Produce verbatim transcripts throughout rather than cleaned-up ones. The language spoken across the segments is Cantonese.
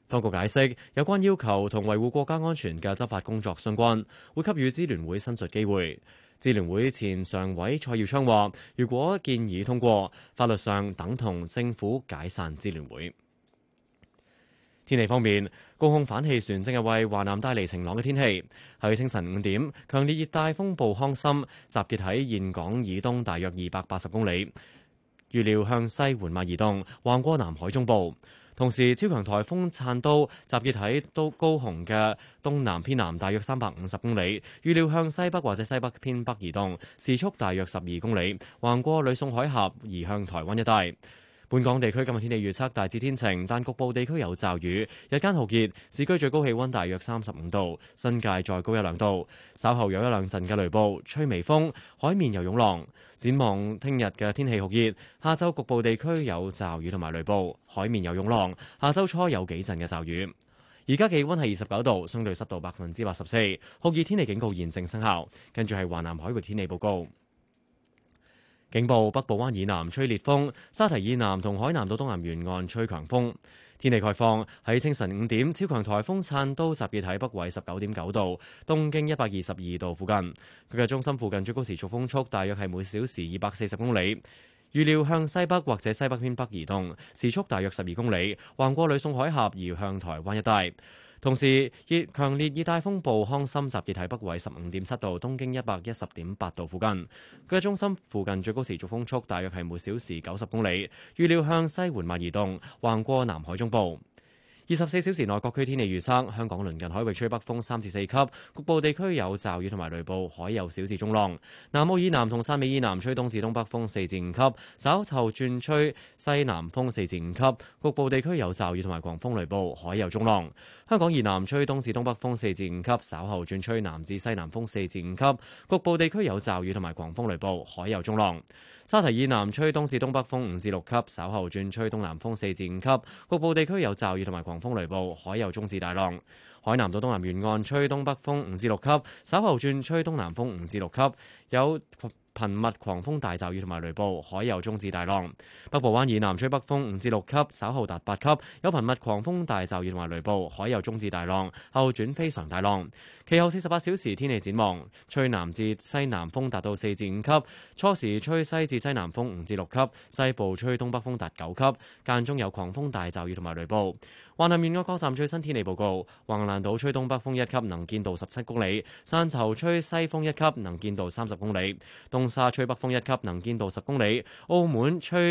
當局解釋，有關要求同維護國家安全嘅執法工作相關，會給予支聯會申述機會。支聯會前常委蔡耀昌話，如果建議通過，法律上等同政府解散支聯會。天氣方面，高空反氣旋正係為華南帶嚟晴朗嘅天氣。喺清晨五點，強烈熱帶風暴康森集結喺峴港以東大約二百八十公里，預料向西緩慢移動，橫過南海中部。同時，超強颱風燦都集結喺都高雄嘅東南偏南大約三百五十公里，預料向西北或者西北偏北移動，時速大約十二公里，橫過呂宋海峽移向台灣一帶。本港地區今日天氣預測大致天晴，但局部地區有驟雨，日間酷熱，市區最高氣溫大約三十五度，新界再高一兩度。稍後有一兩陣嘅雷暴，吹微風，海面有湧浪。展望聽日嘅天氣酷熱，下週局部地區有驟雨同埋雷暴，海面有湧浪。下週初有幾陣嘅驟雨。而家氣溫係二十九度，相對濕度百分之八十四，酷熱天氣警告現正生效。跟住係華南海域天氣報告。警報：北部灣以南吹烈風，沙堤以南同海南島東南沿岸吹強風。天氣概況：喺清晨五點，超強颱風燦都集結喺北緯十九點九度、東經一百二十二度附近。佢嘅中心附近最高時速風速大約係每小時二百四十公里。預料向西北或者西北偏北移動，時速大約十二公里，橫過呂宋海峽移向台灣一帶。同時，熱強烈熱帶風暴康森集結喺北緯十五點七度、東經一百一十點八度附近。佢嘅中心附近最高時速風速大約係每小時九十公里，預料向西緩慢移動，橫過南海中部。二十四小時內各區天氣預測：香港鄰近海域吹北風三至四級，局部地區有驟雨同埋雷暴，海有小至中浪。南澳以南同汕尾以南吹東至東北風四至五級，稍後轉吹西南風四至五級，局部地區有驟雨同埋狂風雷暴，海有中浪。香港以南吹東至東北風四至五級，稍後轉吹南至西南風四至五級，局部地區有驟雨同埋狂風雷暴，海有中浪。沙堤以南吹東至東北風五至六級，稍後轉吹東南風四至五級，局部地區有驟雨同埋狂風雷暴，海有中至大浪。海南島東南沿岸吹東北風五至六級，稍後轉吹東南風五至六級，有頻密狂風大驟雨同埋雷暴，海有中至大浪。北部灣以南吹北風五至六級，稍後達八級，有頻密狂風大驟雨同埋雷暴，海有中至大浪，後轉非常大浪。其後四十八小時天氣展望：吹南至西南風達到四至五級，初時吹西至西南風五至六級，西部吹東北風達九級，間中有狂風大驟雨同埋雷暴。華南沿岸各站最新天氣報告：橫瀾島吹東北風一級，能見度十七公里；汕頭吹西風一級，能見度三十公里；東沙吹北風一級，能見度十公里；澳門吹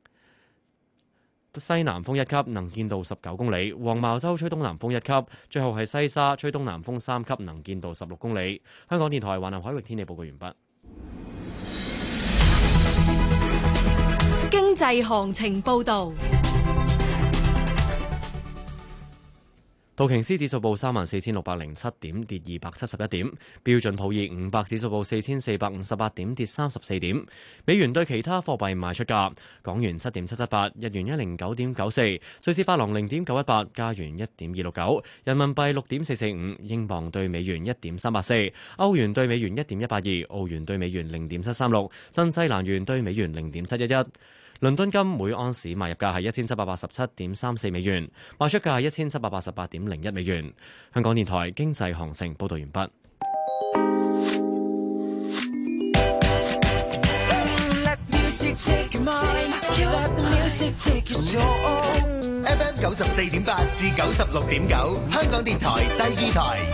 西南風一級，能見度十九公里；黃茅洲吹東南風一級，最後係西沙吹東南風三級，能見度十六公里。香港電台華南海域天氣報告完畢。 經濟行情報導。 道瓊斯指數報三萬四千六百零七點，跌二百七十一點；標準普爾五百指數報四千四百五十八點，跌三十四點。美元對其他貨幣賣出價：港元七點七七八，日元一零九點九四，瑞士法郎零點九一八，加元一點二六九，人民幣六點四四五，英鎊對美元一點三八四，歐元對美元一點一八二，澳元對美元零點七三六，新西蘭元對美元零點七一一。倫敦金每安士買入價係一千七百八十七點三四美元，賣出價係一千七百八十八點零一美元。香港電台經濟行情報道完畢。 F M 九十四點八至九十六點九，香港電台第二台。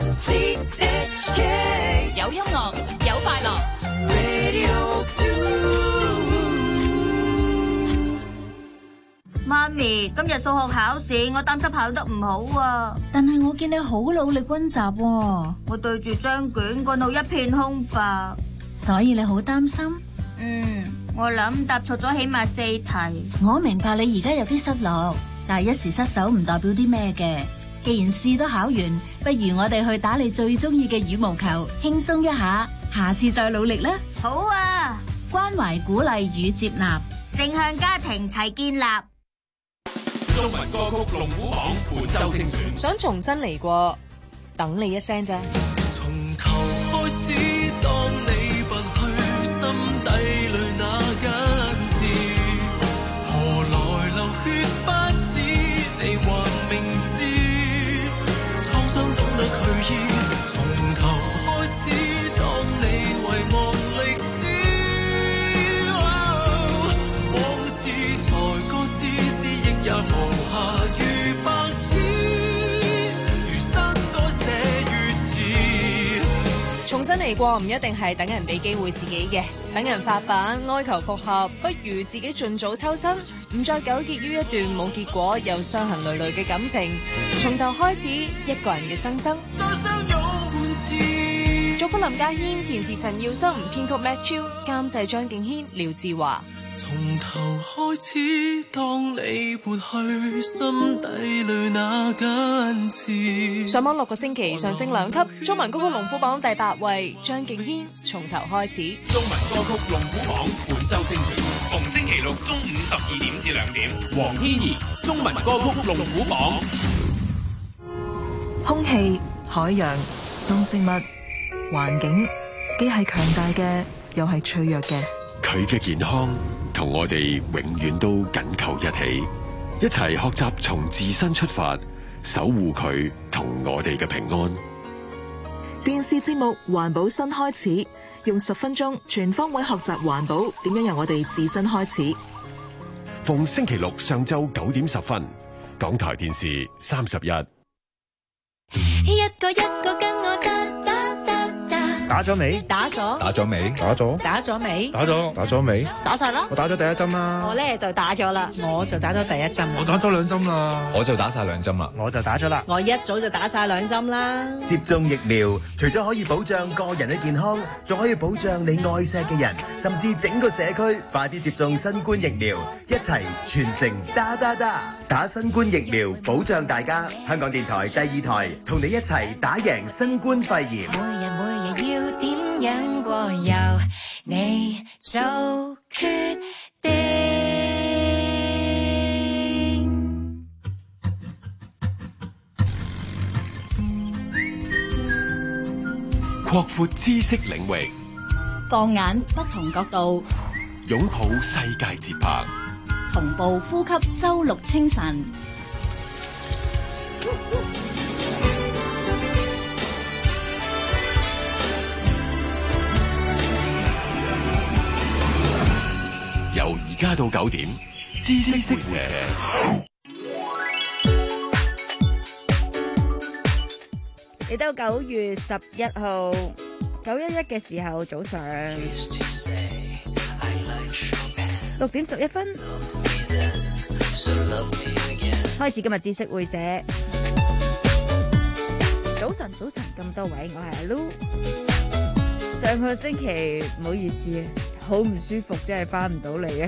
有音樂，有快樂。 媽咪，今日數學考試，我擔心考得唔好啊。 但係我見你好努力溫習喎。 我對住張卷，個腦一片空白。 所以你好擔心？ 嗯，我諗答錯咗起碼四題。 我明白你而家有啲失落，但係一時失手唔代表啲咩嘅。既然試都考完，不如我哋去打你最中意嘅羽毛球，輕鬆一下。下次再努力啦。 好啊！ 關懷、鼓勵與接納， 正向家庭齊建立。 中文歌曲龍虎榜本周精選， 想重新嚟過，等你一聲咋。 從頭開始，當你拔去心底裏那根刺，何來流血不止，你還明知，創傷懂得去醫，從頭開始，當你遺忘歷史，哦、往事才覺知思憶也無暇如白紙，餘生該寫於詞。 重新嚟過唔一定係等人俾機會自己嘅，等人發版哀求復合，不如自己盡早抽身，唔再糾結於一段冇結果又傷痕累累嘅感情，從頭開始一個人嘅生生。祝福林家謙，填詞陳耀森，編曲 Mac Chiu， 監製張敬軒、廖志華。 從頭開始，當你撥去心底裏那根刺。 上網六個星期上升兩級，中文歌曲龍虎榜第八位，張敬軒從頭開始。 中文歌曲龍虎榜本周精選，逢星期六中午十二點至兩點。黃天怡，中文歌曲龍虎榜。 空氣、海洋、動植物、環境，既係強大嘅，又係脆弱嘅。 佢嘅健康同我哋永遠都緊扣一起，一齊學習從自身出發，守護佢同我哋嘅平安。 電視節目《環保新開始》，用十分鐘全方位學習環保，點樣由我哋自身開始。 逢星期六上晝九點十分，港台電視三十一。 一個一個跟我得得得得。 打咗未？ 打咗。 打咗未？打咗。 打咗未？ 打咗。打咗未？ 打晒啦。 我打咗第一針啦。 我咧就打咗啦。我就打咗第一針。 我打咗兩針啦。我就打晒兩針啦。我就打咗啦。 我一早就打晒兩針啦。 接種疫苗，除咗可以保障個人嘅健康，仲可以保障你愛錫嘅人，甚至整個社區。快啲接種新冠疫苗，一齊全城打打打，打新冠疫苗，保障大家。香港電台第二台同你一齊打贏新冠肺炎。 每日每日要點樣過，由你做決定。 擴闊知識領域， 放眼不同角度， 擁抱世界節拍， 同步呼吸周六清晨。 由而家到九點，知識會社。 嚟到九月十一號九一一嘅時候早上六點十一分，開始今日知識會社。早晨，早晨，咁多位，我係阿 Lu。上個星期唔好意思啊，好唔舒服，真係翻唔到嚟啊。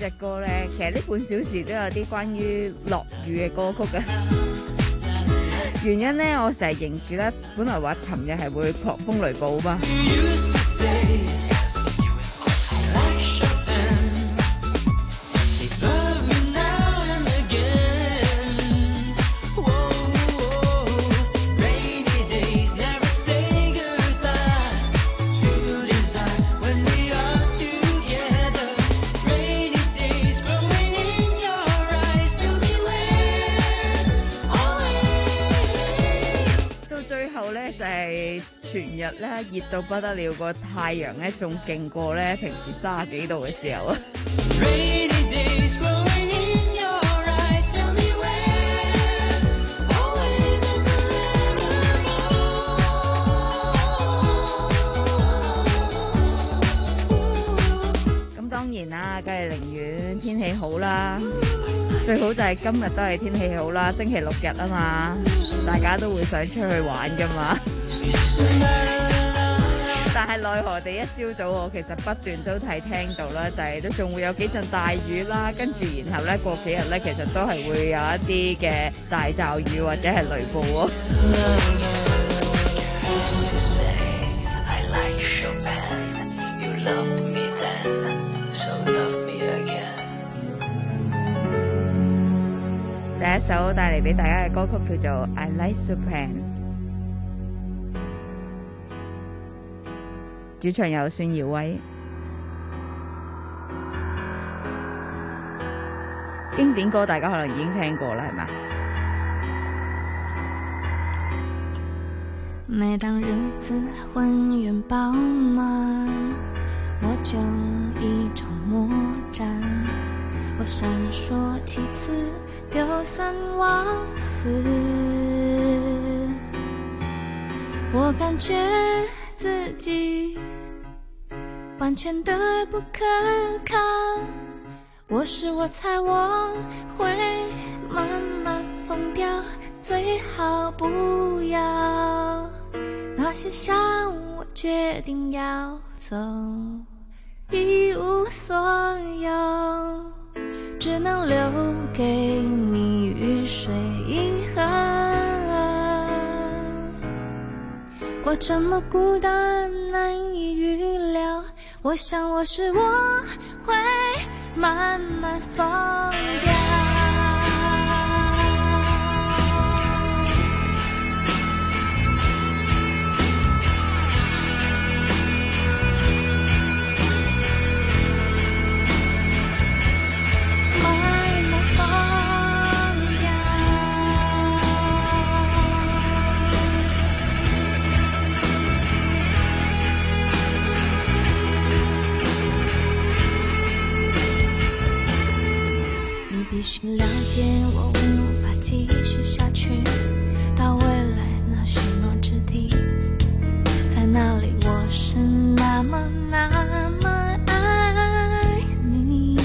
隻歌咧，其實呢半小時都有啲關於落雨嘅歌曲嘅。原因咧，我成日認住咧，本來話尋日係會狂風雷暴嘛。就係全日咧熱到不得了，個太陽咧仲勁過咧平時三十幾度嘅時候啊！咁當然啦，梗係寧願天氣好啦，最好就係今日都係天氣好啦，星期六日啊嘛，大家都會想出去玩噶嘛。但係奈何地一朝早我其實不斷都係聽到啦，就係都仲會有幾陣大雨啦，跟住然後咧過幾日咧其實都係會有一啲嘅大驟雨或者係雷暴喎。第一首帶嚟俾大家嘅歌曲叫做《I Like Chopin》，主唱有孫耀威。經典歌大家可能已經聽過啦，係嘛？ 每當日子渾圓飽滿，我就一種魔氈，我閃爍其詞，丟三忘四，我感覺自己完全的不可靠，我是我猜我會慢慢瘋掉，最好不要那些下午我決定要走，一無所有，只能留給你雨水銀河。我這麼孤單難以預料，我想我是我會慢慢瘋掉。必須了解我無法繼續下去，到未來那許諾之地，在那裡我是那麼那麼愛你，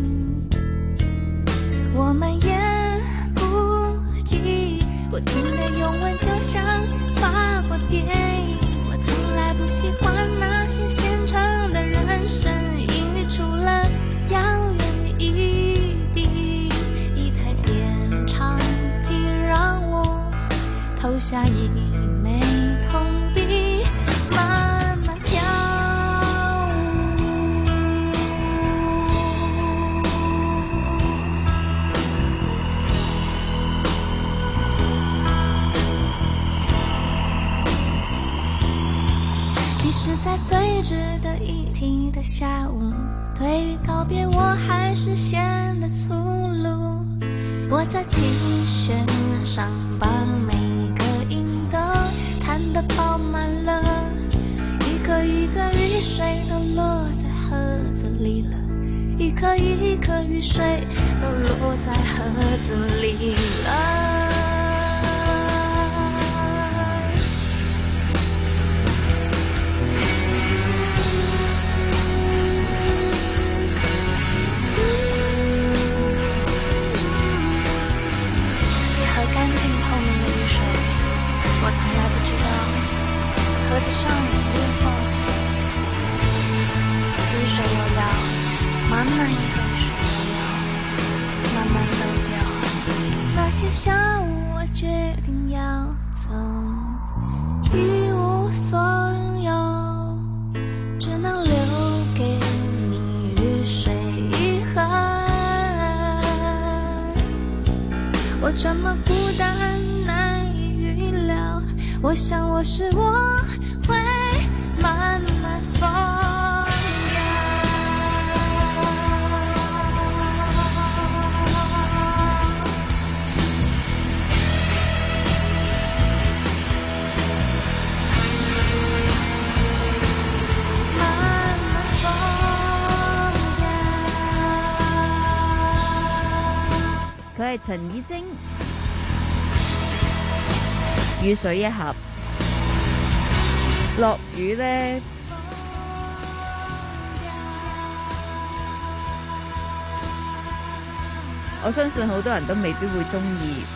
我們言不及，不停的擁吻就像法國電影，我從來不喜歡那些現成的人生，因為除了遙遠一投下一枚銅幣，慢慢跳舞。即使在最值得一提的下午，對於告別我還是顯得粗魯，我在 T 恤上把每彈得飽滿了，一顆一顆雨水都落在盒子裡了，一顆一顆雨水都落在盒子裡了。你喝乾淨後面的雨水，我從來不知道盒子上有裂縫，雨水又要慢慢一點水。 揭曉我決定要走，一無所有，只能留給你雨水遺憾。我這麼孤單難以預料，我想我是我會慢慢放。 佢係陳綺貞，雨水一盒。落雨咧，我相信好多人都未必會中意。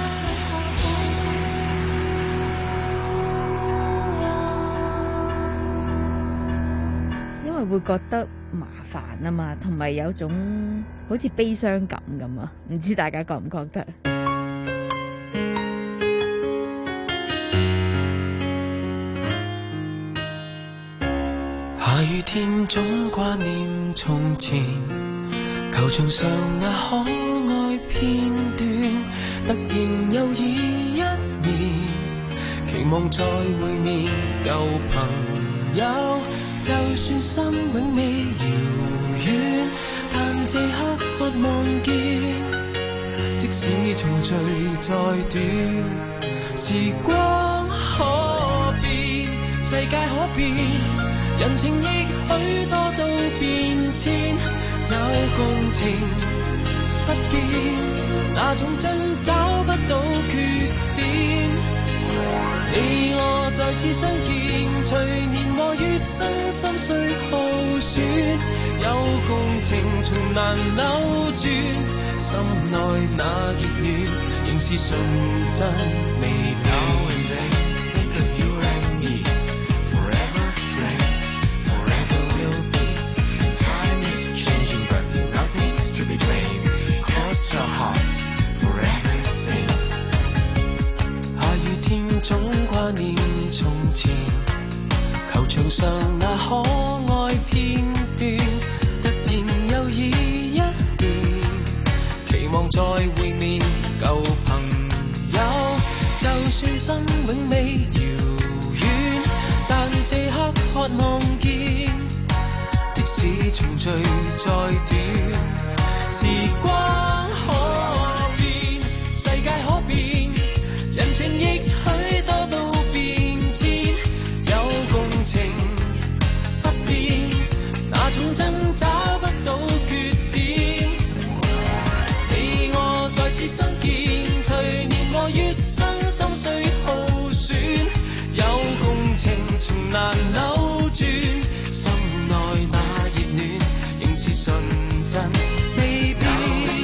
因為會覺得麻煩啊嘛，同埋有種好似悲傷感咁啊，唔知大家覺唔覺得？ 下雨天總掛念從前，球場上那可愛片段，突然又已一年，期望再會面舊朋友。就算心永未遙遠，但這刻渴望見，即使重聚再短，時光可變，世界可變，人情亦許多都變遷，有共情不變，那種真找不到缺點。你我再次相見，隨年和月生心碎耗損，有共情從難扭轉，心內那熱戀仍是純真未變。總掛念從前，球場上那可愛片段，突然又已一年，期望再會面舊朋友。就算心永未遙遠，但這刻渴望見，即使重聚再短，時光可變，世界可變，人情亦許多都變遷，有共情不變，那種真找不到缺點。你我再次相見，隨年和月生心碎耗損，有共情從難扭轉，心內那熱戀仍是純真未變。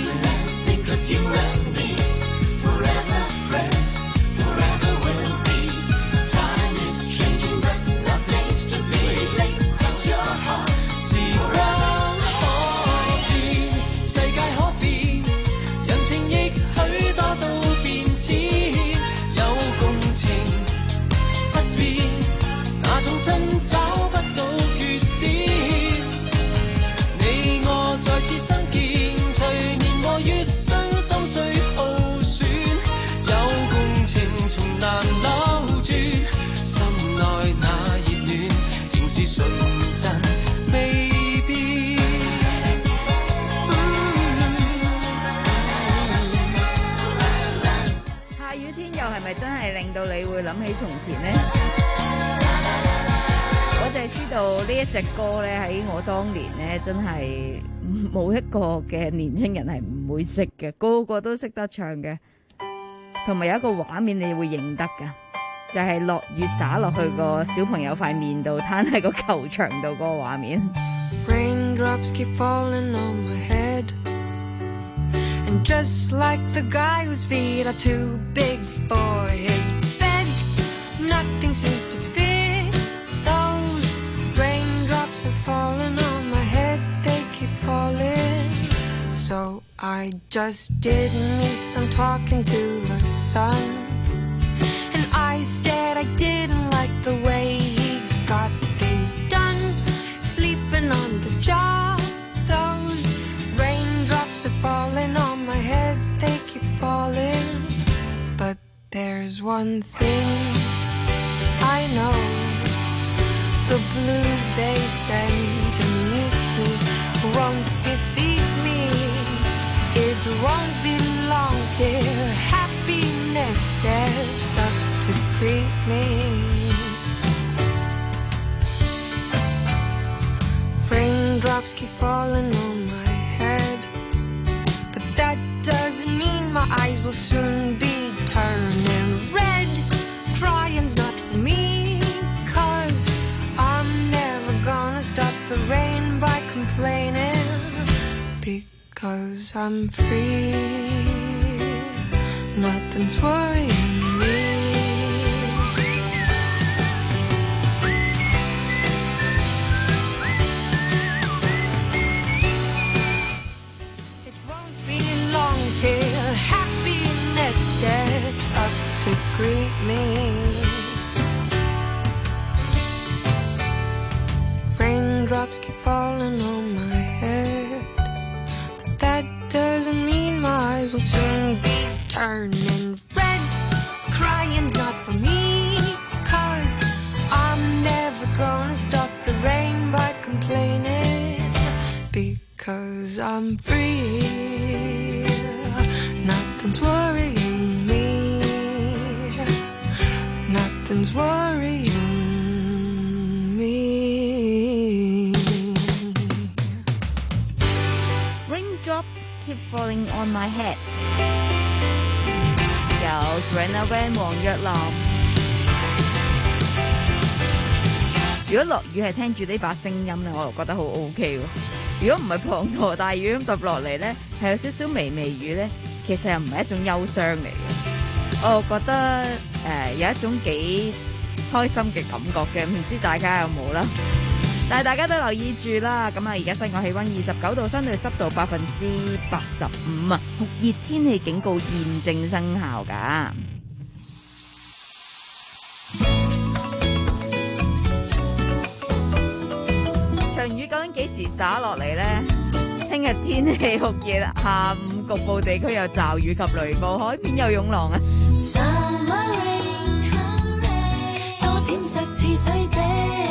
真找不到缺點，你我再次相見，隨年和月生心碎耗損，有共情從難扭轉，心內那熱戀仍是純真未變。 下雨天又係咪真係令到你會諗起從前呢？我就係知道呢一隻歌咧，喺我當年咧，真係冇一個嘅年青人係唔會識嘅，個個都識得唱嘅。同埋有一個畫面你會認得㗎，就係落雨灑落去個小朋友塊面度，攤喺個球場度嗰個畫面。 Raindrops keep falling on my head, and just like the guy whose feet are too big for his bed, nothing seems to fit those raindrops are falling on my head, they keep falling. So I just did me some talking to the sun, and I said I didn't like the way he got things done, sleeping on the job. Those raindrops are falling on my head, they keep falling. But there's one thing I know, the blues they send to meet me won't defeat me. It won't be long till happiness steps up to greet me. Raindrops keep falling on my head, but that doesn't mean my eyes will soon be turning red. Crying's not for me, 'cause I'm never gonna stop the rain by complaining, because I'm free. Nothing's worrying me. It won't be long till happiness steps up to greet me. Raindrops keep falling on my head, but that doesn't mean my eyes will soon be turning red. Crying's not for me, 'cause I'm never gonna stop the rain by complaining, because I'm free. Nothing's worrying me. Nothing's worrying me. Raindrop keep falling on my head。由 Joanna Van 黃若琳。如果落雨係聽住呢把聲音咧，我就覺得好 OK 喎。如果唔係滂沱大雨咁揼落嚟咧，係有少少微微雨咧，其實又唔係一種憂傷嚟嘅。我覺得誒、呃、有一種幾開心嘅感覺嘅，唔知大家有冇啦？但係大家都留意住啦，咁啊而家室外氣溫二十九度，相對濕度百分之八十五啊，酷熱天氣警告現正生效㗎。場雨究竟幾時灑落嚟咧？聽日天氣酷熱，下午局部地區有驟雨及雷暴，海邊有湧浪啊！ 多點着似水姐。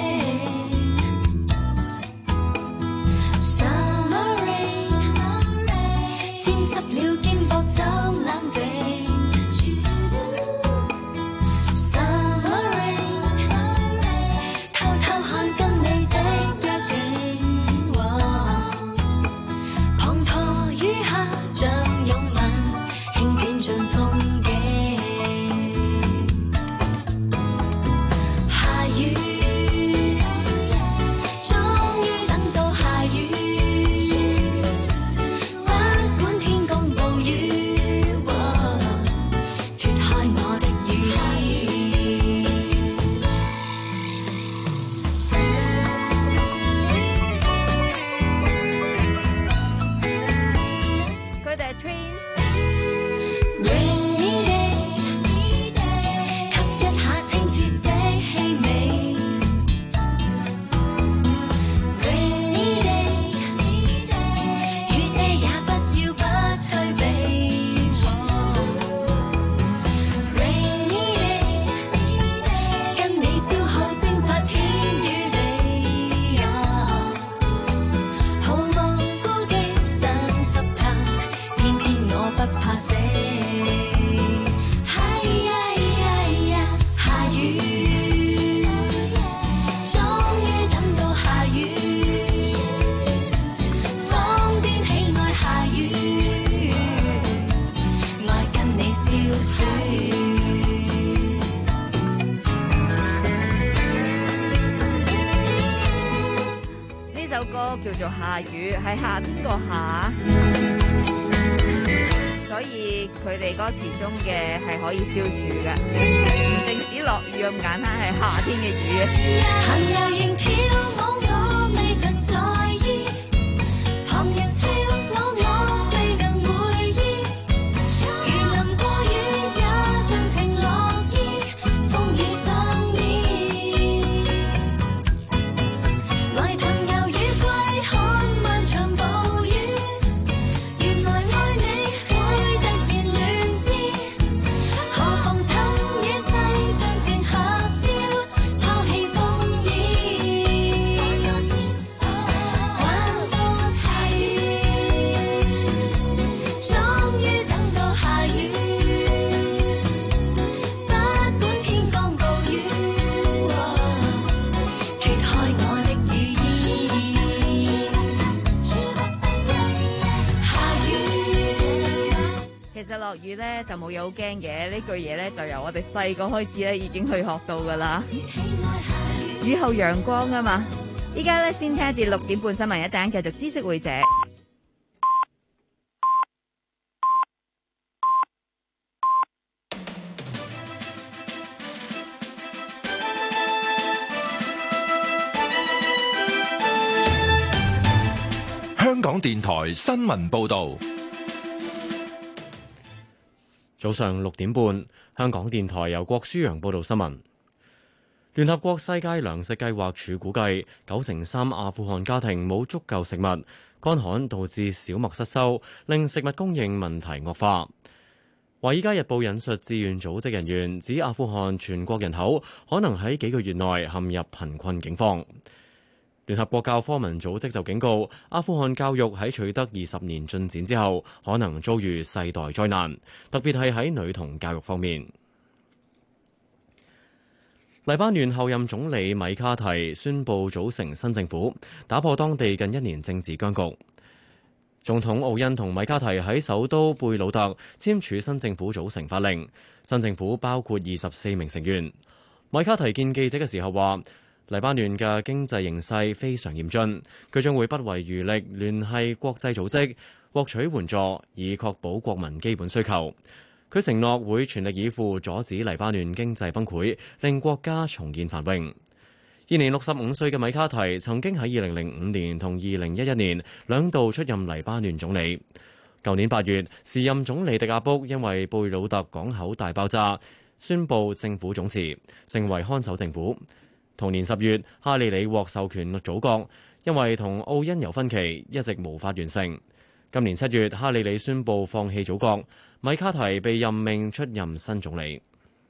叫做下雨，係夏天個夏，所以佢哋歌詞中嘅係可以消暑嘅，唔淨止落雨咁簡單，係夏天嘅雨。行遊營跳舞，我未曾在意，旁人笑我，我其實落雨咧就冇嘢好驚嘅，呢句嘢咧就由我哋細個開始咧已經去學到噶啦。雨後陽光啊嘛，依家咧先聽一節六點半新聞，一陣繼續知識會者。 香港電台新聞報道。 早上六點半，香港電台由郭舒揚報道新聞。聯合國世界糧食計劃署估計，九成三阿富汗家庭冇足夠食物，乾旱導致小麥失收，令食物供應問題惡化。《華爾街日報》引述志願組織人員指，阿富汗全國人口可能喺幾個月內陷入貧困境況。聯合國教科文組織就警告，阿富汗教育喺取得二十年進展之後，可能遭遇世代災難，特別係喺女童教育方面。黎巴嫩後任總理米卡提宣布組成新政府，打破當地近一年政治僵局。總統奧恩同米卡提喺首都貝魯特簽署新政府組成法令，新政府包括二十四名成員。米卡提見記者嘅時候話，黎巴嫩嘅經濟形勢非常嚴峻，佢將會不遺餘力聯繫國際組織，獲取援助，以確保國民基本需求。佢承諾會全力以赴阻止黎巴嫩經濟崩潰，令國家重建繁榮。現年六十五歲嘅米卡提曾經喺二零零五年同二零一一年兩度出任黎巴嫩總理。舊年八月，時任總理迪亞卜因為貝魯特港口大爆炸，宣布政府總辭，成為看守政府。同年十月，哈利里獲授權組閣，因為同奧恩有分歧，一直無法完成。今年七月，哈利里宣布放棄組閣，米卡提被任命出任新總理。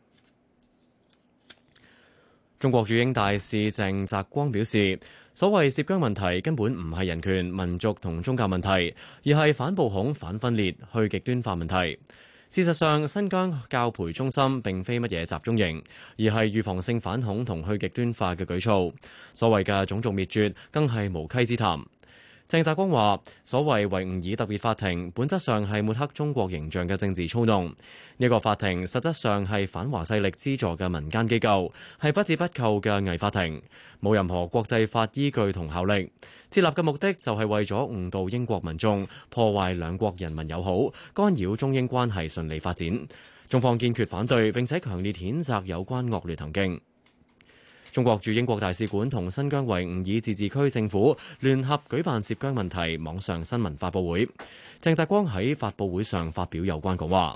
中國駐英大使鄭澤光表示，所謂涉疆問題根本唔係人權、民族同宗教問題，而係反暴恐、反分裂、去極端化問題。事實上，新疆教培中心並非乜嘢集中營，而係預防性反恐同去極端化嘅舉措。所謂嘅種族滅絕，更係無稽之談。鄭澤光話：所謂維吾爾特別法庭，本質上係抹黑中國形象嘅政治操弄。呢個法庭實質上係反華勢力資助嘅民間機構，係不折不扣嘅偽法庭，冇任何國際法依據同效力。設立嘅目的就係為咗誤導英國民眾，破壞兩國人民友好，干擾中英關係順利發展。中方堅決反對，並且強烈譴責有關惡劣行徑。中國駐英國大使館同新疆維吾爾自治區政府聯合舉辦涉疆問題網上新聞發佈會，鄭澤光喺發佈會上發表有關講話。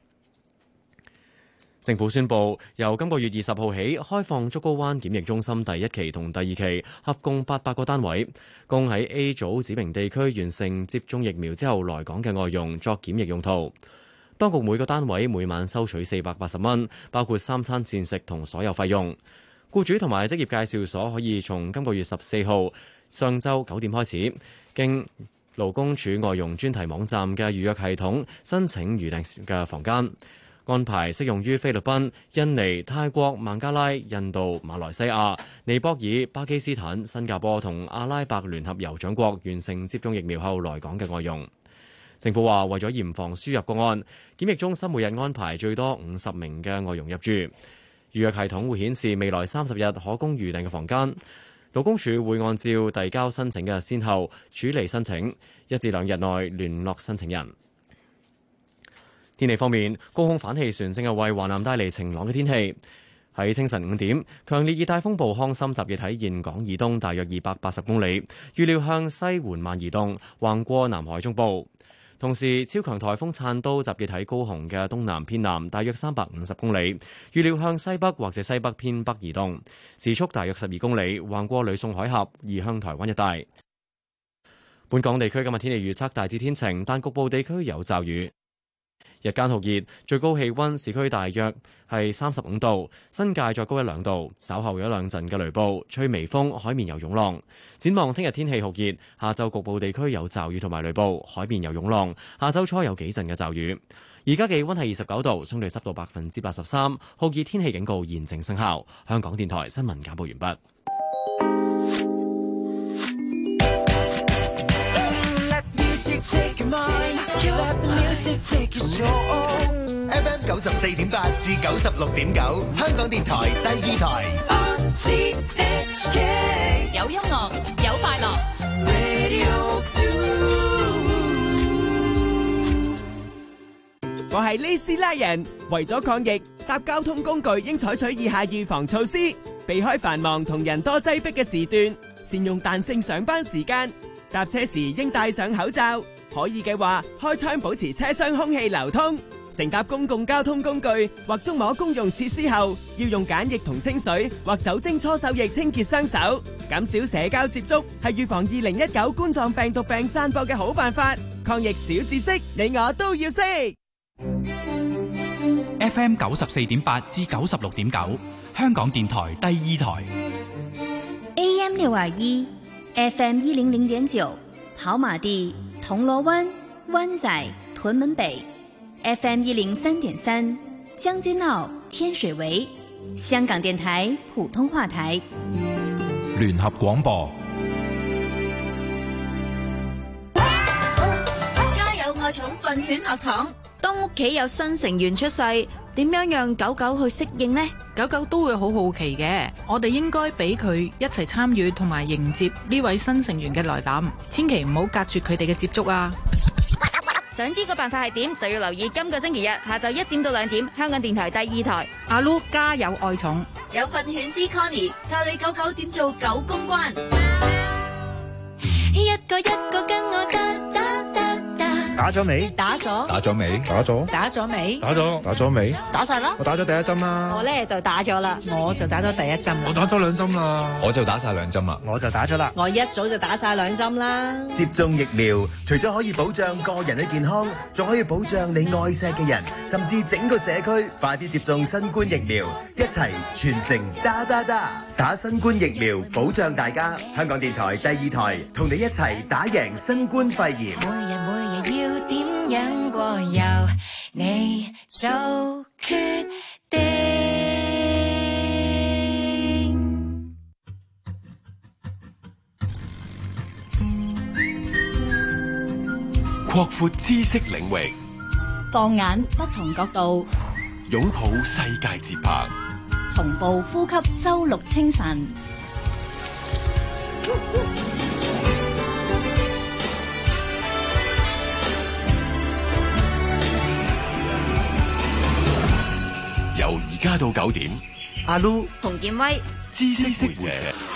政府宣布，由今個月二十號起開放竹篙灣檢疫中心第一期同第二期，合共八百個單位，供喺 A 組指明地區完成接種疫苗之後來港嘅外傭作檢疫用途。當局每個單位每晚收取四百八十蚊，包括三餐膳食同所有費用。僱主同埋職業介紹所可以從今個月十四號上晝九點開始，經勞工處外傭專題網站嘅預約系統申請預訂嘅房間。安排適用於菲律賓、印尼、泰國、孟加拉、印度、馬來西亞、尼泊爾、巴基斯坦、新加坡同阿拉伯聯合酋長國完成接種疫苗後來港嘅外傭。政府話，為咗嚴防輸入個案，檢疫中心每日安排最多五十名嘅外傭入住。預約系統會顯示未來三十日可供預訂嘅房間，勞工處會按照遞交申請嘅先後處理申請，一至兩日內聯絡申請人。天氣方面，高空反氣旋正係為華南帶嚟晴朗嘅天氣。喺清晨五點，強烈熱帶風暴康森集結喺峴港以東大約二百八十公里，預料向西緩慢移動，橫過南海中部。同時，超強颱風燦都集結喺高雄嘅東南偏南，大約三百五十公里，預料向西北或者西北偏北移動，時速大約十二公里，橫過呂宋海峽，移向台灣一帶。本港地區今日天氣預測大致天晴，但局部地區有驟雨。日間酷熱，最高氣溫市區大約係三十五度，新界再高一兩度。稍後有一兩陣嘅雷暴，吹微風，海面有湧浪。展望聽日天氣酷熱，下晝局部地區有驟雨同埋雷暴，海面有湧浪。下週初有幾陣嘅驟雨。而家氣溫係二十九度，相對濕度百分之八十三，酷熱天氣警告現正生效。香港電台新聞簡報完畢。 Let me music take your mind, you let the music take your soul. F M 九十四點八至九十六點九，香港電台第二台。 R T H K 有音樂，有快樂。 Radio two。 我係呢斯拉人，為咗抗疫，搭交通工具應採取以下預防措施：避開繁忙同人多擠迫嘅時段，善用彈性上班時間，搭車時應戴上口罩，可以嘅話開窗保持車廂空氣流通。乘搭公共交通工具或觸摸公用設施後，要用梘液同清水或酒精搓手液清潔雙手。減少社交接觸係預防二零一九冠狀病毒病散播嘅好辦法。抗疫小知識，你我都要識。 F M 九十四點八至九十六點九，香港電台第二台。 A M 六二一，F M 一零零點九，跑馬地、銅鑼灣、灣仔、屯門北。F M 一零三點三，將軍澳、天水圍，香港電台普通話台。 聯合廣播。 家有愛寵訓犬學堂。當屋企有新成員出世，點樣讓狗狗去適應呢？ 狗狗都會好好奇嘅，我哋應該俾佢一齊參與同埋迎接呢位新成員嘅來臨，千祈唔好隔絕佢哋嘅接觸啊！ 想知個辦法係點，就要留意今個星期日下晝一點到兩點，香港電台第二台。 阿 Lu 家有愛寵， 有訓犬師 Connie 教你狗狗點做狗公關。 一個一個跟我打打打打。 打咗未？ 打咗。 打咗未？打咗。 打咗未？ 打咗。打咗未？ 打晒啦。 我打咗第一針啦。 我咧就打咗啦。 我就打咗第一針啦。 我打咗兩針啦。 我就打晒兩針啦。 我就打咗啦。 我一早就打晒兩針啦。 接種疫苗，除咗可以保障個人嘅健康，仲可以保障你愛錫嘅人，甚至整個社區。快啲接種新冠疫苗，一齊全城打打打，打新冠疫苗，保障大家。香港電台第二台同你一齊打贏新冠肺炎。 每日每日要點樣過，由你做決定。 擴闊知識領域， 放眼不同角度， 擁抱世界節拍， 同步呼吸周六清晨。 由而家到九點， 阿 Lu 洪建威， 知識會者。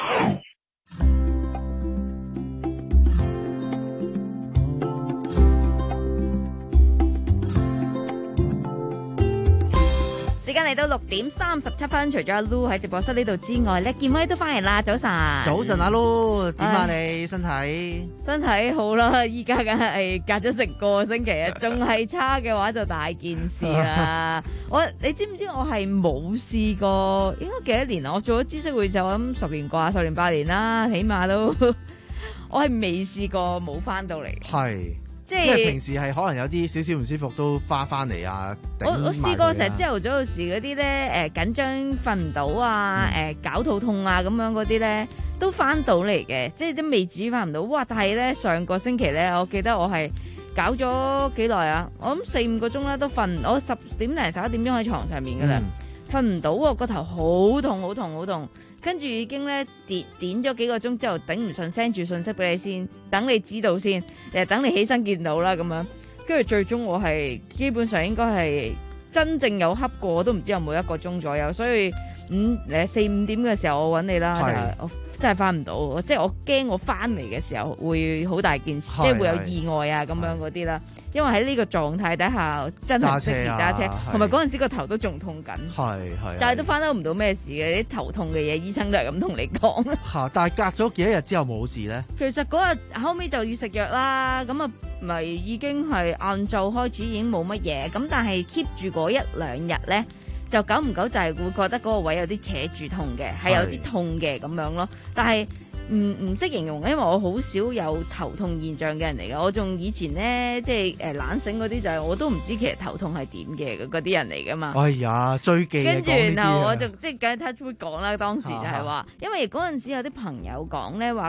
時間嚟到六點三十七分，除咗阿 Lu 喺直播室呢度之外咧，建威都翻嚟啦。早晨， 早晨阿 Lu，點啊你身體？ 身體好啦，依家梗係隔咗成個星期啊，仲係差嘅話就大件事啦。我你知唔知我係冇試過？應該幾多年啊？我做咗知識會就咁十年啩，十年八年啦，起碼都我係未試過冇翻到嚟。 係。 即係因為平時係可能有啲少少唔舒服都翻翻嚟啊！ 我我試過成日朝頭早有時嗰啲咧誒緊張瞓唔到啊誒搞肚痛啊咁樣嗰啲咧都翻到嚟嘅，即係都未至於翻唔到。哇！但係咧上個星期咧，我記得我係搞咗幾耐啊？我諗四五個鐘啦都瞓，我十點零十一點鐘喺床上面噶啦，瞓唔到喎，個頭好痛好痛好痛。跟住已經咧點點咗幾個鐘之後頂唔順 send 住信息俾你先，等你知道先，誒等你起身見到啦咁樣。跟住最終我係基本上應該係真正有恰過，都唔知有冇一個鐘左右。所以五誒四五點嘅時候我揾你啦，就係我真係翻唔到，即係我驚我翻嚟嘅時候會好大件事，即係會有意外啊咁樣嗰啲啦。因為喺呢個狀態底下真係唔識點揸車，同埋嗰陣時個頭都仲痛緊，係係，但係都翻得唔到咩事嘅，啲頭痛嘅嘢醫生都係咁同你講。 嚇！但係隔咗幾多日之後冇事咧？ 其實嗰日後尾就要食藥啦，咁啊咪已經係晏晝開始已經冇乜嘢，咁但係 keep 住嗰一兩日咧，就久唔久就係會覺得嗰個位有啲扯住痛嘅，係有啲痛嘅咁樣咯，但係。唔唔識形容，因為我好少有頭痛現象嘅人嚟嘅。我仲以前咧，即係誒懶醒嗰啲就係我都唔知其實頭痛係點嘅嗰啲人嚟噶嘛。 哎呀，最忌跟住然後我就即係梗係 touch wood 講啦，當時就係話，因為嗰陣時有啲朋友講咧話，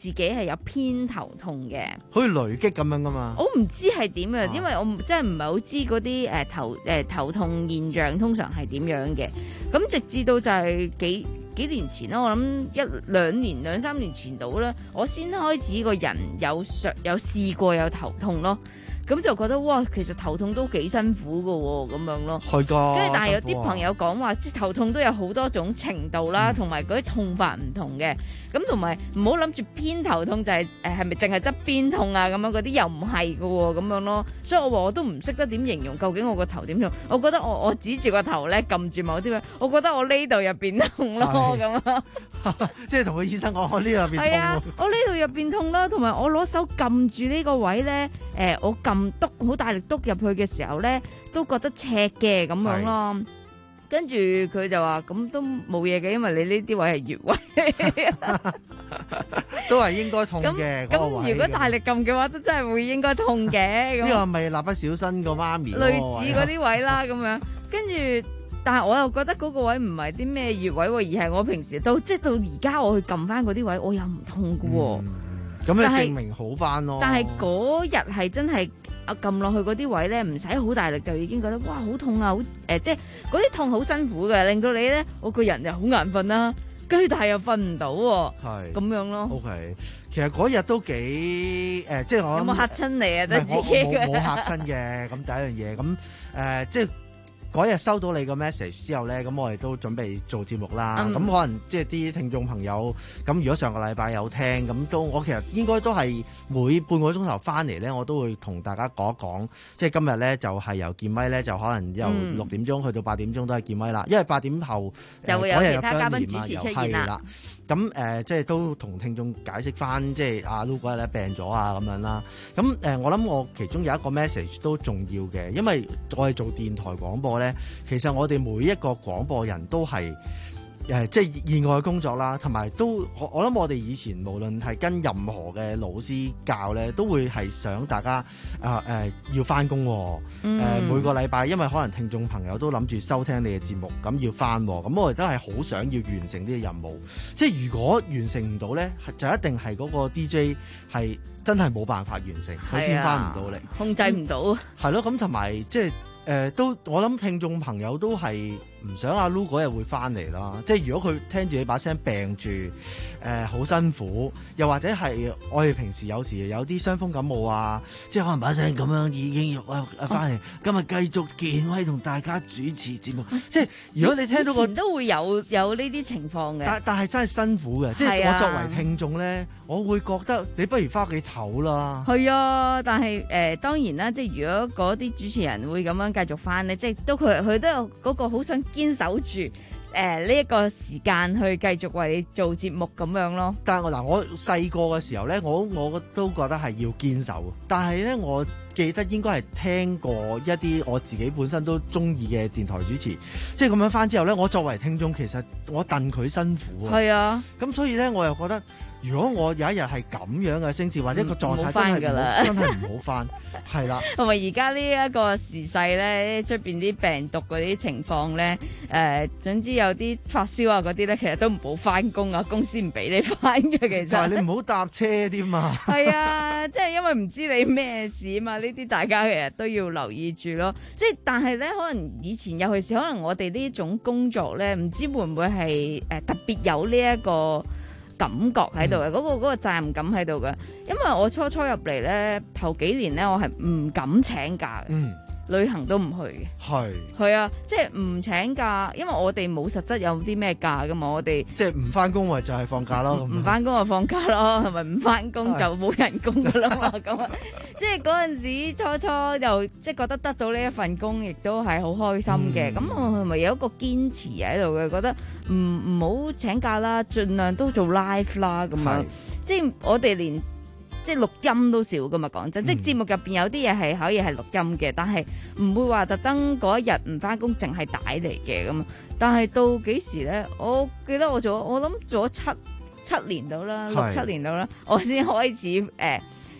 自己係有偏頭痛嘅， 好似雷擊咁樣噶嘛。 我唔知係點嘅，因為我真係唔係好知嗰啲誒頭誒、呃、頭痛現象通常係點樣嘅。咁直至到就係幾幾年前啦，我諗一兩年兩三年前到啦，我先開始個人有嘗有試過有頭痛咯。咁就覺得哇，其實頭痛都幾辛苦噶喎，咁樣咯。 係㗎。 跟住，但係有啲朋友講話，即係頭痛都有好多種程度啦，同埋嗰啲痛法唔同嘅。咁同埋唔好諗住偏頭痛就係誒係咪淨係側邊痛啊咁樣嗰啲又唔係噶喎，咁樣咯。所以我話我都唔識得點形容究竟我個頭點痛。我覺得我我指住個頭咧撳住某啲位，我覺得我呢度入邊痛咯咁啊。 即係同個醫生講，我呢度入邊痛。 係啊，我呢度入邊痛啦，同埋我攞手撳住呢個位咧，誒、呃、我撳篤好大力篤入去嘅時候咧，都覺得赤嘅咁樣咯。跟住佢就話咁都冇嘢嘅，因為你呢啲位係穴位， 都係應該痛嘅。 咁咁如果大力撳嘅話，都真係會應該痛嘅。 呢個係咪蠟筆小新個媽咪？ 類似嗰啲位啦，咁樣跟住。但係我又覺得嗰個位唔係啲咩穴位喎，而係我平時到即係到而家我去撳翻嗰啲位，我又唔痛㗎喎。 咁你證明好翻咯。 但係嗰日係真係啊撳落去嗰啲位咧，唔使好大力就已經覺得哇好痛啊！好誒、呃，即係嗰啲痛好辛苦嘅，令到你咧我個人又好眼瞓啦，跟住但係又瞓唔到喎。係咁樣咯。 OK，其實嗰日都幾誒、呃，即係我有冇嚇親你啊？都自己嘅冇嚇親嘅。咁第一樣嘢咁誒，即係。嗰日收到你個 message 之後咧，咁我哋都準備做節目啦。咁、嗯、可能即係啲聽眾朋友，咁如果上個禮拜有聽，咁都我其實應該都係每半個鐘頭翻嚟咧，我都會同大家講一講。即係今日咧就係、是、由健威咧，就可能由六點鐘去到八點鐘都係健威啦。因為八點後就會有其他嘉賓主持出現啦。 咁誒、呃，即係都同聽眾解釋翻，即係阿 Lu 嗰日咧病咗啊咁樣啦。咁誒、呃，我諗我其中有一個 message 都重要嘅，因為我哋做電台廣播咧，其實我哋每一個廣播人都係。誒，即係熱愛工作啦，同埋都我我諗我哋以前無論係跟任何嘅老師教咧，都會係想大家啊誒、呃呃、要翻工喎。每個禮拜，因為可能聽眾朋友都諗住收聽你嘅節目，咁要翻，咁我哋都係好想要完成呢個任務。即係如果完成唔到咧，就一定係嗰個 D J 係真係冇辦法完成，佢先翻唔到嚟， 控制唔到。係咯，咁同埋即係。誒、呃、都我諗聽眾朋友都係唔想阿 Lu 嗰日會翻嚟啦，即係如果佢聽住你把聲病住，誒、呃、好辛苦，又或者係我哋平時有時有啲傷風感冒啊，即係可能把聲咁樣已經啊翻嚟，今日繼續健威同大家主持節目，即係如果你聽到個都會有有呢啲情況嘅， 但但係真係辛苦嘅，即係我作為聽眾咧，我會覺得你不如翻屋企唞啦。 係啊，但係誒、呃、當然啦，即係如果嗰啲主持人會咁樣繼續翻咧，即係都佢佢都有嗰個好想堅守住誒呢一個時間去繼續為你做節目咁樣咯。 但係我嗱，我細個嘅時候咧，我我都覺得係要堅守，但係咧我記得應該係聽過一啲我自己本身都中意嘅電台主持，即係咁樣翻之後咧，我作為聽眾其實我戥佢辛苦啊。係啊，咁所以咧我又覺得。如果我有一日係咁樣嘅聲線，或者個狀態真係唔好，真係唔好翻，係啦。 同埋而家呢一個時勢咧，出邊啲病毒嗰啲情況咧，誒、呃，總之有啲發燒啊嗰啲咧，其實都唔好翻工啊，公司唔俾你翻嘅。其實， 但係你唔好搭車添嘛。 係啊，即係因為唔知你咩事啊嘛，呢啲大家其實都要留意住咯。即係但係咧，可能以前尤其是可能我哋呢種工作咧，唔知會唔會係誒特別有呢一個感覺喺度嘅，嗰、嗯嗰個嗰、嗰個責任感喺度嘅，因為我初初入嚟咧，頭幾年咧，我係唔敢請假嘅。嗯旅行都唔去嘅，係係啊，即係唔請假，因為我哋冇實質有啲咩假噶嘛，我哋即係唔翻工咪就係放假咯， 唔翻工就放假咯，係咪唔翻工就冇人工噶啦嘛？咁啊，即係嗰陣時初初又即係覺得得到呢一份工，亦都係好開心嘅。咁、嗯、我係咪有一個堅持喺度嘅？覺得唔唔好請假啦，盡量都做 live 啦，咁樣，即係我哋連。即係錄音都少噶嘛，講真，嗯、即係節目入邊有啲嘢係可以係錄音嘅，但係唔會話特登嗰一日唔翻工，淨係帶嚟嘅咁。但係到幾時咧？我記得我做，我諗做咗七七年到啦，六七年到啦，我先開始誒、呃，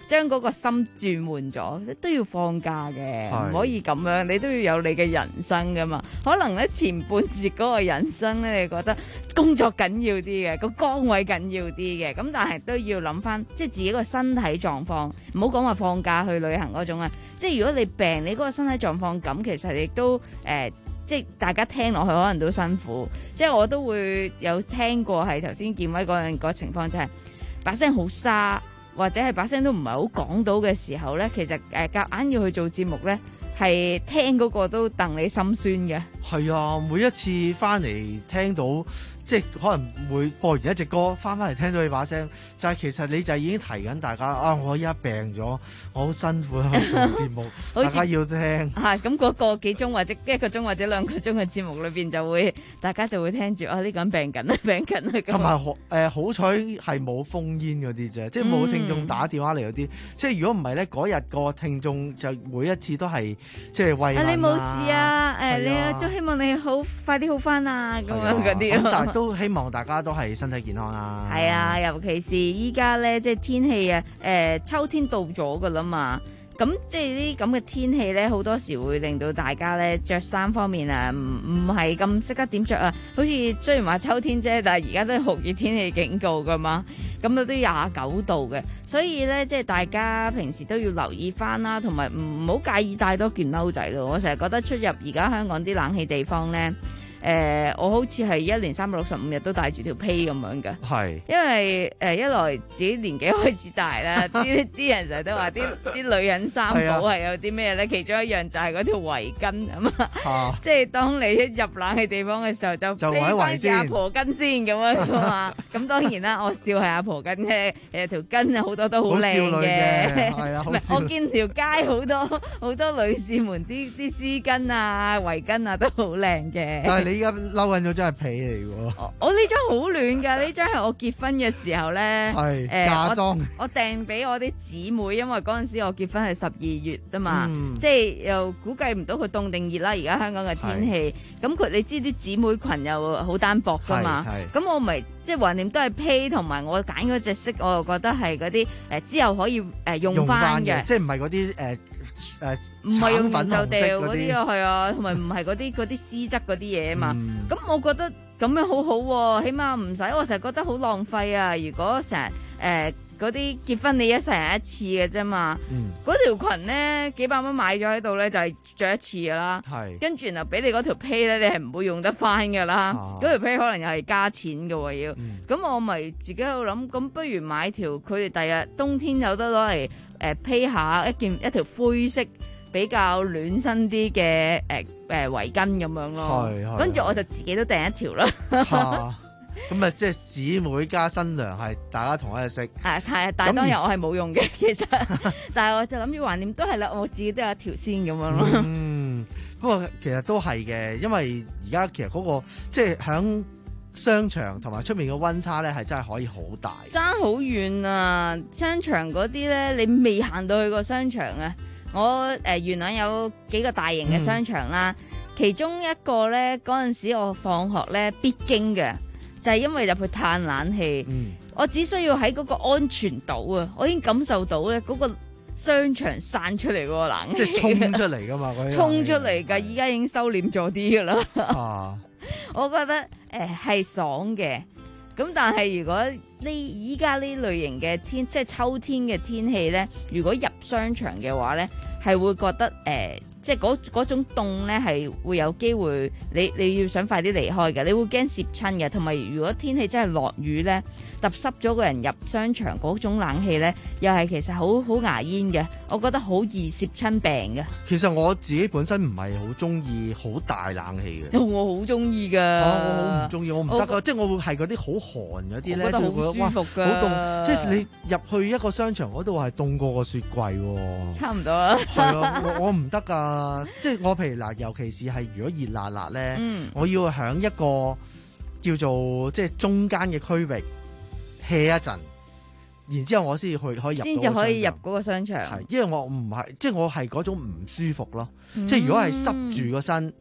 將嗰個心轉換咗，都要放假嘅， 係唔可以咁樣，你都要有你嘅人生噶嘛。可能咧前半節嗰個人生咧，你覺得工作緊要啲嘅，個崗位緊要啲嘅，咁但係都要諗翻，即係自己個身體狀況，唔好講話放假去旅行嗰種啊。即係如果你病，你嗰個身體狀況咁，其實亦都誒、呃，即係大家聽落去可能都辛苦。即係我都會有聽過係頭先建威嗰樣個情況，就係把聲好沙，或者係把聲都唔係好講到嘅時候咧，其實誒夾硬要去做節目咧，係聽嗰個都戥你心酸嘅。 係啊，每一次翻嚟聽到。即係可能會播完一隻歌，翻返嚟聽到你把聲，就係、是、其實你就已經提緊大家啊！我依家病咗，我好辛苦去做節目，大家要聽。 係咁嗰個幾鐘或者一個鐘或者兩個鐘嘅節目裏邊，就會大家就會聽住啊呢個人病緊啦，病緊啦。 同埋好誒好彩係冇烽煙嗰啲啫，即係冇聽眾打電話嚟嗰啲。即係如果唔係咧，嗰日個聽眾就每一次都係即係慰問啊。 你冇事啊？誒你啊，都希望你好快啲好翻啊！咁樣嗰啲咯。 都希望大家都係身體健康啦。 係啊，尤其是依家咧，即係天氣啊，誒、呃、秋天到咗噶啦嘛。咁即係呢咁嘅天氣咧，好多時會令到大家咧着衫方面啊，唔唔係咁識得點着啊。好似雖然話秋天啫，但係而家都係酷熱天氣警告噶嘛。咁都都廿九度嘅，所以咧即係大家平時都要留意翻啦，同埋唔好介意帶多件褸仔咯。我成日覺得出入而家香港啲冷氣地方咧。誒、呃，我好似係一年三百六十五日都帶住條披咁樣嘅， 係， 因為誒、呃、一來自己年紀開始大啦，啲啲人成日都話啲啲女人三寶係有啲咩咧，其中一樣就係嗰條圍巾咁啊，即係當你一入冷氣地方嘅時候就披翻住阿婆巾先咁樣噶嘛，咁當然啦，我笑係阿婆巾啫，誒條巾啊好多都好靚嘅，係啊，唔係我見條街好多好多女士們啲啲絲巾啊圍巾啊都好靚嘅。 依家嬲緊咗真係被嚟喎！ 我呢張好暖㗎，呢張係我結婚嘅時候咧， 係、 呃、 嫁妝。 我我訂俾我啲姊妹，因為嗰陣時我結婚係十二月啊嘛， 嗯、 即係又估計唔到佢凍定熱啦。而家香港嘅天氣，咁佢你知啲姊妹裙又好單薄㗎嘛，咁我咪即係橫掂都係披，同埋我揀嗰隻色，我又覺得係嗰啲誒之後可以誒、呃、用翻嘅， 即係唔係嗰啲誒誒唔係用完就掉嗰啲啊，係啊，同埋唔係嗰啲嗰啲絲質嗰啲嘢啊嘛。咁、嗯、我覺得咁樣好好、啊、喎，起碼唔使我成日覺得好浪費啊。如果成日誒嗰啲結婚你一世人一次嘅啫嘛，嗰、嗯、條裙咧幾百蚊買咗喺度咧就係、是、着一次噶啦，跟住然後俾你嗰條披咧你係唔會用得翻噶啦，嗰、啊、條披可能又係加錢嘅喎要，咁、嗯、我咪自己喺度諗，咁不如買條佢哋第日冬天有得攞嚟誒披下一件一條灰色比較暖身啲嘅誒誒圍巾咁樣咯，跟住我就自己都訂一條啦。 咁啊，即係姊妹加新娘係大家同一隻色。 係係，但係當日我係冇用嘅，其實，但係我就諗住橫掂都係啦，我自己都有一條先咁樣咯。 嗯，不過其實都係嘅，因為而家其實嗰、嗰個即係響商場同埋出面嘅溫差咧，係真係可以好大， 爭好遠啊！商場嗰啲咧，你未行到去個商場啊！我誒、呃、元朗有幾個大型嘅商場啦、嗯，其中一個咧嗰陣時我放學咧必經嘅。就係、是、因為入去嘆冷氣、嗯，我只需要喺嗰個安全島啊，我已經感受到咧嗰個商場散出嚟嗰個冷氣， 即係衝出嚟噶嘛，嗰啲衝出嚟㗎，依家已經收斂咗啲㗎啦。 啊， 我覺得誒係、呃、爽嘅，咁但係如果呢依家呢類型嘅天，即係秋天嘅天氣咧，如果入商場嘅話咧，係會覺得誒。呃即係嗰嗰種凍咧，係會有機會你你要想快啲離開嘅，你會驚攝親嘅。同埋如果天氣真係落雨咧，揼濕咗個人入商場嗰種冷氣咧，又係其實好好牙煙嘅，我覺得好易攝親病嘅。 其實我自己本身唔係好中意好大冷氣嘅， 我好中意㗎。 我好唔中意，我唔得㗎，即係我會係嗰啲好寒嗰啲咧， 覺得好舒服㗎， 好凍。即係你入去一個商場嗰度係凍過個雪櫃喎， 差唔多啦。 係啊，我我唔得㗎。即係我譬如嗱，尤其是係如果熱辣辣咧、嗯，我要喺一個叫做即係中間嘅區域 hea 一陣，然之後我先至去可以入到先至可以入嗰個商場。 係，因為我唔係即係我係嗰種唔舒服咯。嗯、即係如果係濕住個身，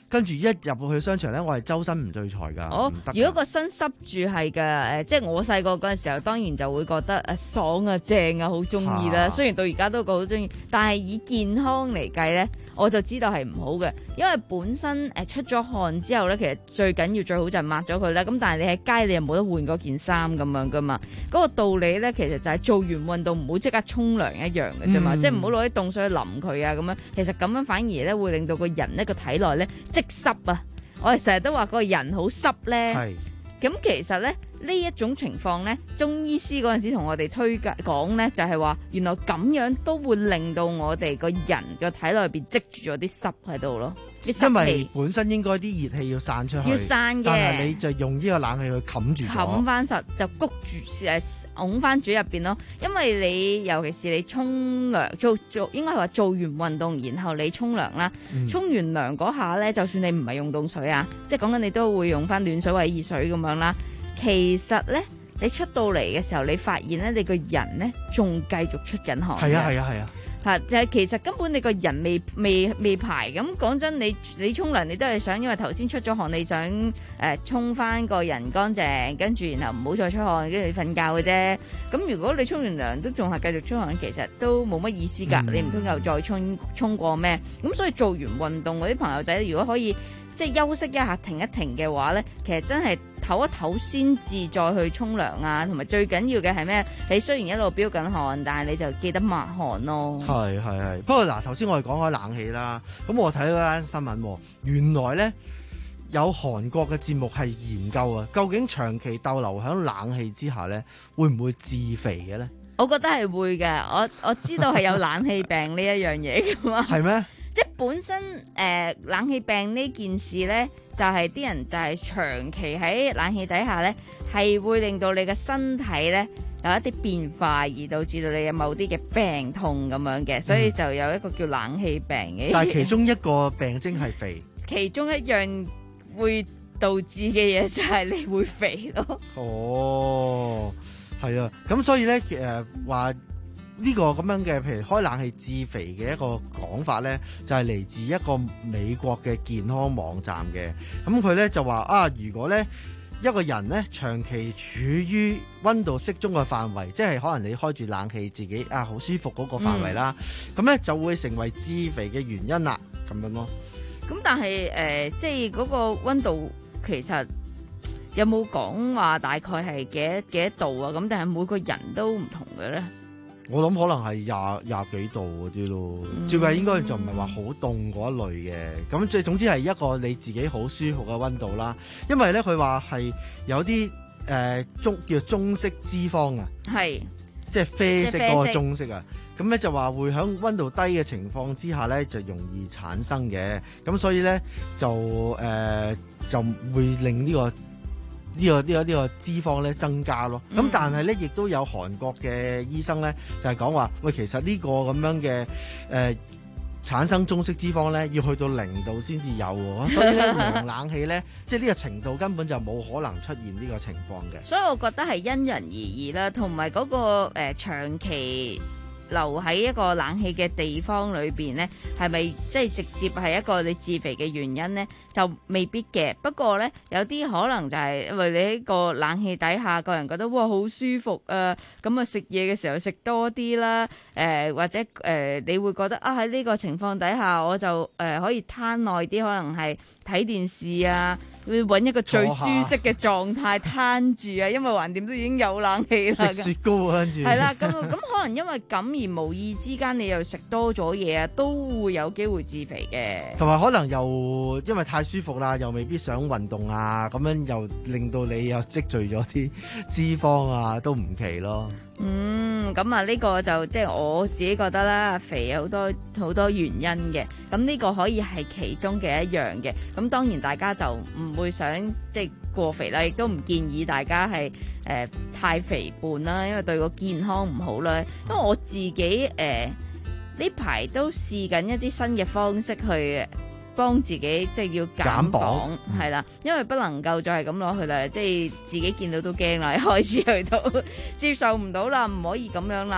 跟住一入去商場咧，我係周身唔聚財㗎。 哦唔得㗎如果個身濕住係嘅，誒，即係我細個嗰陣時候，當然就會覺得誒爽啊、正啊，好中意啦。 啊雖然到而家都覺好中意，但係以健康嚟計咧，我就知道係唔好嘅，因為本身誒出咗汗之後咧，其實最緊要最好就係抹咗佢啦。咁但係你喺街你又冇得換嗰件衫咁樣噶嘛，嗰、個道理咧其實就係做完運動唔好即刻沖涼一樣嘅啫嘛， 嗯即係唔好攞啲凍水去淋佢啊咁樣。其實咁樣反而咧會令到個人呢個體內咧積濕啊。我哋成日都話個人好濕咧。 係。 咁其實咧呢一種情況咧，中醫師嗰陣時同我哋推介講咧，就係話原來咁樣都會令到我哋個人個體內邊積住咗啲濕喺度咯，啲濕氣。 因為本身應該啲熱氣要散出去， 要散嘅， 但係你就用呢個冷氣去冚住咗， 冚翻實就谷住誒，拱翻住入邊咯。因為你尤其是你沖涼做做，應該係話做完運動，然後你沖涼啦， 嗯沖完涼嗰下咧，就算你唔係用凍水啊，即係講緊你都會用翻暖水或者熱水咁樣啦。其實咧，你出到嚟嘅時候，你發現咧，你個人咧仲繼續出緊汗。 係啊係啊係啊。 嚇！就係其實根本你個人未未未排咁講真，你你沖涼你都係想，因為頭先出咗汗，你想誒沖翻個人乾淨，跟住然後唔好再出汗，跟住瞓覺嘅啫。咁如果你沖完涼都仲係繼續出汗，其實都冇乜意思㗎。 嗯、 你唔通又再沖沖過咩？咁所以做完運動嗰啲朋友仔，如果可以即係休息一下、停一停嘅話咧，其實真係唞一唞先至再去沖涼啊。同埋最緊要嘅係咩？你雖然一路飆緊汗，但係你就記得抹汗咯。 係係係，不過嗱，頭先我哋講開冷氣啦，咁我睇到一單新聞，原來咧有韓國嘅節目係研究啊，究竟長期逗留喺冷氣之下咧，會唔會致肥嘅咧？ 我覺得係會嘅，我我知道係有冷氣病呢一樣嘢噶嘛。 係咩？ 即係本身誒、呃、冷氣病呢件事咧，就係、是、啲人就係長期喺冷氣底下咧，係會令到你嘅身體咧有一啲變化，而導致到你有某啲嘅病痛咁樣嘅，所以就有一個叫冷氣病嘅。 但係其中一個病徵係肥， 其中一樣會導致嘅嘢就係你會肥咯。 哦，係啊，咁所以咧誒話。呃呢個咁樣嘅，譬如開冷氣致肥嘅一個講法呢，就係嚟自一個美國嘅健康網站嘅。咁佢呢就話啊，如果呢一個人呢長期處於溫度適中嘅範圍，即係可能你開住冷氣自己啊好舒服嗰個範圍啦，咁呢、嗯、就會成為致肥嘅原因啦，咁樣咯。 咁但係誒、呃，即係嗰個溫度其實有冇講話大概係幾多幾多度啊？咁但係每個人都唔同嘅呢。 我諗可能係廿廿幾度嗰啲咯，照計應該就唔係話好凍嗰一類嘅。咁即係總之係一個你自己好舒服嘅溫度啦。因為咧佢話係有啲誒、呃、中叫中式脂肪啊，係即係啡色嗰個中式啊。咁咧就話會喺溫度低嘅情況之下咧就容易產生嘅。咁所以咧就誒、呃、就會令呢、這個。呢、這個呢、這個呢、這個脂肪咧增加咯，咁、嗯、但係咧亦都有韓國嘅醫生咧就係講話，喂，其實呢個咁樣嘅誒、呃、產生中式脂肪咧要去到零度先至有喎，所以咧用冷氣咧即係呢個程度根本就冇可能出現呢個情況嘅。 所以我覺得係因人而異啦，同埋嗰個誒、呃、長期留喺一個冷氣嘅地方裏邊咧，係咪即係直接係一個你致肥嘅原因咧？就未必嘅。不過咧，有啲可能就係因為你喺個冷氣底下，個人覺得哇好舒服啊，咁啊食嘢嘅時候食多啲啦，誒、呃、或者誒、呃、你會覺得啊喺呢個情況底下，我就誒、呃、可以攤耐啲，可能係睇電視啊。會揾一個最舒適嘅狀態攤住啊，因為橫掂都已經有冷氣啦。 食雪糕跟住。係啦，咁咁可能因為咁而無意之間你又食多咗嘢啊，都會有機會致肥嘅。 同埋可能又因為太舒服啦，又未必想運動啊，咁樣又令到你又積聚咗啲脂肪啊，都唔奇咯。 嗯，咁啊呢個就即係我自己覺得啦，肥有好多好多原因嘅，咁呢個可以係其中嘅一樣嘅。咁當然大家就唔會想即係過肥啦，亦都唔建議大家係誒、呃、太肥胖啦，因為對個健康唔好啦。因為我自己誒呢排都試緊一啲新嘅方式去幫自己，即係要減磅，係啦，因為不能夠再係咁落去啦，即係自己見到都驚啦，一開始去到接受唔到啦，唔可以咁樣啦。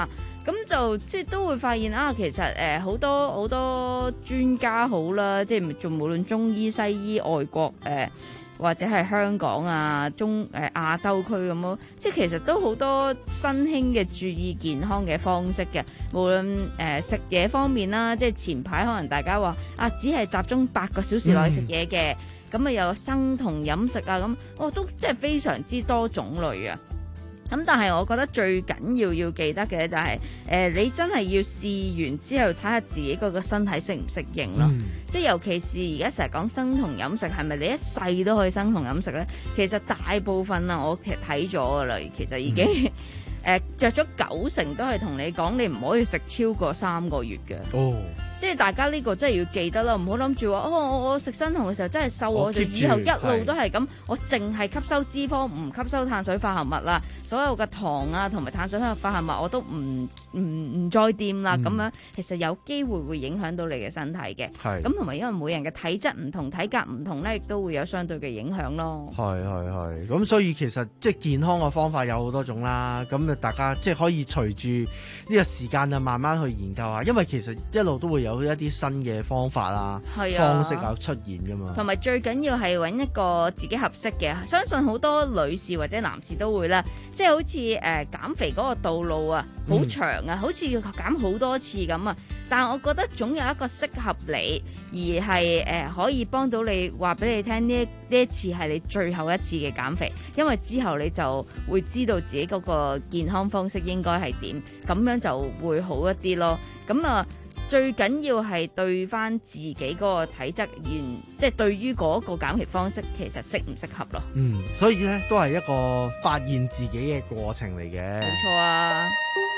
咁就即係都會發現啊，其實誒好多好多專家好啦，即係仲無論中醫西醫外國誒、呃、或者係香港啊中誒、呃、亞洲區咁咯，即係其實都好多新興嘅注意健康嘅方式嘅，無論誒、呃、食嘢方面啦，即係前排可能大家話啊，只係集中八個小時內食嘢嘅，咁啊、嗯、有生酮飲食啊，咁哦都即係非常之多種類啊。咁但係我覺得最緊要要記得嘅就係、是，誒、呃、你真係要試完之後睇下自己嗰個身體適唔適應咯。嗯、即係尤其是而家成日講生酮飲食，係咪你一世都可以生酮飲食咧？其實大部分啊，我其實睇咗噶啦，其實已經誒著咗九成都係同你講，你唔可以食超過三個月嘅。哦。即係大家呢個真係要記得啦，唔好諗住話哦，我我食生酮嘅時候真係瘦，我就以後一路都係咁，我淨係吸收脂肪，唔吸收碳水化合物啦，所有嘅糖啊同埋碳水化合物我都唔唔唔再掂啦，咁、嗯、樣其實有機會會影響到你嘅身體嘅。係咁同埋因為每人嘅體質唔同、體格唔同咧，亦都會有相對嘅影響咯。係係係，咁所以其實即係健康嘅方法有好多種啦，咁啊大家即係可以隨住呢個時間啊慢慢去研究下，因為其實一路都會有一啲新嘅方法啊、方式啊出現㗎嘛，同埋最緊要係揾一個自己合適嘅，相信好多女士或者男士都會啦，即係好似誒、呃、減肥嗰個道路啊，好長啊，嗯、好似要減好多次咁啊，但係我覺得總有一個適合你，而係誒、呃、可以幫到你，話俾你聽呢呢一次係你最後一次嘅減肥，因為之後你就會知道自己嗰個健康方式應該係點，咁樣就會好一啲咯，咁啊。最緊要係對翻自己嗰個體質，原即係對於嗰個減肥方式，其實適唔適合咯。嗯，所以咧都係一個發現自己嘅過程嚟嘅。冇錯啊。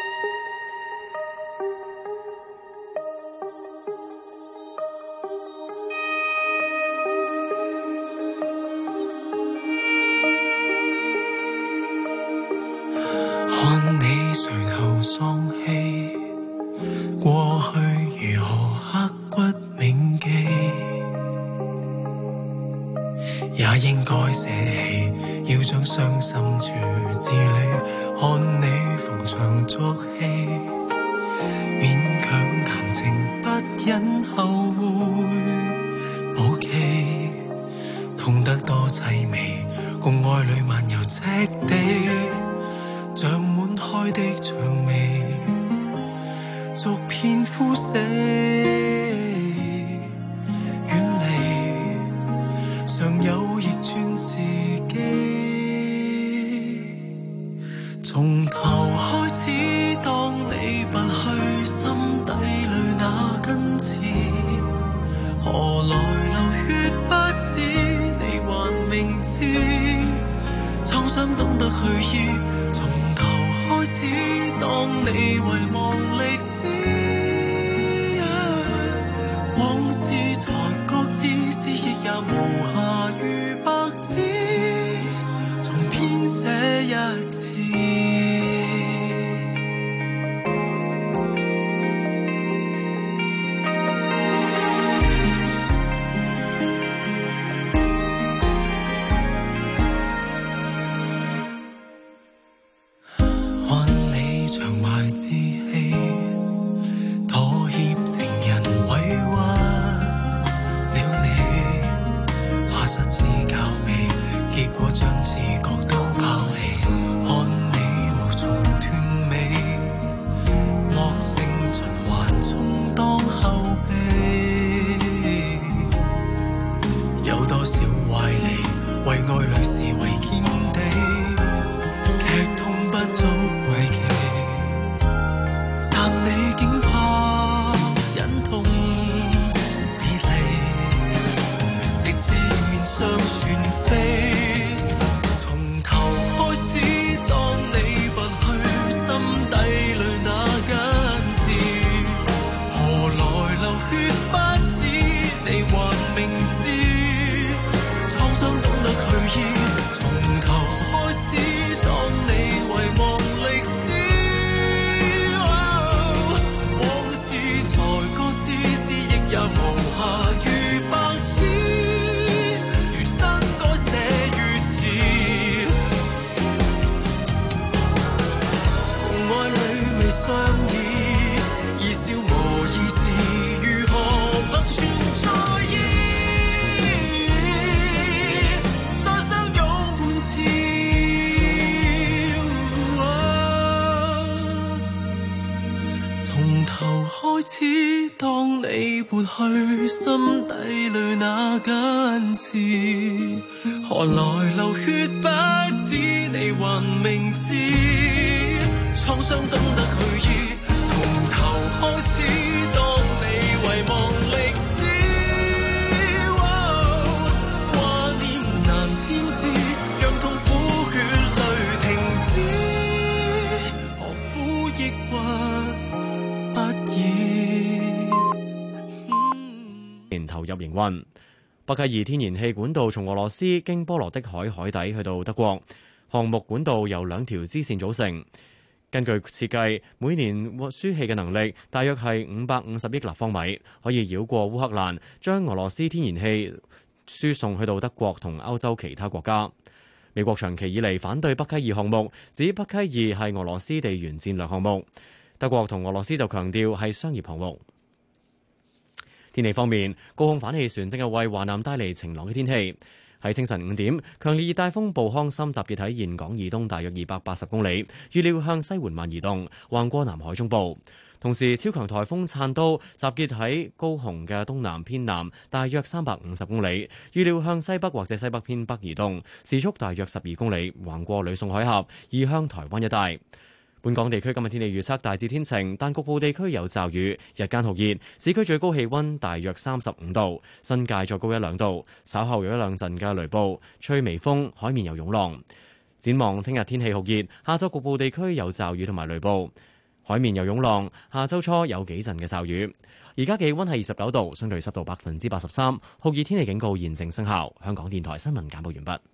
看你垂頭喪氣，過去如何刻骨銘記，也應該捨棄，要將傷心處治理。看你逢場作戲，勉強談情不忍後會抱記，痛得多凄美，共愛侶漫遊赤地，像滿開的薔薇，逐片枯死，遠離，常有逆轉自己。從頭開始，當你拔去心底裏那根刺，何來流血不止？你還明知，創傷懂得去醫。從頭開始，當你遺忘歷史，往事才覺知，思憶也無暇如白紙，重編寫一次。也無暇如白紙，如山歌寫去心底裏那根刺，寒來流血不止你還明知，創傷懂得去醫，從頭開始當你遺忘歷史，掛念難添置，讓痛苦血淚停止，何苦抑鬱不已。 年投入營運，北溪二天然氣管道從俄羅斯經波羅的海海底去到德國，項目管道由兩條支線組成。根據設計，每年輸氣嘅能力大約係五百五十億立方米，可以繞過烏克蘭，將俄羅斯天然氣輸送去到德國同歐洲其他國家。美國長期以嚟反對北溪二項目，指北溪二係俄羅斯地緣戰略項目。德國同俄羅斯就強調係商業項目。天氣方面，高空反氣旋正係為華南帶嚟晴朗嘅天氣。喺清晨五點，強烈熱帶風暴康森集結喺峴港以東大約二百八十公里，預料向西緩慢移動，橫過南海中部。同時，超強颱風燦都集結喺高雄嘅東南偏南大約三百五十公里，預料向西北或者西北偏北移動，時速大約十二公里，橫過呂宋海峽，移向台灣一帶。本港地區今日天氣預測大致天晴，但局部地區有驟雨，日間酷熱，市區最高氣溫大約三十五度，新界再高一兩度。稍後有一兩陣嘅雷暴，吹微風，海面有湧浪。展望聽日天氣酷熱，下晝局部地區有驟雨同埋雷暴，海面有湧浪。下週初有幾陣嘅驟雨。而家氣溫係二十九度，相對濕度百分之八十三，酷熱天氣警告現正生效。香港電台新聞簡報完畢。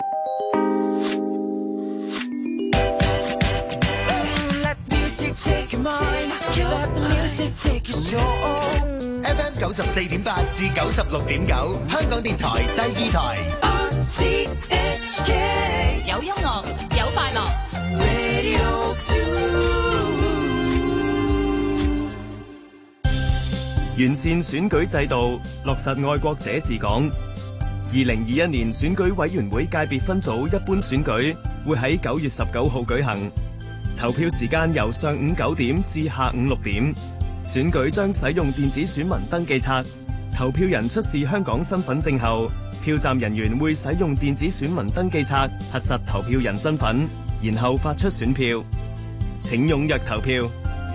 F M 九十四點八至九十六點九，香港電台第二台。 有音樂，有快樂。 完善選舉制度，落實愛國者治港。二零二一年選舉委員會界別分組一般選舉會喺九月十九號舉行。投票時間由上午九點至下午六點，選舉將使用電子選民登記冊。投票人出示香港身份證後，票站人員會使用電子選民登記冊核實投票人身份，然後發出選票。請踴躍投票。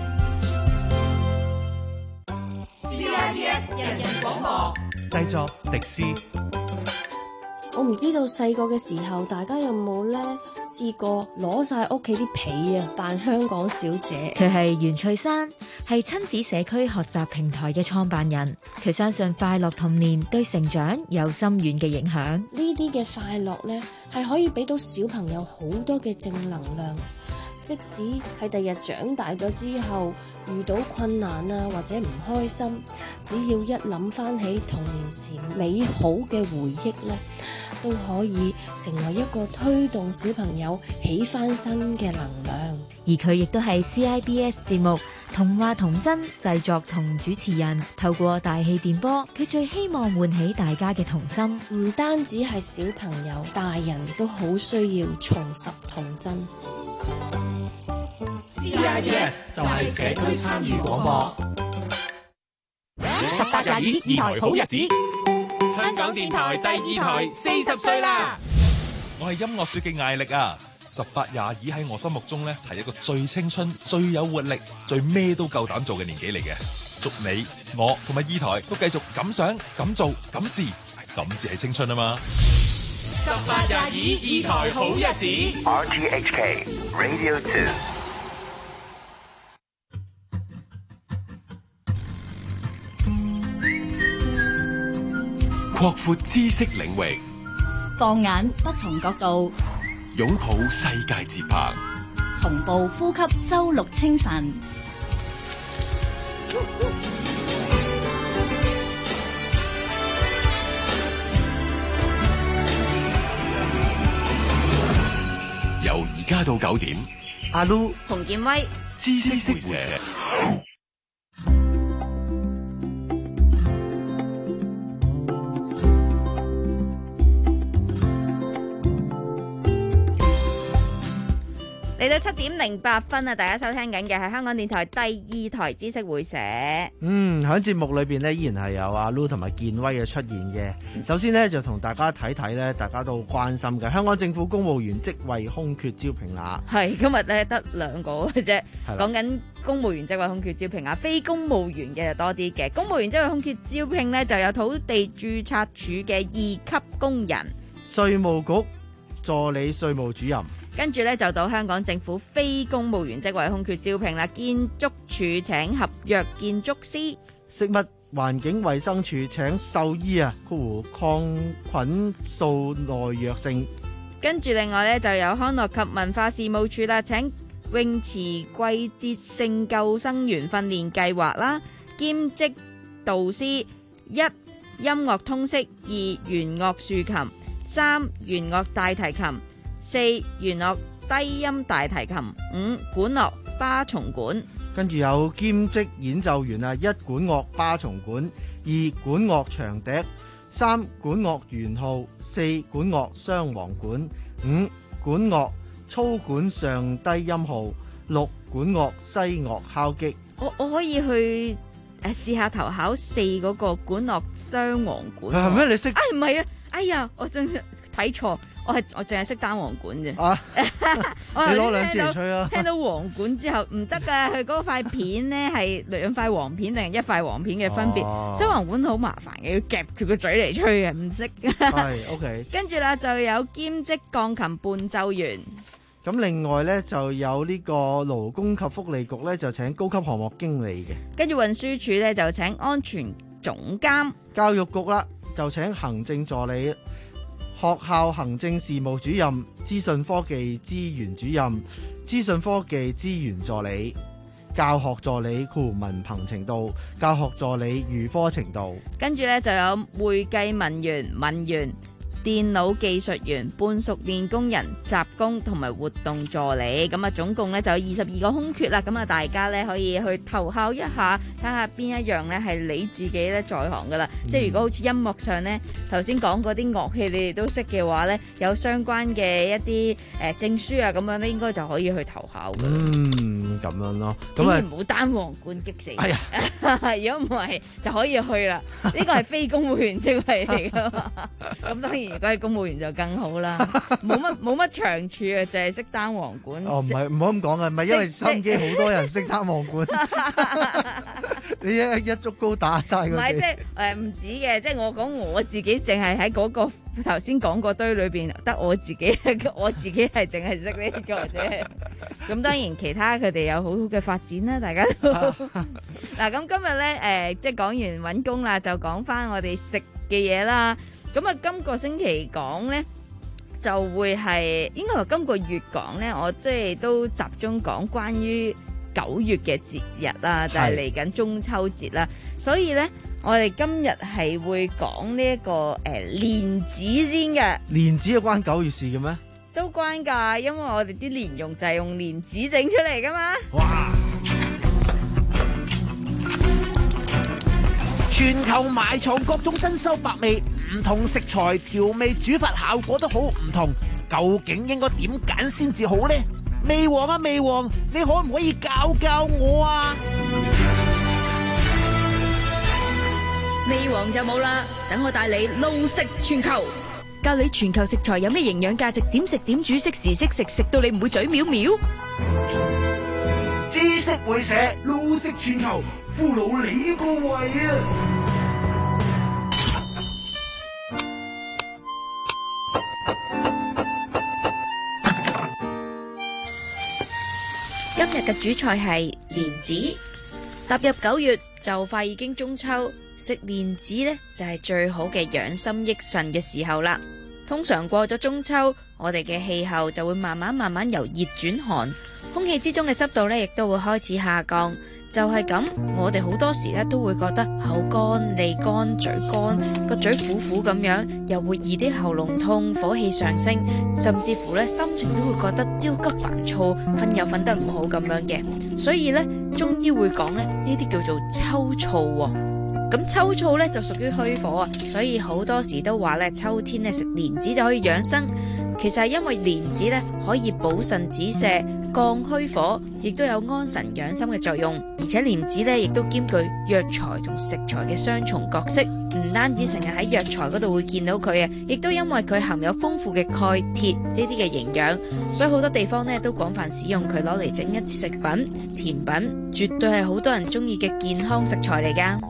C I B S 人人廣播製作迪斯。 我唔知道細個嘅時候，大家有冇咧試過攞晒屋企啲被啊，扮香港小姐。 佢係袁翠珊，係親子社區學習平台嘅創辦人。佢相信快樂童年對成長有深遠嘅影響。 呢啲嘅快樂咧，係可以俾到小朋友好多嘅正能量。即使喺第日長大咗之後遇到困難啊，或者唔開心，只要一諗翻起童年時美好嘅回憶咧，都可以成為一個推動小朋友起翻身嘅能量。 而佢亦都係 C I B S 節目《童話童真》製作同主持人。透過大氣電波，佢最希望喚起大家嘅童心。 唔單止係小朋友，大人都好需要重拾童真。 C I B S 就係社區參與廣播。十八廿二二台好日子，香港電台第二台四十歲啦！ 我係音樂雪嘅艾力啊！十八廿二喺我心目中咧係一個最青春、最有活力、最咩都夠膽做嘅年紀嚟嘅。祝你、我同埋二台都繼續敢想、敢做、敢試，咁至係青春啊嘛！ 十八廿二二台好日子 R T H K Radio Two。 擴闊知識領域， 放眼不同角度， 擁抱世界節拍， 同步呼吸周六清晨。 由而家到九點， 阿 Lu、 洪建威、 知識識者。 嚟到七點零八分啊！大家收聽緊嘅係香港電台第二台知識會社。 嗯，喺節目裏邊呢，依然係有阿 Lu 同埋建威嘅出現嘅。首先呢，就同大家睇睇呢，大家都好關心嘅香港政府公務員職位空缺招聘額。 係今日咧得兩個嘅啫，講緊公務員職位空缺招聘額，非公務員嘅就多啲嘅。公務員職位空缺招聘呢，就有土地註冊處嘅二級工人、 稅務局助理稅務主任。 跟住咧就到香港政府非公務員職位空缺招聘啦，建築署請合約建築師， 食物環境衛生署請獸醫啊，括弧抗菌素耐藥性。 跟住另外咧就有康樂及文化事務署啦，請泳池季節性救生員訓練計劃啦，兼職導師，一音樂通識，二弦樂豎琴，三弦樂大提琴，四弦樂低音大提琴，五管樂巴松管。 跟住有兼職演奏員啊，一管樂巴松管，二管樂長笛，三管樂圓號，四管樂雙簧管，五管樂粗管上低音號，六管樂西樂敲擊。 我我可以去誒試下投考四嗰個管樂雙簧管。 係咩？你識？ 哎唔係啊！哎呀，我真係睇錯。我係我淨係識單簧管啫。 啊！ 我你攞兩支嚟吹啊！ 聽到簧管之後唔得噶，佢嗰塊片咧係兩塊簧片定係一塊簧片嘅分別。雙簧管好麻煩嘅，要夾住個嘴嚟吹嘅，唔識。 係 OK。 跟住啦，就有兼職鋼琴伴奏員。 咁另外咧就有呢個勞工及福利局咧就請高級項目經理嘅。 跟住運輸署咧就請安全總監。 教育局啦就請行政助理。學校行政事務主任、資訊科技資源主任、資訊科技資源助理、教學助理括弧文憑程度、教學助理預科程度。跟住咧就有會計文員、文員、電腦技術員、半熟練工人、雜工同埋活動助理。咁啊，總共咧就有二十二個空缺啦。咁啊，大家咧可以去投考一下，睇下邊一樣咧係你自己咧在行噶啦。嗯、即係如果好似音樂上咧，頭先講嗰啲樂器你哋都識嘅話咧，有相關嘅一啲誒、呃、證書啊咁樣咧，應該就可以去投考噶。嗯，咁樣咯。咁啊，唔好單簧管激死。係啊，如果唔係就可以去啦。呢個係非公務員職位嚟噶嘛。咁當然。如果係公務員就更好啦，冇乜冇乜長處啊，就係識單簧管。哦，唔係唔好咁講啊，唔係因為心機好多人識單簧管，你一一竹篙打晒佢。唔係即係誒唔止嘅，即係我講我自己，淨係喺嗰個頭先講嗰堆裏邊，得我自己，我自己係淨係識呢個啫。咁當然其他佢哋有好好嘅發展啦，大家都。嗱咁今日咧誒，即係講完揾工啦，就講翻我哋食嘅嘢啦。咁啊，今個星期講呢，就會係應該話今個月講呢，我即係都集中講關於九月嘅節日啦，就係嚟緊中秋節啦。所以呢，我哋今日係會講呢一個誒蓮子先嘅。蓮子有關九月事嘅咩？都關㗎，因為我哋啲蓮蓉就係用蓮子整出嚟㗎嘛。哇！ 全球埋藏各種珍饈百味，唔同食材調味煮法效果都好唔同，究竟應該點揀先至好呢？味王啊味王，你可唔可以教教我啊？ 味王就冇啦，等我帶你撈食全球，教你全球食材有咩營養價值，點食點煮，識時識食，食到你唔會嘴藐藐。 知識會社撈食全球，俘虜你個胃啊！ 今日嘅主菜係蓮子。踏入九月就快已經中秋，食蓮子呢就係最好嘅養心益腎嘅時候啦。通常過咗中秋，我哋嘅氣候就會慢慢慢慢由熱轉寒，空氣之中嘅濕度呢亦都會開始下降。就係咁，我哋好多時咧都會覺得口乾、脷乾、嘴乾，個嘴苦苦咁樣，又會易啲喉嚨痛、火氣上升，甚至乎咧心情都會覺得焦急煩躁，瞓又瞓得唔好咁樣嘅。所以咧，中醫會講咧呢啲叫做秋燥。咁秋燥咧就屬於虛火啊，所以好多時都話咧秋天咧食蓮子就可以養生。其實係因為蓮子咧可以補腎止瀉， 降虛火，亦都有安神養心嘅作用。而且蓮子咧亦都兼具藥材同食材嘅雙重角色，唔單止成日喺藥材嗰度會見到佢啊，亦都因為佢含有豐富嘅鈣、鐵呢啲嘅營養，所以好多地方咧都廣泛使用佢攞嚟整一啲食品、甜品，絕對係好多人中意嘅健康食材嚟噶。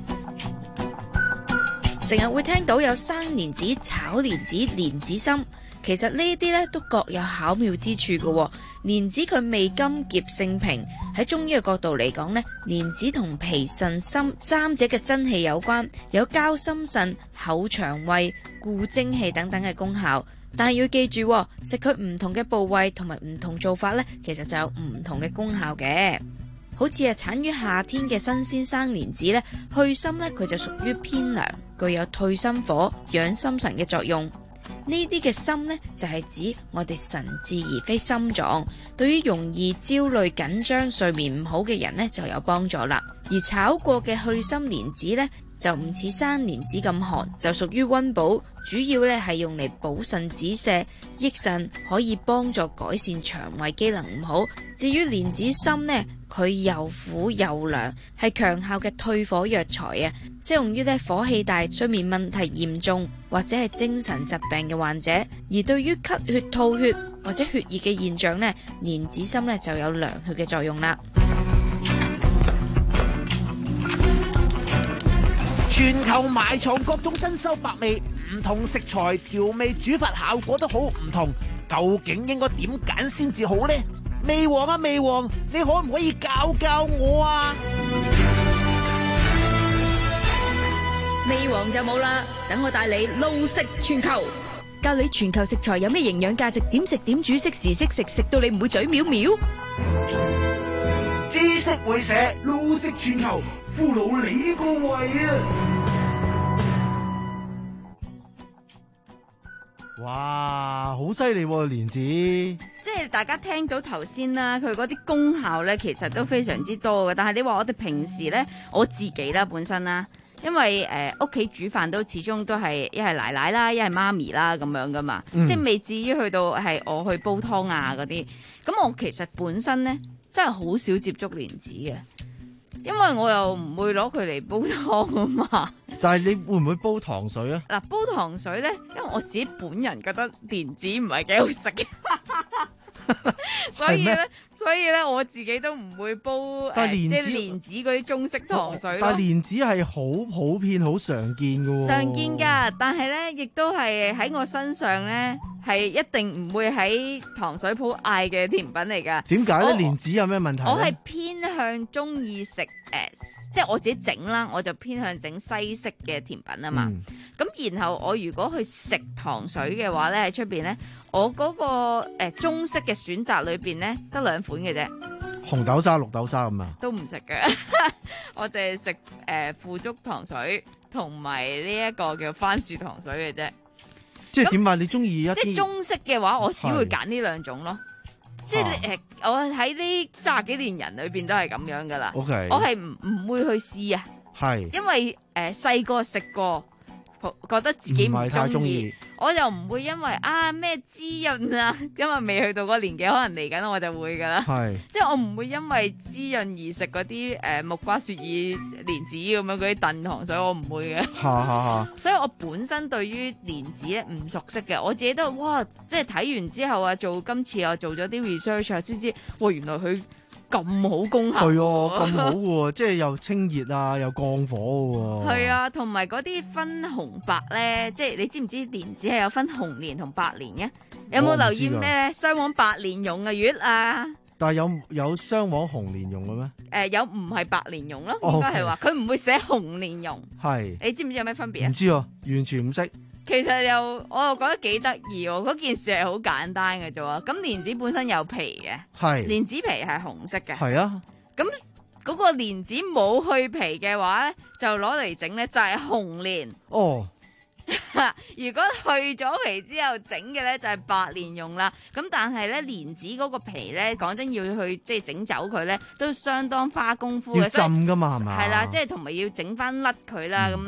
成日會聽到有生蓮子、炒蓮子、蓮子心，其實呢啲咧都各有巧妙之處嘅。蓮子佢味甘澀性平，喺中醫嘅角度嚟講呢，蓮子同脾腎心三者嘅真氣有關，有交心腎、厚腸胃、固精氣等等嘅功效。但係要記住，食佢唔同嘅部位同埋唔同做法呢，其實就有唔同嘅功效嘅。好似係產於夏天嘅新鮮生蓮子呢，去心呢，佢就屬於偏涼，具有退心火、養心神嘅作用。呢啲嘅心呢，就係指我哋神志而非心臟，對於容易焦慮緊張、睡眠唔好嘅人呢，就有幫助啦。而炒過嘅去心蓮子呢，就唔似生蓮子咁寒，就屬於溫補，主要呢係用嚟補腎止瀉、益腎，可以幫助改善腸胃機能唔好。至於蓮子心呢，佢又苦又涼，係強效嘅退火藥材啊，適用於呢火氣大、睡眠問題嚴重或者係精神疾病嘅患者。而對於咳血、吐血或者血熱嘅現象呢，蓮子心呢就有涼血嘅作用啦。 全球埋藏各種珍饈百味，唔同食材調味煮法效果都好唔同，究竟應該點揀先至好呢？味王啊味王，你可唔可以教教我啊？ 味王就冇啦，等我帶你路食全球，教你全球食材有咩營養價值，點食點煮，適時適食，食到你唔會嘴藐藐。 知識會社路食全球，俘虜你個胃啊！ 哇，好犀利喎蓮子！ 即係大家聽到頭先啦，佢嗰啲功效咧，其實都非常之多嘅。但係你話我哋平時咧，我自己啦本身啦，因為誒屋企煮飯都始終都係一係奶奶啦，一係媽咪啦咁樣噶嘛，嗯、即係未至於去到係我去煲湯啊嗰啲。咁我其實本身咧真係好少接觸蓮子嘅，因為我又唔會攞佢嚟煲湯啊嘛。 但係你會唔會煲糖水啊？ 嗱，煲糖水咧，因為我自己本人覺得蓮子唔係幾好食嘅，所以咧，所以咧，我自己都唔會煲誒，即係蓮子嗰啲中式糖水咯。 但係蓮子係好普遍、好常見嘅喎。 常見㗎，但係咧，亦都係喺我身上咧，係一定唔會喺糖水鋪嗌嘅甜品嚟㗎。 點解咧？蓮子有咩問題？ 我係偏向中意食誒。即係我自己整啦，我就偏向整西式嘅甜品啊嘛。咁、嗯、然後我如果去食糖水嘅話咧，喺出邊咧，我嗰、那個誒、呃、中式嘅選擇裏邊咧，得兩款嘅啫。 紅豆沙、綠豆沙咁啊？ 都唔食嘅，我淨係食誒腐竹糖水同埋呢一個叫番薯糖水嘅啫。 即係點啊？你中意一啲即係中式嘅話，我只會揀呢兩種咯。即係誒、呃，我喺呢卅幾年人裏邊都係咁樣噶啦。 Okay. 我係唔唔會去試啊。係，因為誒細個食過，覺得自己唔中意，我就唔會因為啊咩滋潤啊，因為未去到個年紀，可能嚟緊我就會噶啦。係，即係我唔會因為滋潤而食嗰啲誒木瓜雪耳蓮子咁樣嗰啲燉糖水，我唔會嘅。哈哈哈！所以我本身對於蓮子咧唔熟悉嘅，我自己都哇，即係睇完之後啊，做今次我做咗啲 research 啊，先知哇原來佢咁好功效。係啊， 咁好喎，即係又清熱啊，又降火喎。係啊，同埋嗰啲分紅白咧，即係你知唔知蓮子係有分紅蓮同白蓮嘅？有冇留意咩雙黃白蓮蓉嘅月啊？ 但係有有雙黃紅蓮蓉嘅咩？誒、 呃，有唔係白蓮蓉咯，應該係話佢唔會寫紅蓮蓉。係，你知唔知有咩分別啊？ 唔知啊，完全唔識。 其實又我又覺得幾得意喎，嗰件事係好簡單嘅啫喎。咁蓮子本身有皮嘅，係蓮子皮係紅色嘅，係啊。咁嗰個蓮子冇去皮嘅話咧，就攞嚟整咧就係紅蓮。哦。如果去咗皮之後整嘅咧就係白蓮蓉啦。咁但係咧蓮子嗰個皮咧，講真要去即係整走佢咧，都相當花功夫嘅。要浸噶嘛係嘛？係啦，即係同埋要整翻甩佢啦咁咧。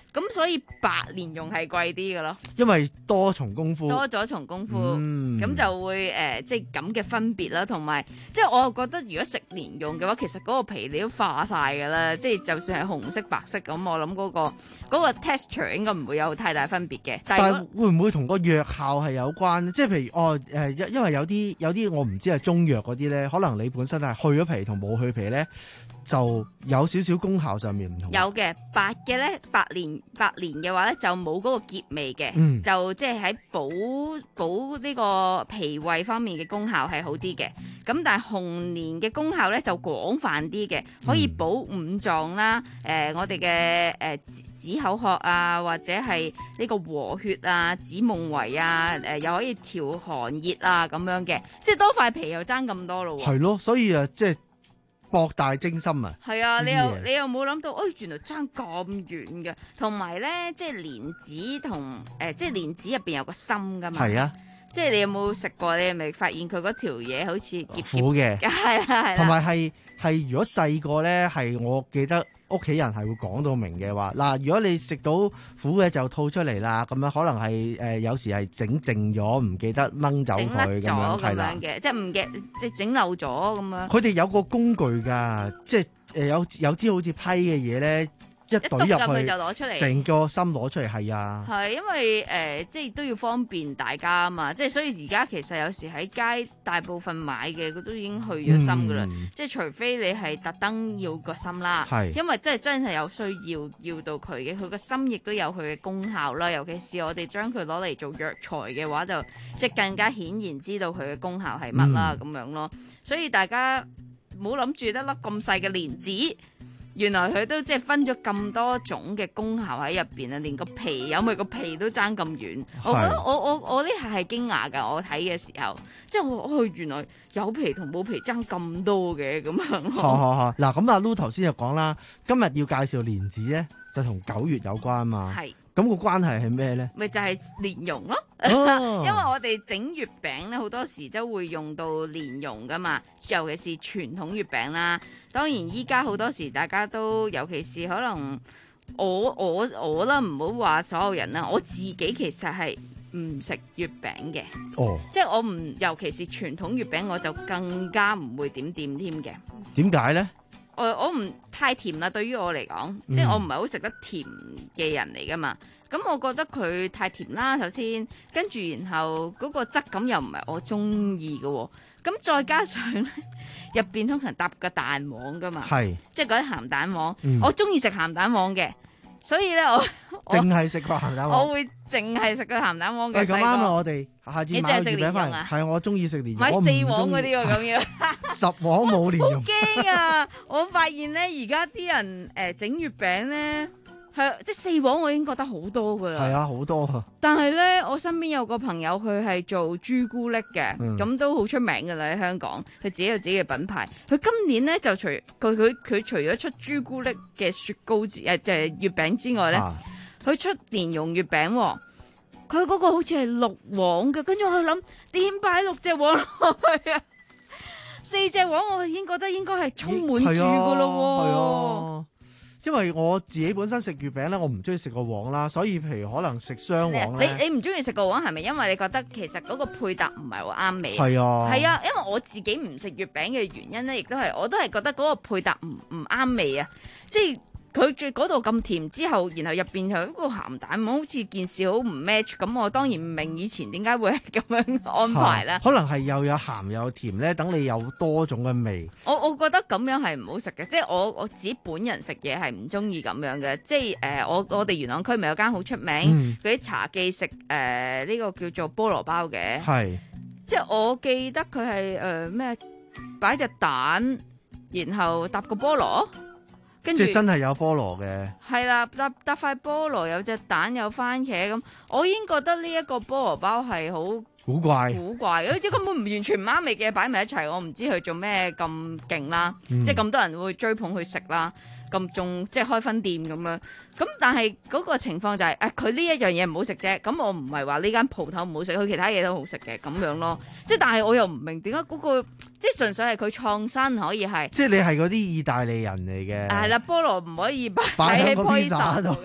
咁所以白蓮蓉係貴啲嘅咯， 因為多重功夫， 多咗重功夫，咁、 嗯、 就會誒、呃、即係咁嘅分別啦，同埋即係我又覺得如果食蓮蓉嘅話，其實嗰個皮你都化晒㗎啦，即係就算係紅色白色咁，我諗嗰、嗰個嗰、嗰個 texture 應該唔會有太大分別嘅。但係會唔會同個藥效係有關？即係譬如哦誒，因因為有啲有啲我唔知係中藥嗰啲咧，可能你本身係去咗皮同冇去皮咧，就有少少功效上面唔同。 有嘅白嘅咧，白蓮白蓮嘅話咧就冇嗰個澀味嘅， 嗯、 就即係喺補補呢個脾胃方面嘅功效係好啲嘅。咁但係紅蓮嘅功效咧就廣泛啲嘅，可以補五臟啦，誒、呃、我哋嘅誒止口渴啊，或者係呢個和血啊、止夢遺啊，誒、呃、又可以調寒熱啊咁樣嘅，即係多塊皮又爭咁多咯喎。 係咯，所以啊，即係博大精深啊！ 係啊，你又你又冇諗到，哎，原來爭咁遠嘅，同埋咧，即係蓮子同誒，即係蓮子入邊有個心噶嘛。係啊，即係你有冇食過？你係咪發現佢嗰條嘢好似澀苦嘅？ 係啦係啦， 同埋係係如果細個咧，係我記得屋企人係會講到明嘅話，嗱，如果你食到苦嘅就吐出嚟啦，咁樣可能係誒、呃、有時係整淨咗，唔記得掹走佢咁樣，係啦嘅，即係唔記即係整漏咗咁樣。 佢哋有個工具㗎，即係誒有有支好似批嘅嘢咧。一懟入去就攞出嚟， 成個心攞出嚟，係啊， 係因為誒、呃，即係都要方便大家啊嘛，即係所以而家其實有時喺街大部分買嘅佢都已經去咗心噶啦，嗯、即係除非你係特登要個心啦，係因為真係真係有需要要到佢嘅，佢個心亦都有佢嘅功效啦。尤其是我哋將佢攞嚟做藥材嘅話，就即係更加顯然知道佢嘅功效係乜啦咁樣咯。所以大家唔好諗住得粒咁細嘅蓮子。原來佢都即係分咗咁多種嘅功效喺入邊啊，連個皮有咪個皮都爭咁遠。我覺得我我我呢下係驚訝㗎，我睇嘅時候，即係我哦原來有皮同冇皮爭咁多嘅咁樣。 好好好，嗱咁阿 Lu 頭先就講啦，今日要介紹蓮子咧，就同九月有關嘛。係。咁個關係係咩咧？ 咪就係蓮蓉咯， 哦、 因為我哋整月餅咧，好多時都會用到蓮蓉噶嘛，尤其是傳統月餅啦。當然依家好多時大家都，尤其是可能我我我啦，唔好話所有人啦，我自己其實係唔食月餅嘅。哦，即係我唔，尤其是傳統月餅，我就更加唔會點點添嘅。 點解咧？ 我我唔太甜啦，對於我嚟講，嗯、即係我唔係好食得甜嘅人嚟噶嘛。咁我覺得佢太甜啦，首先，跟住然後嗰個質感又唔係我中意嘅喎。咁再加上咧，入邊通常搭個蛋黃噶嘛，係即係嗰啲鹹蛋黃。嗯、我中意食鹹蛋黃嘅，所以咧我淨係食個鹹蛋黃。 我會淨係食個鹹蛋黃嘅。 係咁啱啊！我哋下次買個月餅翻嚟，係我中意食蓮蓉， 買四黃嗰啲喎咁樣。 十黃冇蓮蓉。 好驚啊！我發現咧，而家啲人誒整月餅咧。係，即係四黃我已經覺得好多噶啦。 係啊，好多啊。 但係咧，我身邊有個朋友，佢係做朱古力嘅，咁、嗯、都好出名噶啦喺香港。佢自己有自己嘅品牌。佢今年咧就除佢佢佢除咗出朱古力嘅雪糕之誒即係月餅之外咧，佢、啊、出蓮蓉月餅。佢嗰個好似係六黃嘅，跟住我諗點擺六隻黃落去啊？四隻黃我已經覺得應該係充滿住噶咯。 因為我自己本身食月餅咧，我唔中意食個黃啦，所以譬如可能食雙黃咧。 你你唔中意食個黃係咪因為你覺得其實嗰個配搭唔係好啱味？ 係啊， 係啊，因為我自己唔食月餅嘅原因咧，亦都係我都係覺得嗰個配搭唔唔啱味啊，即係。佢最嗰度咁甜之後，然後入邊有一個鹹蛋，好似件事好唔 match。咁我當然唔明以前點解會係咁樣安排啦。 可能係又有鹹又有甜咧，等你有多種嘅味。 我我覺得咁樣係唔好食嘅，即係我我自己本人食嘢係唔中意咁樣嘅。即係誒、呃，我我哋元朗區咪有間好出名嗰啲、嗯、茶記食誒呢個叫做菠蘿包嘅。係，即係我記得佢係誒咩擺隻蛋，然後搭個菠蘿。跟住即係真係有菠蘿嘅， 係啦，搭搭塊菠蘿，有隻蛋，有番茄咁，我已經覺得呢一個菠蘿包係好古怪， 古怪，即係根本唔完全唔啱味嘅擺埋一齊，我唔知佢做咩咁勁啦，嗯、即係咁多人會追捧去食啦，咁仲即係開分店咁樣，咁但係嗰個情況就係、是，誒佢呢一樣嘢唔好食啫，咁我唔係話呢間鋪頭唔好食，佢其他嘢都好食嘅咁樣咯，即係但係我又唔明點解嗰個。即係純粹係佢創新可以係， 即係你係嗰啲意大利人嚟嘅。 係啦，菠蘿唔可以擺喺披薩度嘅。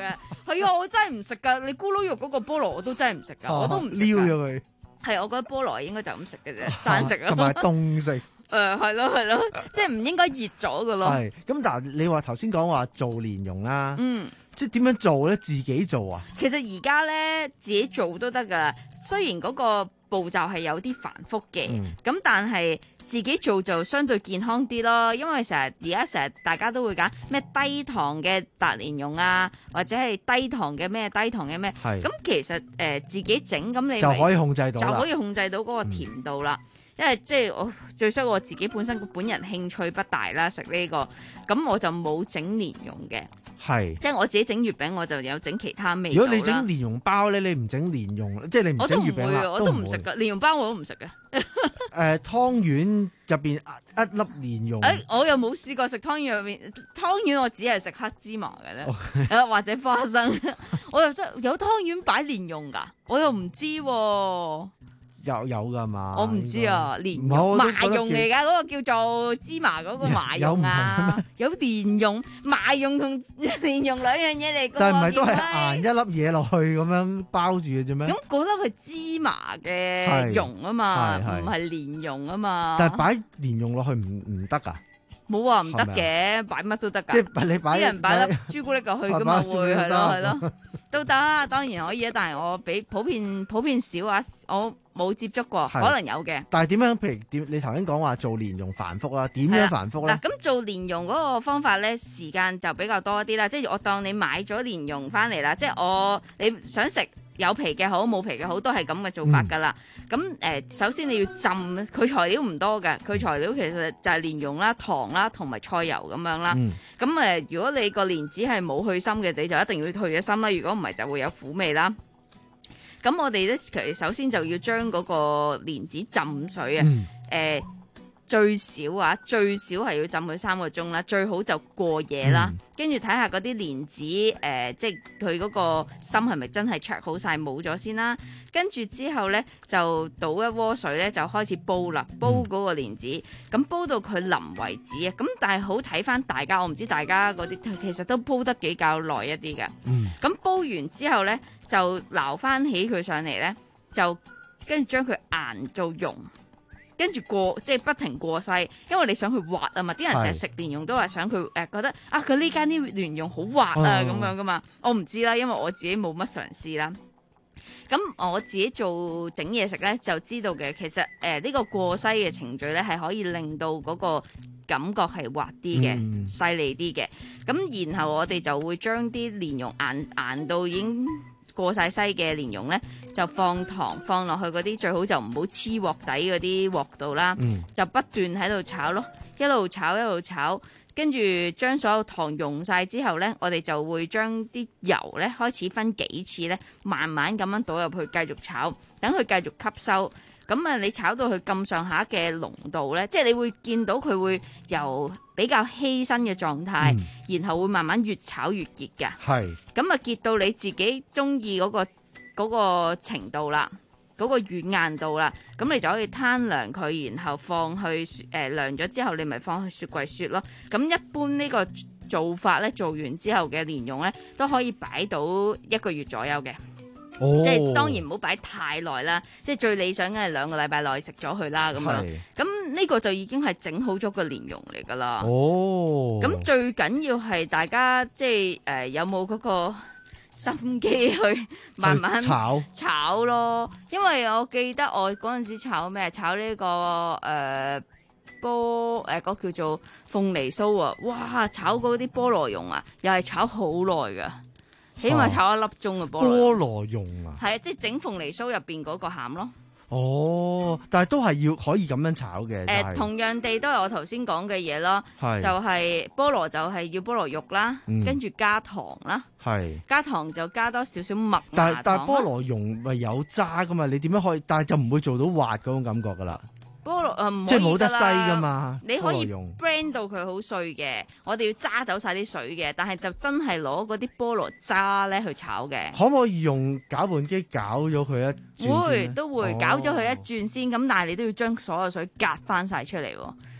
係啊，我真係唔食㗎。你咕嚕肉嗰個菠蘿我都真係唔食㗎，我都唔食㗎。 撩咗佢。 係，我覺得菠蘿應該就咁食嘅啫，生食咯。 同埋凍食。 誒係咯係咯，即係唔應該熱咗㗎咯。 係，咁但係你話頭先講話做蓮蓉啦， 嗯， 即係點樣做咧？自己做啊？ 其實而家咧自己做都得㗎，雖然嗰個步驟係有啲繁複嘅，咁、嗯、但係自己做就相對健康啲咯。因為成日而家成日大家都會揀咩低糖嘅達蓮蓉啊，或者係低糖嘅咩低糖嘅咩，咁其實誒、呃、自己整咁你就可以控制到， 就可以控制到嗰個甜度啦。嗯因為即係我最衰我自己本身本人興趣不大啦，食呢個，咁我就冇整蓮蓉嘅。係，即係我自己整月餅，我就有整其他味道啦。如果你整蓮蓉包咧，你唔整蓮蓉，即係你唔整月餅啦， 我都唔食噶，蓮蓉包我都唔食嘅。 誒，湯圓入邊一粒蓮蓉。 誒，我又冇試過食湯圓入邊湯圓，我只係食黑芝麻嘅咧，誒或者花生。我又真有湯圓擺蓮蓉噶，我又唔知喎。 有有噶嘛？ 我唔知啊，蓮蓉麻蓉嚟噶，嗰個叫做芝麻嗰個麻蓉啊，有蓮蓉、麻蓉同蓮蓉兩樣嘢嚟噶。 但係唔係都係硬一粒嘢落去咁樣包住嘅啫咩？ 咁嗰粒係芝麻嘅蓉啊嘛，唔係蓮蓉啊嘛。 但係擺蓮蓉落去唔唔得噶？ 冇話唔得嘅，擺乜都得噶。 即係你擺啲人擺粒朱古力落去噶嘛，會係咯係咯，都得啊，當然可以啊。但係我比普遍普遍少啊，我。冇接觸過，可能有嘅。 但係點樣？譬如點？你頭先講話做蓮蓉繁複啦，點樣繁複咧？ 嗱，咁做蓮蓉嗰個方法咧，時間就比較多啲啦。即係我當你買咗蓮蓉翻嚟啦，即係我你想食有皮嘅好，冇皮嘅好，都係咁嘅做法㗎啦。咁誒、嗯呃，首先你要浸，佢材料唔多嘅，佢材料其實就係蓮蓉啦、糖啦同埋菜油咁樣啦。咁誒、嗯，如果你個蓮子係冇去心嘅，你就一定要去咗心啦。如果唔係，就會有苦味啦。咁我哋咧，其實首先就要將嗰個蓮子浸水啊，誒、嗯呃、最少啊，最少係要浸佢三個鐘啦，最好就過夜啦。跟住睇下嗰啲蓮子，誒、呃、即係佢嗰個心係咪真係灼好晒冇咗先啦。跟住之後咧，就倒一鍋水咧，就開始煲啦，煲嗰個蓮子，咁、嗯、煲到佢腍為止啊。咁但係好睇翻大家，我唔知大家嗰啲其實都煲得比較耐一啲嘅。咁、嗯、煲完之後咧，就撈翻起佢上嚟咧，就跟住將佢研做蓉，跟住過即係不停過篩，因為你想去滑啊嘛。啲人成日食蓮蓉都話想佢誒、呃、覺得啊，佢呢間啲蓮蓉好滑啊咁、哦、樣噶嘛。我唔知啦，因為我自己冇乜嘗試啦。咁我自己做整嘢食咧，就知道嘅。其實誒呢、呃呢個過篩嘅程序咧，係可以令到嗰個感覺係滑啲嘅、嗯、細膩啲嘅。咁然後我哋就會將啲蓮蓉研研到已經過晒篩嘅蓮蓉咧，就放糖放落去嗰啲，最好就唔好黐鑊底嗰啲鑊度啦。嗯、就不斷喺度炒咯，一路炒一路炒。跟住將所有糖溶晒之後呢，我哋就會將啲油呢開始分幾次呢，慢慢咁樣倒入去繼續炒，等佢繼續吸收。咁啊，你炒到佢咁上下嘅濃度呢，即係你會見到佢會由比較稀身嘅狀態，嗯、然後會慢慢越炒越結㗎。係。咁啊，結到你自己中意嗰個嗰個程度啦。嗰個軟硬度啦，咁你就可以攤涼佢，然後放去誒涼咗之後，你咪放去雪櫃雪咯。咁一般呢個做法咧，做完之後嘅蓮蓉咧，都可以擺到一個月左右嘅。哦，即係當然唔好擺太耐啦，即係最理想嘅係兩個禮拜內食咗佢啦咁樣。咁呢個就已經係整好咗個蓮蓉嚟㗎啦。哦，咁最緊要係大家即係誒、呃、有冇嗰個心機去慢慢炒炒咯，因為我記得我嗰陣時炒咩？炒呢、這個誒、呃、波誒嗰、呃那個、叫做鳳梨酥啊！哇，炒嗰啲菠蘿蓉啊，又係炒好耐噶，起碼炒一粒鐘嘅菠蘿。 菠蘿蓉啊， 係啊，即係整鳳梨酥入邊嗰個餡咯。 哦，但係都係要可以咁樣炒嘅。誒、 呃，同樣地都係我頭先講嘅嘢咯，就係、是、菠蘿就係要菠蘿肉啦，嗯、跟住加糖啦，加糖就加多少少麥芽糖。 但係但係菠蘿蓉咪有渣噶嘛？你點樣可以？但係就唔會做到滑嗰種感覺噶啦。 菠蘿誒唔即係冇得篩噶嘛？ 你可以 blend 到佢好碎嘅，我哋要揸走晒啲水嘅，但係就真係攞嗰啲菠蘿渣咧去炒嘅。 可唔可以用攪拌機攪咗佢一轉？ 會都會攪咗佢一轉先，咁、哦、但係你都要將所有水隔翻晒出嚟喎。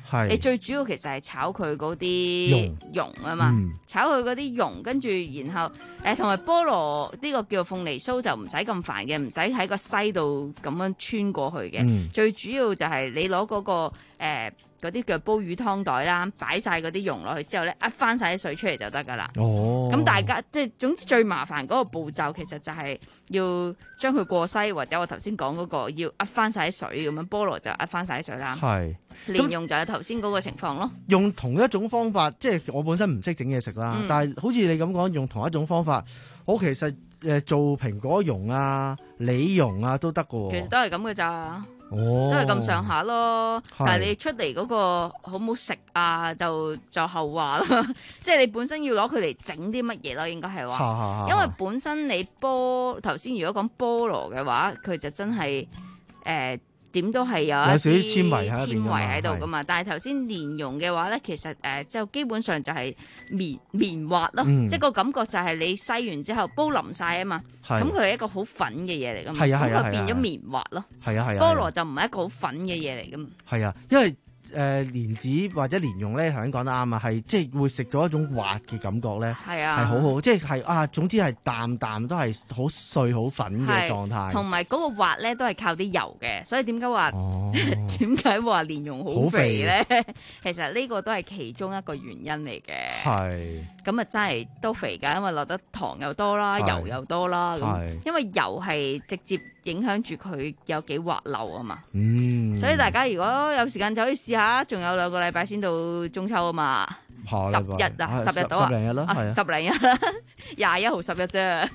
係你最主要其實係炒佢嗰啲蓉啊嘛， 嗯炒佢嗰啲蓉，跟住然後誒同埋菠蘿呢個叫鳳梨酥就唔使咁煩嘅，唔使喺個西度咁樣穿過去嘅。 嗯最主要就係你攞嗰、個誒嗰啲叫煲魚湯袋啦，擺晒嗰啲蓉落去之後咧，呃翻晒啲水出嚟就得噶啦。 哦， 咁大家即係總之最麻煩嗰個步驟，其實就係要將佢過篩，或者我頭先講嗰個要呃翻晒啲水咁樣，菠蘿就呃翻晒啲水啦。 係蓮蓉就係頭先嗰個情況咯。 用同一種方法，即係我本身唔識整嘢食啦， 嗯但係好似你咁講，用同一種方法，我其實誒做蘋果蓉啊、梨蓉啊都得㗎喎。 其實都係咁嘅咋， 哦， 都係咁上下咯。 係但係你出嚟嗰個好唔好食啊，就就後話啦。即係你本身要攞佢嚟整啲乜嘢咯，應該係哈哈哈， 話因為本身你菠頭先如果講菠蘿嘅話，佢就真係誒點都係有一有少少啲纖維喺入邊㗎嘛纖維喺度噶嘛。但係頭先蓮蓉嘅話咧，其實誒、呃、就基本上就係綿綿滑咯， 嗯即係個感覺就係你篩完之後煲腍晒啊嘛， 係咁佢係一個好粉嘅嘢嚟噶嘛， 係啊係啊係啊咁佢變咗綿滑咯。 係啊係啊， 菠蘿就唔係一個好粉嘅嘢嚟噶嘛。 係啊，因為誒蓮子或者蓮蓉咧，頭先講得啱啊，係即係會食到一種滑嘅感覺咧， 係啊係好好，即係係啊，總之係啖啖都係好碎好粉嘅狀態， 同埋嗰個滑咧都係靠啲油嘅，所以點解話點解話蓮蓉好肥咧？其實呢個都係其中一個原因嚟嘅。 係咁啊，真係都肥㗎，因為落得糖又多啦， 係油又多啦。咁係因為油係直接影響住佢有幾滑溜啊嘛。 嗯， 所以大家如果有時間就可以試下，仲有兩個禮拜先到中秋啊嘛。十下禮拜日啊， 係十日到啊， 十零日啦啊係啊十零日啦，廿一號十日啫。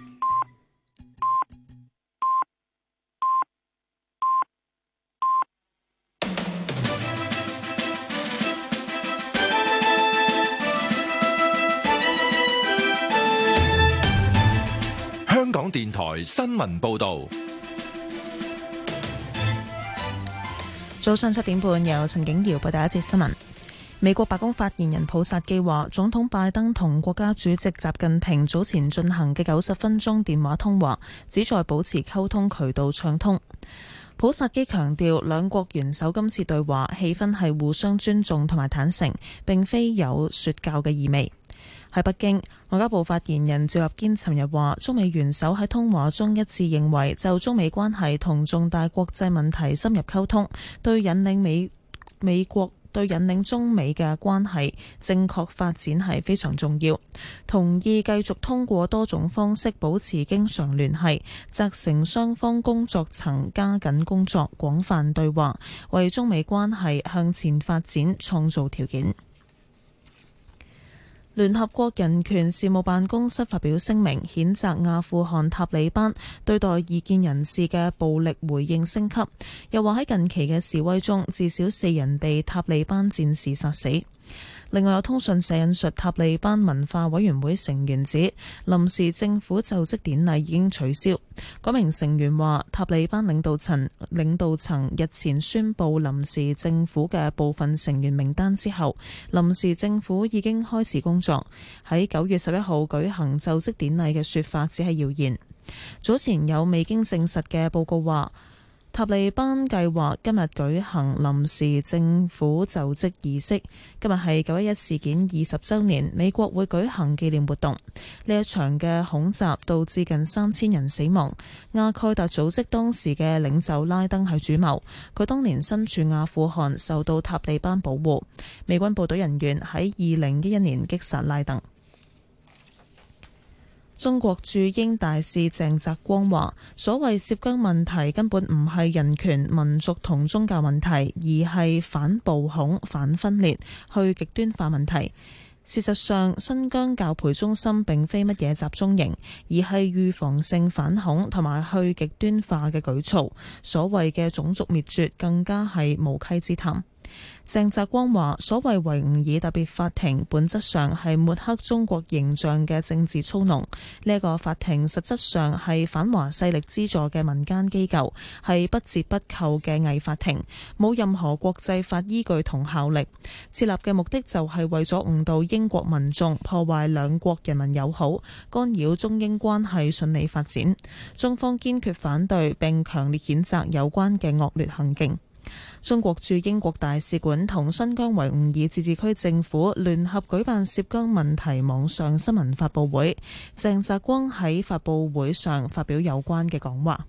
香港電台新聞報道。 早上七點半，由陳景瑤報第一節新聞。美國白宮發言人普薩基話，總統拜登同國家主席習近平早前進行嘅九十分鐘電話通話，旨在保持溝通渠道暢通。普薩基強調，兩國元首今次對話氣氛係互相尊重同埋坦誠，並非有說教嘅意味。喺北京，外交部發言人趙立堅尋日話，中美元首喺通話中一致認為，就中美關係同重大國際問題深入溝通，對引領美美國對引領中美嘅關係正確發展係非常重要，同意繼續通過多種方式保持經常聯繫，責成雙方工作層加緊工作，廣泛對話，為中美關係向前發展創造條件。聯合國人權事務辦公室發表聲明，譴責阿富汗塔利班對待異見人士嘅暴力回應升級，又話喺近期嘅示威中，至少四人被塔利班戰士殺死。另外有通訊社引述塔利班文化委員會成員指，臨時政府就職典禮已經取消。嗰名成員話，塔利班領導層領導層日前宣布臨時政府嘅部分成員名單之後，臨時政府已經開始工作。喺九月十一號舉行就職典禮嘅說法只係謠言。早前有未經證實嘅報告話，塔利班計劃今日舉行臨時政府就職儀式。今日係九一一事件二十週年，美國會舉行紀念活動。呢一場嘅恐襲導致近三千人死亡。阿蓋達組織當時嘅領袖拉登係主謀，佢當年身處阿富汗，受到塔利班保護。美軍部隊人員喺二零一一年擊殺拉登。中國駐英大使鄭澤光話，所謂涉疆問題根本唔係人權、民族同宗教問題，而係反暴恐、反分裂、去極端化問題。事實上，新疆教培中心並非乜嘢集中營，而係預防性反恐同埋去極端化嘅舉措。所謂嘅種族滅絕更加係無稽之談。鄭澤光話，所謂維吾爾特別法庭本質上係抹黑中國形象嘅政治操弄，呢一個法庭實質上係反華勢力資助嘅民間機構，係不折不扣嘅偽法庭，冇任何國際法依據同效力。設立嘅目的就係為咗誤導英國民眾，破壞兩國人民友好，干擾中英關係順利發展。中方堅決反對並強烈譴責有關嘅惡劣行徑。 中國駐英國大使館同新疆維吾爾自治區政府聯合舉辦涉疆問題網上新聞發佈會，鄭澤光喺發佈會上發表有關嘅講話。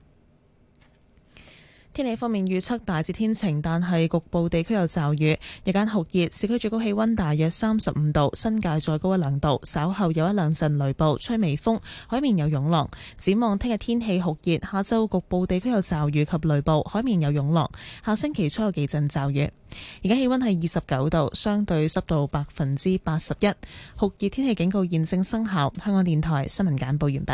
天氣方面預測大致天晴，但係局部地區有驟雨。日間酷熱，市區最高氣溫大約三十五度，新界再高一兩度。稍後有一兩陣雷暴，吹微風，海面有湧浪。展望聽日天氣酷熱，下週局部地區有驟雨及雷暴，海面有湧浪。下星期初有幾陣驟雨。而家氣溫係二十九度，相對濕度百分之八十一。酷熱天氣警告現正生效。香港電台新聞簡報完畢。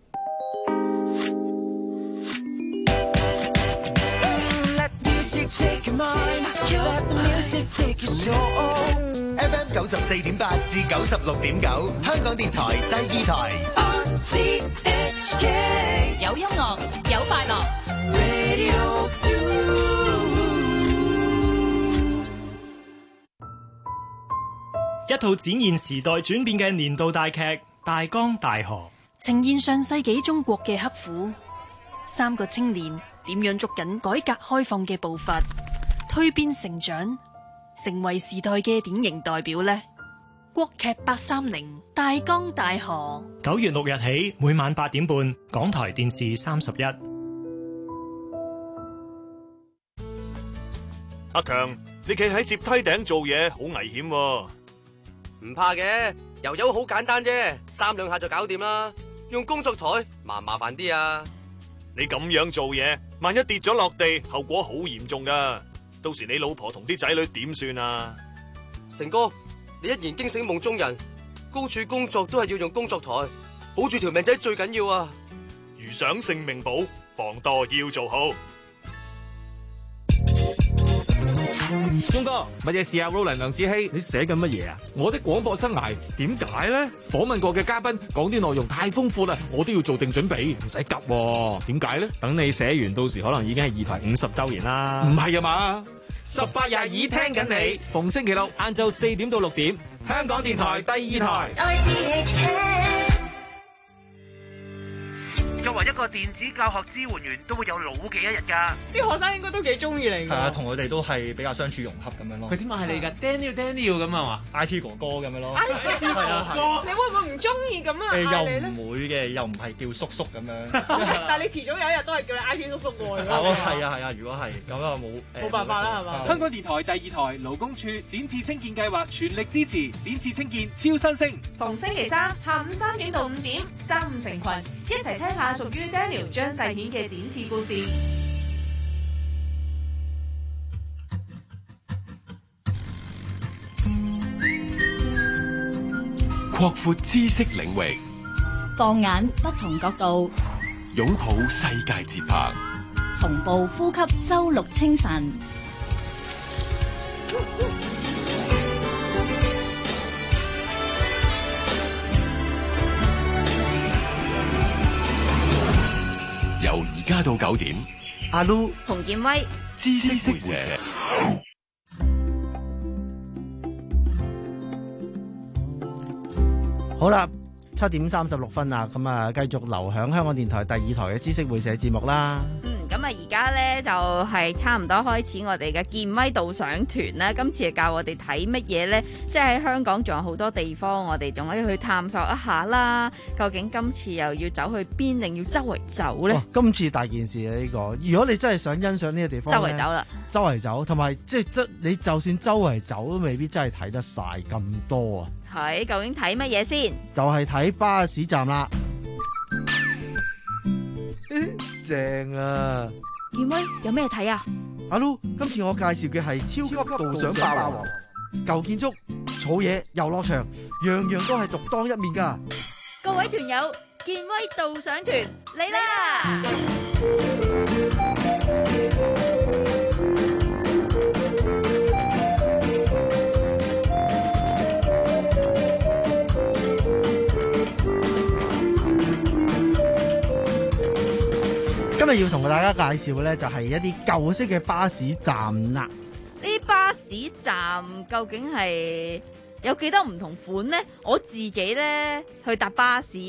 F M 九十四點八至九十六點九，香港電台第二台。 有音樂，有快樂。 一套展現時代轉變嘅年度大劇《大江大河》， 呈現上世紀中國嘅刻苦。三個青年點樣捉緊改革開放嘅步伐，蛻變成長，成為時代嘅典型代表呢？國劇八三零《大江大河》， 九月六日起，每晚八點半，港台電視三十一。 阿強，你企喺接梯頂做嘢，好危險喎。 唔怕嘅，油油好簡單啫，三兩下就搞掂啦。用工作台麻唔麻煩啲啊？ 你咁樣做嘢，萬一跌咗落地，後果好嚴重噶。到時你老婆同啲仔女點算啊？ 成哥，你一言驚醒夢中人，高處工作都係要用工作台，保住條命仔最緊要啊！ 如想性命保，防墮要做好。 鐘哥，乜嘢事啊 Roland 梁子希，你寫緊乜嘢啊？我的廣播生涯點解咧？訪問過嘅嘉賓講啲內容太豐富啦，我都要做定準備，唔使急喎。點解咧？等你寫完，到時可能已經係二台五十周年啦。唔係啊嘛？十八廿二聽緊你，逢星期六晏晝四點到六點，香港電台第二台。 作為一個電子教學支援員，都會有老嘅一日㗎。 啲學生應該都幾中意你㗎。 係啊，同佢哋都係比較相處融洽咁樣咯。 佢點嗌你㗎 ？Daniel Daniel 咁啊嘛 ，I T 哥哥咁樣咯。 I T 哥哥，你會唔會唔中意咁啊？ 誒又唔會嘅，又唔係叫叔叔咁樣。 但係你遲早有一日都係叫你 I T 叔叔喎。 哦，係啊係啊，如果係咁啊冇冇辦法啦係嘛？ 香港電台第二台勞工處展翅青見計劃全力支持展翅青見超新星。 逢星期三下午三點到五點，三五成群一齊聽下屬於 Daniel 張世顯嘅展翅故事。 擴闊知識領域， 放眼不同角度， 擁抱世界節拍， 同步呼吸周六清晨。 由而家到九點， 阿 Lu 洪建威， 知識會社。 好啦，七點三十六分啦，咁啊，繼續留響香港電台第二台嘅知識會社節目啦。 嗯，咁啊，而家咧就係、是、差唔多開始我哋嘅健威導賞團啦。今次係教我哋睇乜嘢咧？即係喺香港仲有好多地方，我哋仲可以去探索一下啦。究竟今次又要走去邊，定要周圍走咧、哦？ 今次大件事啊！呢、這個，如果你真係想欣賞呢個地方， 周圍走啦， 周圍走，同埋即係即你就算周圍走，都未必真係睇得晒咁多啊！ 係，究竟睇乜嘢先？ 就係睇巴士站啦，正啊！ 健威有咩睇啊？ 阿 Lu，今次我介紹嘅係超級導賞霸王，舊建築、草野、遊樂場，樣樣都係獨當一面噶。 各位團友，健威導賞團嚟啦！ 今日要同大家介紹嘅咧，就係一啲舊式嘅巴士站啦。 呢巴士站究竟係有幾多唔同款呢？我自己咧去搭巴士，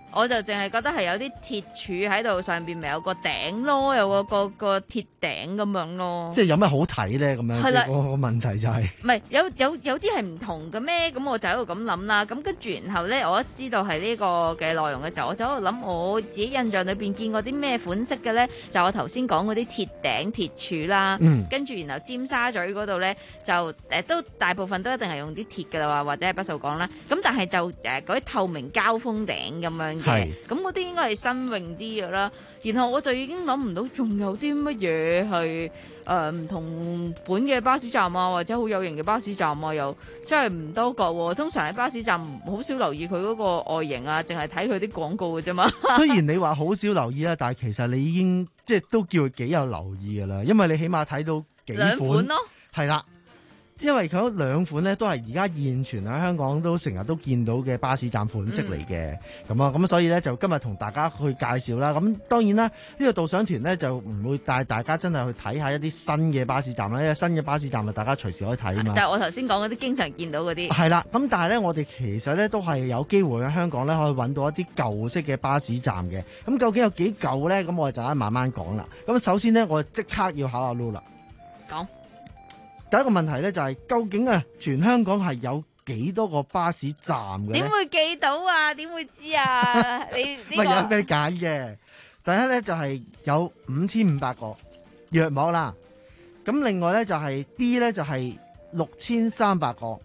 我就淨係覺得係有啲鐵柱喺度，上邊咪有個頂咯，有個個個鐵頂咁樣咯。 即係有咩好睇咧？咁樣係啦， 即係嗰個問題就係、是。 唔係有有有啲係唔同嘅咩？咁我就喺度咁諗啦。咁跟住然後咧，我一知道係呢個嘅內容嘅時候，我就喺度諗我自己印象裏邊見過啲咩款式嘅咧？就我頭先講嗰啲鐵頂鐵柱啦。 嗯。 跟住然後尖沙咀嗰度咧，就誒、呃、都大部分都一定係用啲鐵㗎啦，或者係不鏽鋼啦。咁但係就誒嗰啲透明膠封頂咁樣嘅，咁嗰啲應該係新穎啲嘅啦。然後我就已經諗唔到仲有啲乜嘢係誒唔同款嘅巴士站啊，或者好有型嘅巴士站啊，又真係唔多覺喎。通常喺巴士站好少留意佢嗰個外形啊，淨係睇佢啲廣告嘅啫嘛。 雖然你話好少留意啦，但係其實你已經即係都叫幾有留意㗎啦，因為你起碼睇到幾款。兩款咯。係啦。因為佢嗰兩款咧都係而家現存喺香港都成日都見到嘅巴士站款式嚟嘅，咁啊咁所以咧就今日同大家去介紹啦。咁當然啦，呢、呢個導賞團咧就唔會帶大家真係去睇下一啲新嘅巴士站啦，因為新嘅巴士站啊大家隨時可以睇啊嘛。 就係我頭先講嗰啲經常見到嗰啲。係啦，咁但係咧我哋其實咧都係有機會喺香港咧可以揾到一啲舊式嘅巴士站嘅。咁究竟有幾舊咧？咁我哋就喺慢慢講啦。咁首先咧我即刻要考下 Lulu 啦。講。第一個問題咧就係、是、究竟啊，全香港係有幾多個巴士站嘅？ 點會記到啊？點會知啊？你呢、這個？ 有俾你揀嘅。第一咧就係、是、有五千五百個約莫啦。咁另外咧就係、是、B 咧就係六千三百個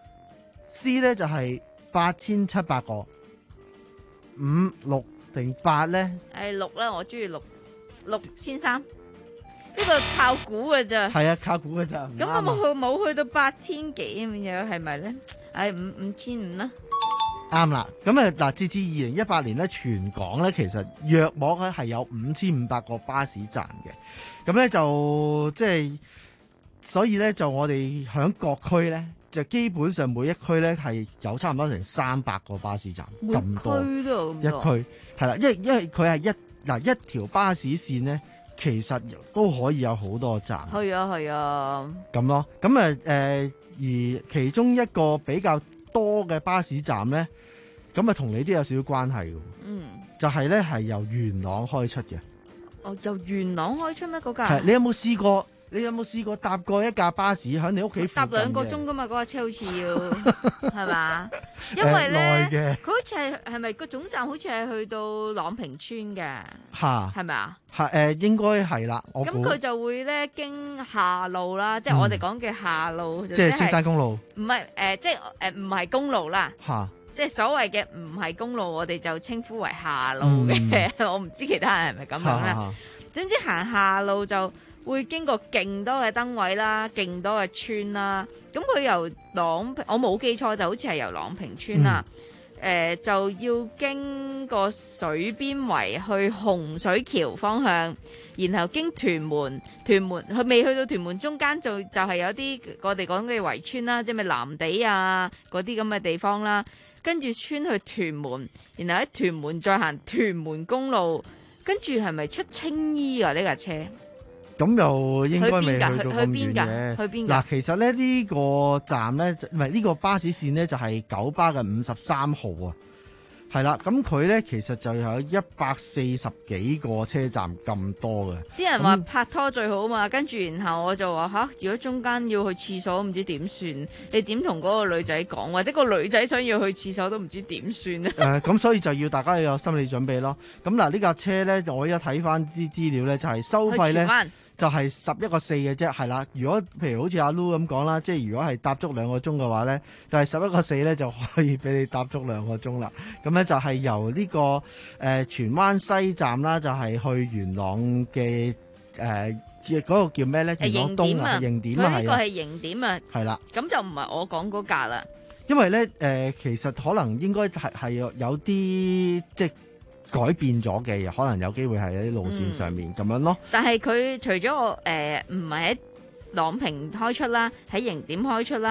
，C 咧就係八千七百個，五六定八咧？ 誒六啦，我中意六六千三。呢個靠估嘅咋？ 係啊，靠估嘅咋。 咁我冇去冇去到八千幾咁樣，係咪咧？誒五五千五啦。 啱啦。咁啊嗱，截至二零一八年咧，全港咧其實約莫咧係有五千五百個巴士站嘅。咁咧就即係，所以咧就我哋響各區咧，就基本上每一區咧係有差唔多成三百個巴士站咁多。 每區都有咁多。 一區係啦，因為因為佢係一嗱一條巴士線咧。其實都可以有好多站， 係啊係啊， 咁咯，咁啊誒，而其中一個比較多嘅巴士站咧，咁啊同你都有少少關係嘅，嗯，就係咧係由元朗開出嘅， 哦，由元朗開出咩嗰架？ 係，你有冇試過？你有冇試過搭過一架巴士喺你屋企附近嘅？ 搭兩個鐘噶嘛，嗰架車好似要係嘛？因為咧，佢好似係係咪個總站好似係去到朗屏村嘅？ 吓， 係咪啊？ 係誒，應該係啦。 咁佢就會咧經下路啦，即係我哋講嘅下路， 即係青山公路。唔係誒，即係誒唔係公路啦。 吓， 即係所謂嘅唔係公路，我哋就稱呼為下路嘅。我唔知其他人係咪咁樣咧。總之行下路就會經過勁多嘅燈位啦，勁多嘅村啦。咁佢由朗屏，我冇記錯就好似係由朗屏村啦。誒、嗯呃、就要經過水邊圍去洪水橋方向，然後經屯門，屯門佢未去到屯門中間就就係有啲我哋講嘅圍村啦，即係咪藍地啊嗰啲咁嘅地方啦。跟住穿去屯門，然後喺屯門再行屯門公路，跟住係咪出青衣啊呢架車？ 咁又應該未去到咁遠嘅。 去邊㗎？ 嗱，其實咧呢個站咧，唔係呢個巴士線咧，就係九巴嘅五十三號啊。係啦，咁佢咧其實就有一百四十幾個車站咁多嘅。 啲人話拍拖最好嘛，跟住然後我就話吓，如果中間要去廁所唔知點算？你點同嗰個女仔講？或者個女仔想要去廁所都唔知點算啊？誒、 呃，咁所以就要大家要有心理準備咯。咁嗱，呢架車咧，我而家睇翻啲資料咧，就係、是、收費咧。就係十一個四嘅啫，係啦。如果譬如好似阿 Lu 咁講啦，即係如果係搭足兩個鐘嘅話咧，就係十一個四咧就可以俾你搭足兩個鐘啦。咁咧就係由呢、這個誒、呃、荃灣西站啦，就係、是、去元朗嘅誒嗰個叫咩咧？元朗東啊，迎點啊， 佢呢個係迎點啊， 係啦。 咁就唔係我講嗰架啦。 因為咧誒、呃，其實可能應該係係有有啲即係。改變咗嘅，可能有機會係喺啲路線上面咁、嗯、樣咯。 但係佢除咗我誒唔係喺朗屏開出啦，喺迎點開出啦，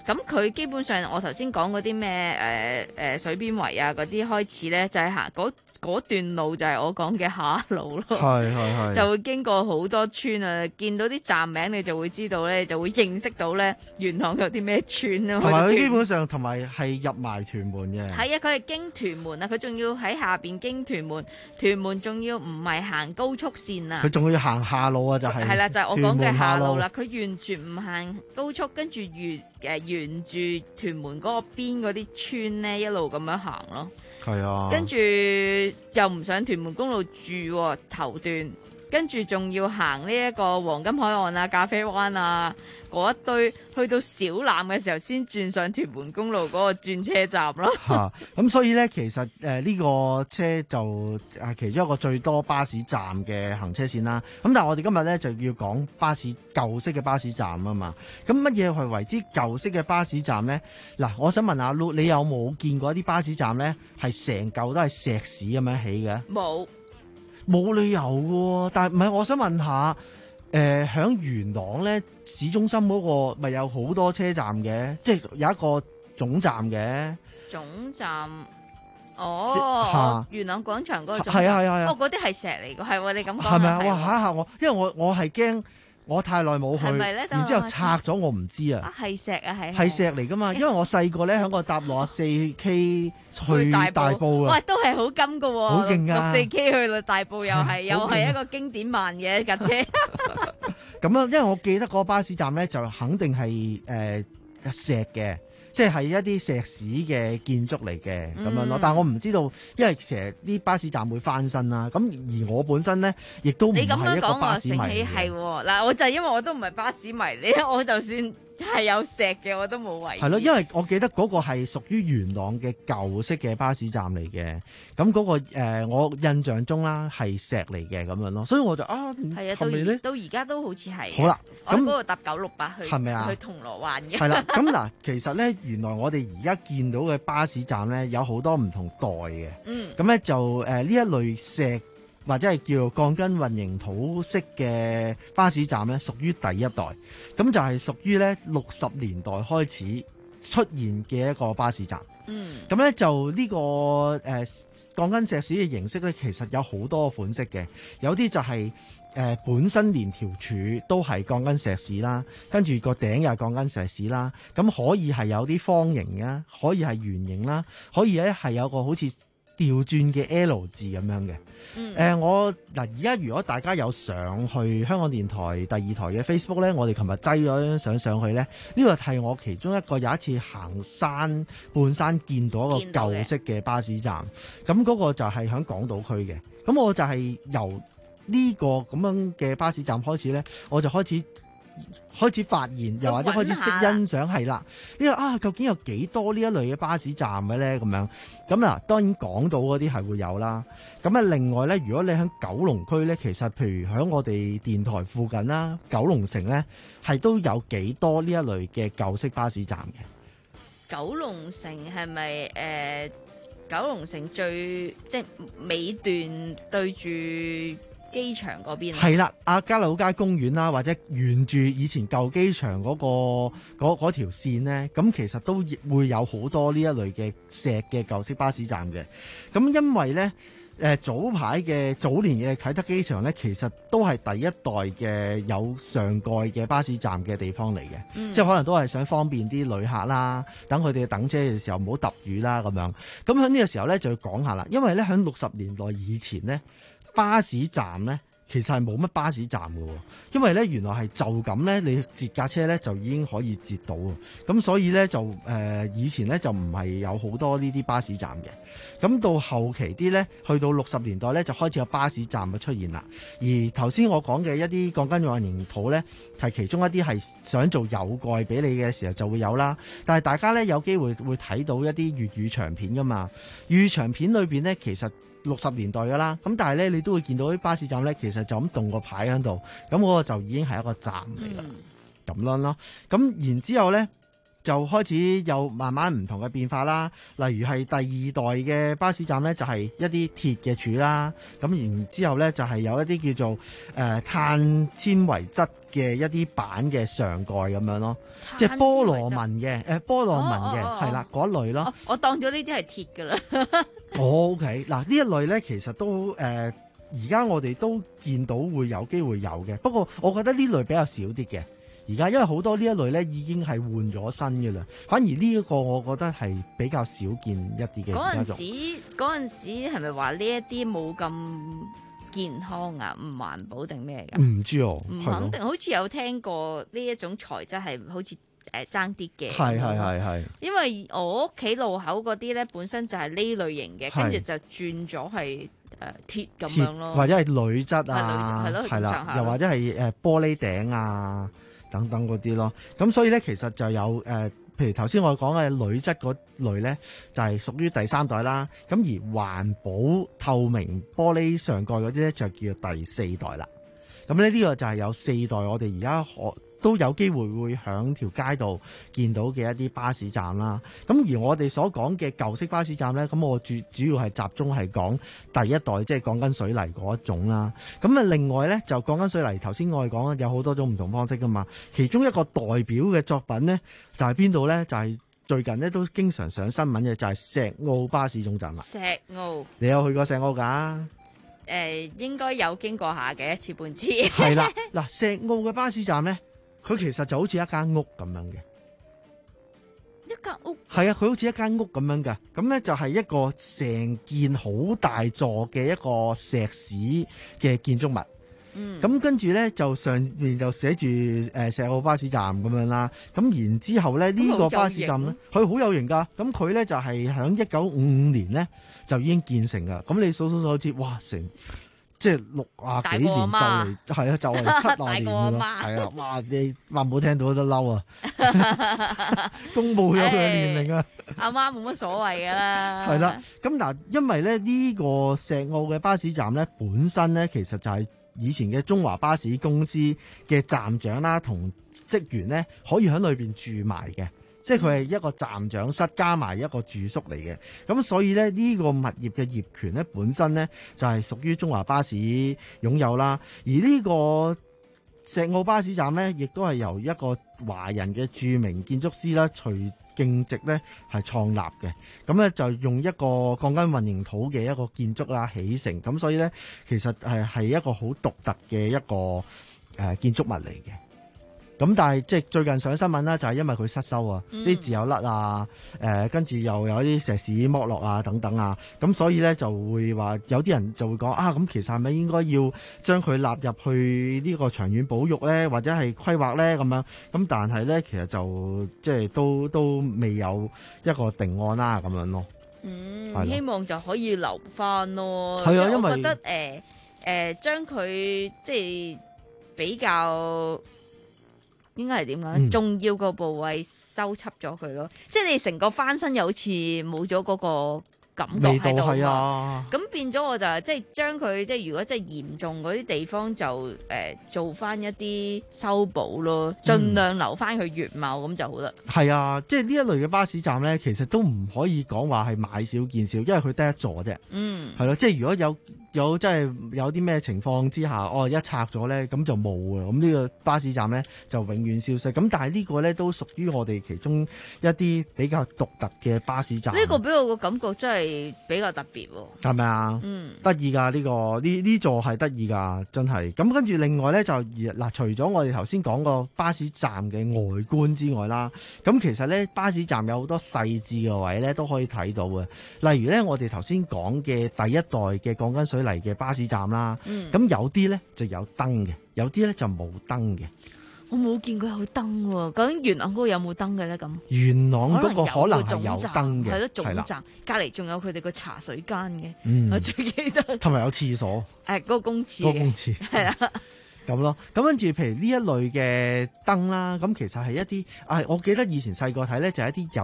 咁佢基本上我頭先講嗰啲咩誒誒水邊圍啊嗰啲開始咧，就係行嗰嗰段路就係我講嘅下路咯。 係係係。 就會經過好多村啊，見到啲站名你就會知道咧，就會認識到咧元朗有啲咩村啊。 同埋佢基本上同埋係入埋屯門嘅。 係啊，佢係經屯門啊，佢仲要喺下邊經屯門，屯門仲要唔係行高速線啊。 佢仲要行下路啊，就係。 係啦，就係我講嘅下路啦。佢完全唔行高速，跟住沿誒沿住屯門嗰個邊嗰啲村咧，一路咁樣行咯。 係啊。跟住又唔上屯門公路住頭段，跟住仲要行呢一個黃金海岸啊、咖啡灣啊嗰一堆，去到小欖嘅時候先轉上屯門公路嗰個轉車站咯。 嚇、啊！咁所以咧，其實誒呢、呃呢個車就係其中一個最多巴士站嘅行車線啦。咁但係我哋今日咧就要講巴士舊式嘅巴士站啊嘛。咁乜嘢係為之舊式嘅巴士站咧？嗱，我想問阿 Lu， 你有冇見過一啲巴士站咧係成嚿都係石屎咁樣起嘅？冇，冇理由嘅喎。但係唔係？我想問下。誒喺元朗咧市中心嗰個咪有好多車站嘅，即係有一個總站嘅。 總站，哦，元朗廣場嗰個總站。 係啊係啊係啊。 哦，嗰啲係石嚟嘅，係喎，你咁講。 係咪啊？哇嚇一嚇我，因為我我係驚我太耐冇去， 係咪咧？ 然之後拆咗我唔知啊。 啊，係石啊，係。 係石嚟㗎嘛？因為我細個咧喺個搭六十四 K 去大埔啊。 喂，都係好金㗎喎。 好勁啊！ 六四 K 去到大埔又係又係一個經典慢嘅架車。 咁啊，因為我記得嗰個巴士站咧，就肯定係誒、呃、石嘅，即係一啲石屎嘅建築嚟嘅咁樣咯。但係我唔知道，因為成日啲巴士站會翻新啦。咁而我本身咧，亦都唔係一個巴士迷。你咁樣講，我醒起係喎。嗱，我就係因為我都唔係巴士迷，你我就算係有石嘅，我都冇懷疑。係咯，因為我記得嗰個係屬於元朗嘅舊式嘅巴士站嚟嘅。咁嗰、嗰個、呃、我印象中啦係石嚟嘅咁樣咯。所以我就啊， 係啊，到而到而家都好似係。 好啦， 我喺嗰度搭九六八去， 係咪啊？ 去銅鑼灣嘅。 係啦，咁嗱，其實咧，原來我哋而家見到嘅巴士站咧，有好多唔同代嘅。嗯。咁咧就誒呢、呃、一類石或者係叫做鋼筋混凝土式嘅巴士站咧，屬於第一代。咁就係屬於咧六十年代開始出現嘅一個巴士站。嗯。咁咧就呢、呢個誒、呃、鋼筋石屎嘅形式咧，其實有好多款式嘅，有啲就係、是。誒、呃、本身連條柱都係鋼筋石屎啦，跟住個頂又係鋼筋石屎啦，咁可以係有啲方形嘅，可以係圓形啦，可以咧係有個好似調轉嘅 L 字咁樣嘅。嗯。誒、呃、我嗱而家如果大家有上去香港電台第二台嘅 Facebook 咧，我哋琴日擠咗張相上去咧，呢個係我其中一個有一次行山半山見到一個舊式嘅巴士站，咁嗰個就係喺港島區嘅，咁我就係由呢個咁樣嘅巴士站開始咧，我就開始開始發現，又或者開始識欣賞係啦。呢個啊，究竟有幾多呢一類嘅巴士站嘅咧？咁樣咁嗱，當然港島嗰啲係會有啦。咁啊，另外咧，如果你喺九龍區咧，其實譬如喺我哋電台附近啦，九龍城咧係都有幾多呢一類嘅舊式巴士站嘅。 九龍城係咪誒？九龍城最即係尾段對住機場嗰邊係啦，亞皆老街公園啦，或者沿住以前舊機場嗰、嗰個嗰嗰條線咧，咁其實都會有好多呢一類嘅石嘅舊式巴士站嘅。咁因為咧，誒、呃、早排嘅早年嘅啟德機場咧，其實都係第一代嘅有上蓋嘅巴士站嘅地方嚟嘅，嗯、即係可能都係想方便啲旅客啦，等佢哋等車嘅時候唔好揼雨啦咁樣。咁喺呢個時候咧就要講下啦，因為咧喺六十年代以前咧。巴士站咧，其實係冇乜巴士站嘅，因為咧原來係就咁咧，你截架車咧就已經可以截到，咁所以咧就誒、呃、以前咧就唔係有好多呢啲巴士站嘅，咁到後期啲咧，去到六十年代咧就開始有巴士站嘅出現啦。而頭先我講嘅一啲鋼筋混凝土咧，係其中一啲係想做有蓋俾你嘅時候就會有啦。但係大家咧有機會會睇到一啲粵語長片噶嘛，粵語長片裏邊咧其實。六十年代噶啦，咁但係咧，你都會見到啲巴士站咧，其實就咁動個牌喺度，咁嗰個就已經係一個站嚟啦，咁、嗯、樣咯。咁然之後咧， 就開始有慢慢唔同嘅變化啦。例如係第二代嘅巴士站咧，就係一啲鐵嘅柱啦。咁然之後咧，就係有一啲叫做誒、呃、碳纖維質嘅一啲板嘅上蓋咁樣咯，即係菠蘿紋嘅誒菠蘿紋嘅係啦嗰類咯。 我當咗呢啲係鐵㗎啦。 哦 OK， 嗱呢一類咧其實都誒。呃而家我哋都見到會有機會有嘅，不過我覺得呢類比較少啲嘅。而家因為好多呢一類咧已經係換咗新嘅啦，反而呢一個我覺得係比較少見一啲嘅。 嗰陣時嗰陣時係咪話呢一啲冇咁健康啊？唔環保定咩㗎？ 唔知哦， 唔肯定，好似有聽過呢一種材質係好似誒爭啲嘅。 係係係係。 因為我屋企路口嗰啲咧本身就係呢類型嘅，跟住就轉咗係。誒鐵咁樣咯， 或者係鋁質啊， 係啦，又或者係誒玻璃頂啊等等嗰啲咯。咁所以咧，其實就有誒、呃，譬如頭先我講嘅鋁質嗰類咧，就係、是、屬於第三代啦。咁而環保透明玻璃上蓋嗰啲咧，就叫做第四代啦。咁咧呢個就係有四代，我哋而家可都有機會會響條街度見到嘅一啲巴士站啦。咁而我哋所講嘅舊式巴士站咧，咁我主主要係集中係講第一代，即係鋼筋水泥嗰一種啦。咁啊，另外咧就鋼筋水泥，頭先我哋講有好多種唔同方式噶嘛。其中一個代表嘅作品咧，就係邊度咧？就係、是、最近咧都經常上新聞嘅，就係石澳巴士總站啦。 石澳， 你有去過石澳㗎？ 誒、呃，應該有經過下嘅一次半次。 係啦，嗱，石澳嘅巴士站咧。佢其實就好似一間屋咁樣嘅， 一間屋係啊，佢好似一間屋咁樣嘅，咁咧就係一個成件好大座嘅一個石屎嘅建築物。嗯，咁跟住咧就上面就寫住誒石澳巴士站咁樣啦。咁然之後咧呢、呢個巴士站咧，佢好有型噶。咁佢咧就係響一九五五年咧就已經建成噶。咁你數數數好似哇成。即係六啊幾年就嚟，係啊，就嚟七啊年㗎咯，係啊，哇！你話唔好聽到都嬲啊！公佈咗佢嘅年齡啊！ 阿媽冇乜所謂㗎啦。 係啦，咁嗱，因為咧呢個石澳嘅巴士站咧，本身咧其實就係以前嘅中華巴士公司嘅站長啦，同職員咧可以喺裏邊住埋嘅。即係佢係一個站長室加埋一個住宿嚟嘅，咁所以咧呢個物業嘅業權咧本身咧就係屬於中華巴士擁有啦。而呢個石澳巴士站咧，亦都係由一個華人嘅著名建築師啦徐敬植咧係創立嘅。咁咧就用一個鋼筋混凝土嘅一個建築啦起成，咁所以咧其實係係一個好獨特嘅一個誒建築物嚟嘅。咁但係即係最近上新聞啦，就係因為佢失修啊，啲、嗯、字有甩啊，誒跟住又有啲石屎剝落啊等等啊，咁所以咧就會話有啲人就會講啊，咁其實係咪應該要將佢納入去呢個長遠保育咧，或者係規劃咧咁樣？咁但係咧其實就即係都都未有一個定案啦咁樣咯。 嗯，希望就可以留翻咯。 係啊，因為我覺得誒誒將佢即係比較。應該係點講？嗯、重要個部位收輯咗佢咯，即係你成個翻身又好似冇咗嗰個感覺喺度啊！咁變咗我就即係將佢即係如果即係嚴重嗰啲地方就誒、呃、做翻一啲修補咯，盡量留翻佢原貌咁就好啦。係、 嗯、啊，即係呢一類嘅巴士站咧，其實都唔可以講話係買少見少，因為佢得一座啫。嗯，係咯，即係如果有。有即係有啲咩情況之下，哦一拆咗咧，咁就冇啊！咁呢個巴士站咧就永遠消失。咁但係呢個咧都屬於我哋其中一啲比較獨特嘅巴士站。 呢、這個俾我個感覺真係比較特別喎。 係咪啊？嗯，得意㗎呢個呢呢座係得意㗎，真係。咁跟住另外咧就嗱，除咗我哋頭先講個巴士站嘅外觀之外啦，咁其實咧巴士站有好多細緻嘅位咧都可以睇到嘅。例如咧，我哋頭先講嘅第一代嘅鋼筋水嚟嘅巴士站啦，咁、嗯、有啲咧就有燈嘅，有啲咧就冇燈嘅。 我冇見過有燈喎，究竟元朗嗰個有冇燈嘅咧？咁元朗嗰個可能係有燈嘅， 係咯，總站隔離仲有佢哋個茶水間嘅、嗯，我最記得。 同埋有廁所，誒、 哎，嗰、那個公廁， 嗰個公廁係啦，咁咯。咁跟住，譬如呢一類嘅燈啦，咁其實係一啲，啊，我記得以前細個睇咧，就係一啲有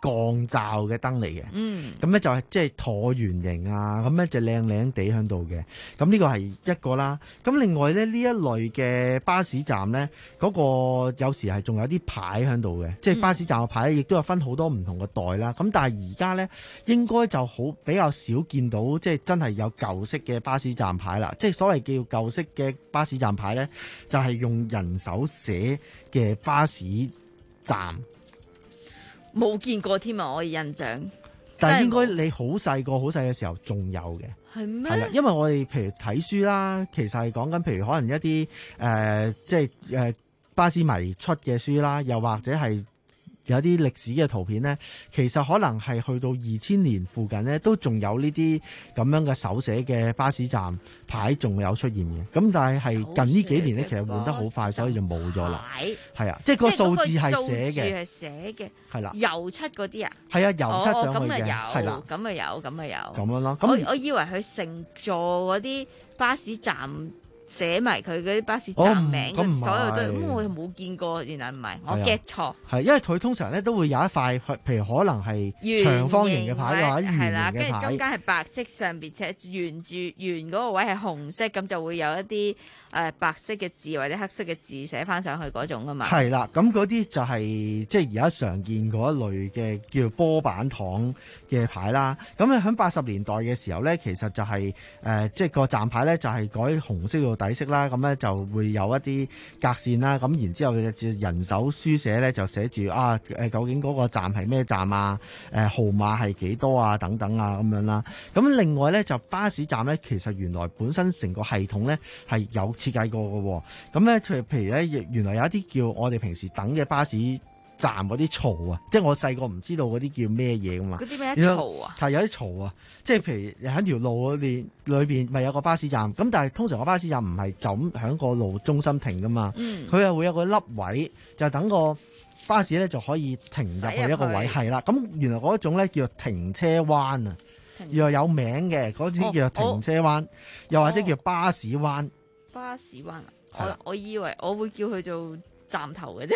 降罩嘅燈嚟嘅。 嗯， 咁咧就係即係橢圓形啊，咁咧就靚靚地喺度嘅。咁呢個係一個啦。咁另外咧呢一類嘅巴士站咧，嗰、個有時係仲有啲牌喺度嘅，即係巴士站嘅牌亦都有分好多唔同嘅代啦。咁但係而家咧應該就好比較少見到，即係真係有舊式嘅巴士站牌啦。即係所謂叫舊式嘅巴士站牌咧，就係用人手寫嘅巴士站。 冇見過添啊！我印象， 但係應該你好細個好細嘅時候仲有嘅， 係咩？ 係啦，因為我哋譬如睇書啦，其實係講緊譬如可能一啲誒、呃，即係誒、呃、巴士迷出嘅書啦，又或者係有啲歷史嘅圖片咧，其實可能係去到二千年附近咧，都仲有呢啲咁樣嘅手寫嘅巴士站牌仲有出現嘅。咁但係係近呢幾年咧，其實換得好快，所以就冇咗啦。係啊，即係個數字係寫嘅， 係寫嘅， 係啦， 油漆嗰啲啊， 係啊，油漆上去嘅， 係係啦， 咁啊有，咁啊有， 咁樣咯。 我我以為佢乘坐嗰啲巴士站寫埋佢嗰啲巴士站名， 哦、 所有都咁，我冇見過，原來唔係，我 get 錯。 係因為佢通常咧都會有一塊，譬如可能係長方形嘅牌，或者圓形嘅牌。係啦， 跟住中間係白色，上邊寫圓住圓嗰個位係紅色，咁就會有一啲誒、呃、白色嘅字或者黑色嘅字寫翻上去嗰種噶嘛。 係啦，咁嗰啲就係、是、即係而家常見嗰一類嘅叫做波板糖嘅牌啦。咁咧喺八十年代嘅時候咧，其實就係、是、誒、呃、即係個站牌咧就係改紅色嘅底色啦，咁咧就會有一啲格線啦，咁然之後嘅人手書寫咧就寫住啊誒究竟嗰個站係咩站啊？誒、呃、號碼係幾多啊？等等啊咁樣啦。咁另外咧就巴士站咧，其實原來本身成個系統咧係有設計過嘅。咁咧譬譬如咧，原來有一啲叫我哋平時等嘅巴士站嗰啲槽啊，即係我細個唔知道嗰啲叫咩嘢噶嘛。 嗰啲咩槽啊？ 係有啲槽啊，即係譬如喺條路裏邊裏邊咪有個巴士站，咁但係通常個巴士站唔係就咁喺個路中心停噶嘛，佢係、嗯、會有個凹位，就等個巴士咧就可以停入去一個位，係啦。咁原來嗰種咧叫做停車彎啊，又有名嘅嗰啲叫做停車彎，哦、又或者叫巴士彎。 巴士灣啊，我我以為我會叫佢做站頭嘅啫，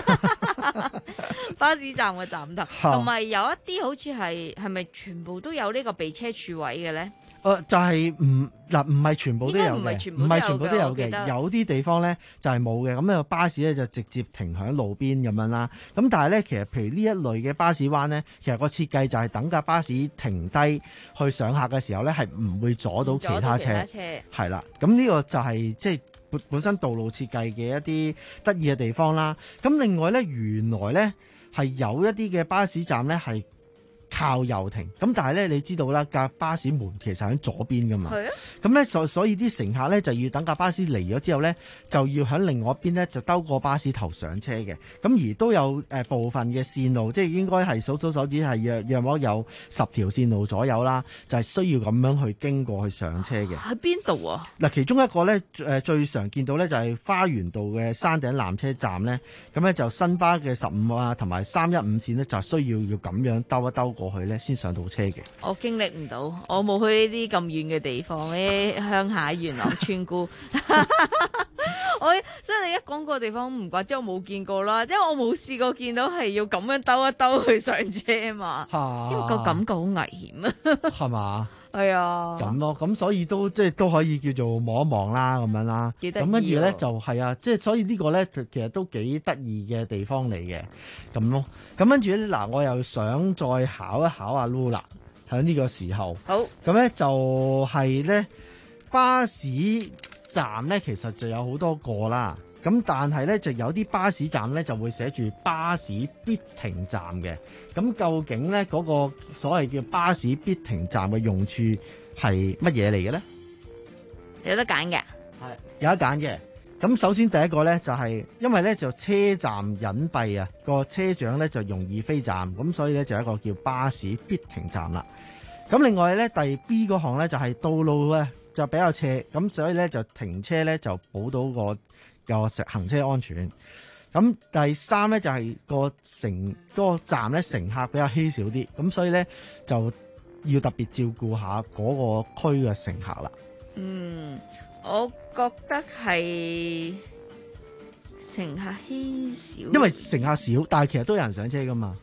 巴士站嘅站頭，同埋有一啲好似係係咪全部都有呢個備車處位嘅咧？ 誒、呃、就係唔嗱唔係全部都有嘅，唔係全部都有嘅，有啲地方咧就係冇嘅。咁呢個巴士咧就直接停喺路邊咁樣啦。咁但係咧，其實譬如呢一類嘅巴士灣咧，其實個設計就係等架巴士停低去上客嘅時候咧，係唔會阻到其他車。係啦，咁呢個就係即係本本身道路設計嘅一啲得意嘅地方啦。咁另外咧，原來咧係有一啲嘅巴士站咧係靠右停，咁但係咧，你知道啦，架巴士門其實喺左邊噶嘛。係啊。咁咧，所所以啲乘客咧就要等架巴士嚟咗之後咧，就要喺另外一邊咧就兜過巴士頭上車嘅。咁而都有誒、呃、部分嘅線路，即係應該係數數手指係約約莫有十條線路左右啦，就係、是、需要咁樣去經過去上車嘅。 喺邊度啊？嗱， 其中一個咧誒最常見到咧就係花園道嘅山頂纜車站咧，咁咧就新巴嘅十五啊同埋三一五線咧就需要要咁樣兜一兜過去咧，先上到車嘅。 我經歷唔到，我冇去呢啲咁遠嘅地方，啲鄉下元朗村姑。我所以你一講個地方，唔怪之我冇見過啦，因為我冇試過見到係要咁樣兜一兜去上車嘛。啊、因為個感覺好危險啊。 係嘛？ 係啊。 咁咯，咁所以都即係都可以叫做望一望啦，咁樣啦。 幾得意。 咁跟住咧就係啊，即係所以個呢個咧，其實都幾得意嘅地方嚟嘅。咁咯，咁跟住咧嗱，我又想再考一考阿 Lula 喺呢個時候。 好。咁咧就係咧巴士站咧，其實就有好多個啦。咁但係咧就有啲巴士站咧就會寫住巴士必停站嘅。咁究竟咧嗰個所謂叫巴士必停站嘅用處係乜嘢嚟嘅咧？ 有得揀嘅。 係有得揀嘅。咁首先第一個咧就係因為咧就車站隱蔽啊，個車長咧就容易飛站，咁所以咧就有一個叫巴士必停站啦。咁另外咧第 B 嗰行咧就係道路咧就比較斜，咁所以咧就停車咧就保到個個行車安全。咁第三咧就係個乘嗰個站咧乘客比較稀少啲，咁所以咧就要特別照顧下嗰個區嘅乘客啦。 嗯，我覺得係乘客稀少， 因為乘客少，但係其實都有人上車噶嘛。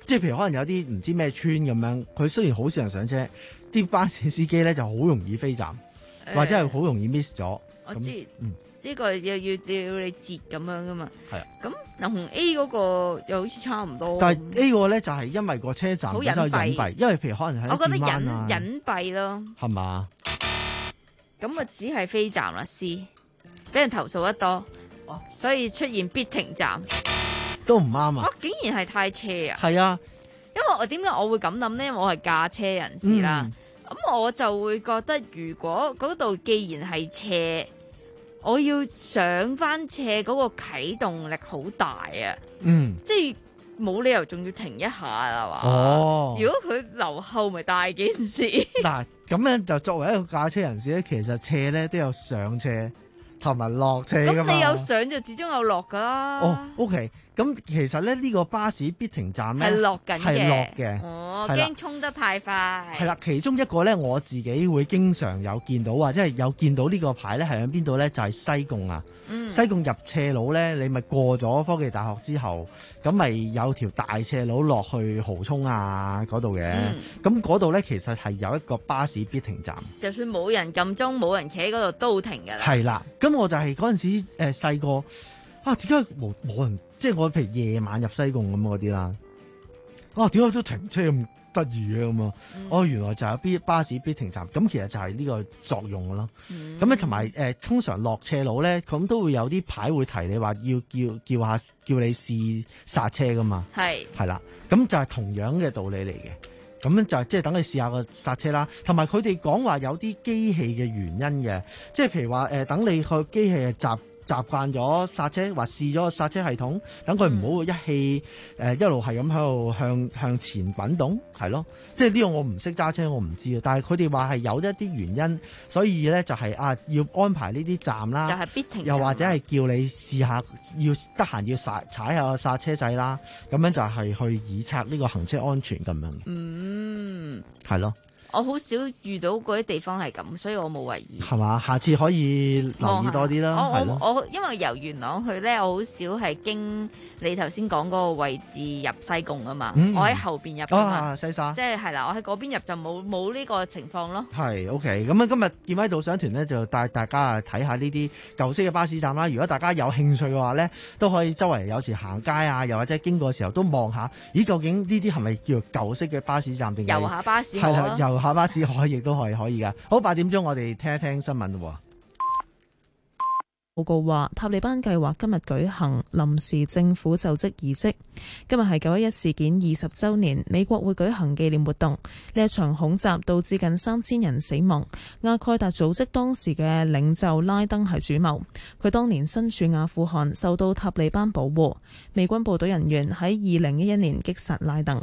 即係譬如可能有啲唔知咩村咁樣，佢雖然好少人上車，啲巴士司機咧就好容易飛站， 誒或者係好容易 miss 咗。 我知， 嗯， 呢個要要要你截咁樣噶嘛。 係啊。 咁嗱，同 A 嗰個又好似差唔多。 但係 A 個咧就係因為個車站好本身隱蔽隱蔽，因為譬如可能喺我覺得轉彎啊隱隱蔽咯。 係嘛？ 咁啊，只係飛站啦 C， 俾人投訴得多，所以出現必停站。 都唔啱啊哇！！竟然係太斜啊！ 係啊， 因為我點解我會咁諗呢？因為我係駕車人士啦，咁、 嗯、 我就會覺得，如果嗰度既然係斜，我要上翻斜嗰個啟動力好大啊！ 嗯， 即係冇理由仲要停一下啦嘛。 哦， 如果佢留後，咪大件事。 嗱，咁樣就作為一個駕車人士咧，其實斜咧都有上斜同埋落斜噶嘛。 咁你有上就始終有落噶啦。 哦 ，OK。咁其實咧呢個巴士必停站咧係落緊嘅， 係落嘅。 哦， 係啦驚衝得太快。 係啦，其中一個咧我自己會經常有見到啊，即係有見到呢個牌咧係喺邊度咧？就係西貢啊。 嗯、 西貢入斜路咧，你咪過咗科技大學之後，咁咪有條大斜路落去蠔涌啊嗰度嘅。咁嗰度咧其實係有一個巴士必停站。 就算冇人撳鐘，冇人企喺嗰度都停㗎啦。 係啦，咁我就係嗰陣時誒細個啊，點解冇冇人？即係我譬如夜晚入西貢咁嗰啲啦，啊點解都停車咁得意嘅咁啊？哦，原來就有必巴士必停站，咁其實就係呢個作用嘅咯。咁咧同埋誒，通常落斜路咧，咁都會有啲牌會提你話要叫叫下叫你試剎車噶嘛。係係啦，咁就係同樣嘅道理嚟嘅。咁樣就係即係等你試下個剎車啦，同埋佢哋講話有啲機器嘅原因嘅，即係譬如話誒、呃，等你個機器嘅習習慣咗剎車，或試咗個剎車系統，等佢唔好一氣誒、呃、一路係咁喺度向向前滾動，係咯。即係呢個我唔識揸車，我唔知啊。但係佢哋話係有一啲原因，所以咧就係、是、啊要安排呢啲站啦， 就係必停站， 又或者係叫你試下要得閒要踩踩下個剎車掣啦，咁樣就係去以測呢個行車安全咁樣。 嗯， 係咯。 我好少遇到嗰啲地方係咁，所以我冇為意。 係嘛？下次可以留意多啲啦。係咯。 我我因為由元朗去咧，我好少係經你頭先講嗰個位置入西貢啊嘛。嗯、我喺後邊入㗎嘛。 啊，西沙。 即係係啦，我喺嗰邊入就冇冇呢個情況咯。 係 OK，咁啊，今日健威導賞團咧就帶大家啊睇下呢啲舊式嘅巴士站啦。如果大家有興趣嘅話咧，都可以周圍有時行街啊，又或者經過嘅時候都望下，咦，究竟呢啲係咪叫做舊式嘅巴士站定係？ 遊下巴士係啦，遊下巴士可以亦都係可以噶。好，八點鐘我哋聽一聽新聞喎。 報告話，塔利班計劃今日舉行臨時政府就職儀式。今日係九一一事件二十週年，美國會舉行紀念活動。呢一場恐襲導致近三千人死亡。阿蓋達組織當時嘅領袖拉登係主謀，佢當年身處阿富汗，受到塔利班保護。美軍部隊人員喺二零一一年擊殺拉登。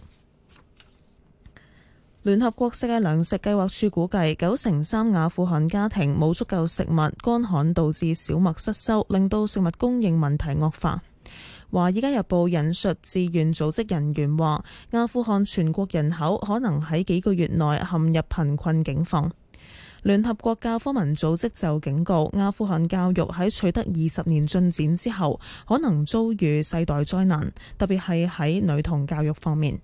聯合國世界糧食計劃署估計，九成三阿富汗家庭冇足夠食物，乾旱導致小麥失收，令到食物供應問題惡化。華爾街日報引述志願組織人員話，阿富汗全國人口可能喺幾個月內陷入貧困境況。聯合國教科文組織就警告，阿富汗教育喺取得二十年進展之後，可能遭遇世代災難，特別係喺女童教育方面。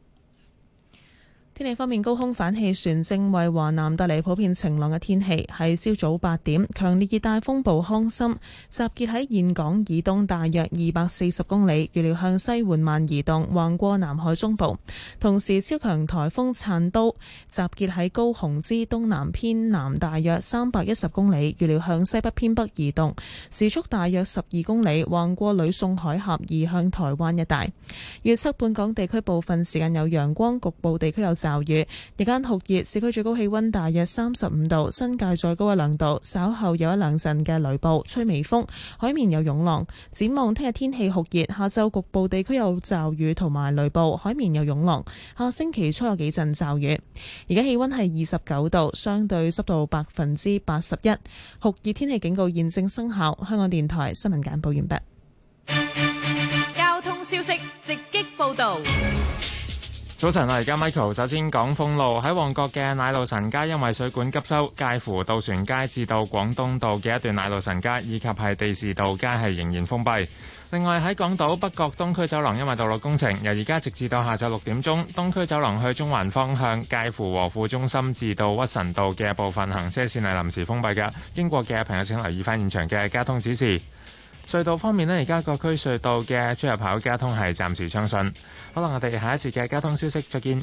天氣方面，高空反氣旋正為華南帶嚟普遍晴朗嘅天氣。喺朝早八點，強烈熱帶風暴康森集結喺峴港以東大約二百四十公里，預料向西緩慢移動，橫過南海中部。同時，超強颱風燦都集結喺高雄之東南偏南大約三百一十公里，預料向西北偏北移動，時速大約十二公里，橫過呂宋海峽移向台灣一帶。預測本港地區部分時間有陽光，局部地區有驟雨，日間酷熱，市區最高氣溫大約三十五度，新界再高一兩度。稍後有一兩陣嘅雷暴，吹微風，海面有湧浪。展望聽日天氣酷熱，下晝局部地區有驟雨同埋雷暴，海面有湧浪。下星期初有幾陣驟雨。而家氣溫係二十九度，相對濕度百分之八十一，酷熱天氣警告現正生效。香港電台新聞簡報完畢。 交通消息直擊報道。 早晨啊，而家 Michael 首先講封路，喺旺角嘅奶路臣街因為水管急修，介乎渡船街至到廣東道嘅一段奶路臣街以及係地士道街係仍然封閉。另外喺港島北角東區走廊因為道路工程，由而家直至到下晝六點鐘，東區走廊去中環方向介乎和富中心至到屈臣道嘅部分行車線係臨時封閉嘅，經過嘅朋友請留意翻現場嘅交通指示。隧道方面呢，而家各區隧道嘅出入口交通係暫時暢順。好啦，我哋下一節嘅交通消息再見。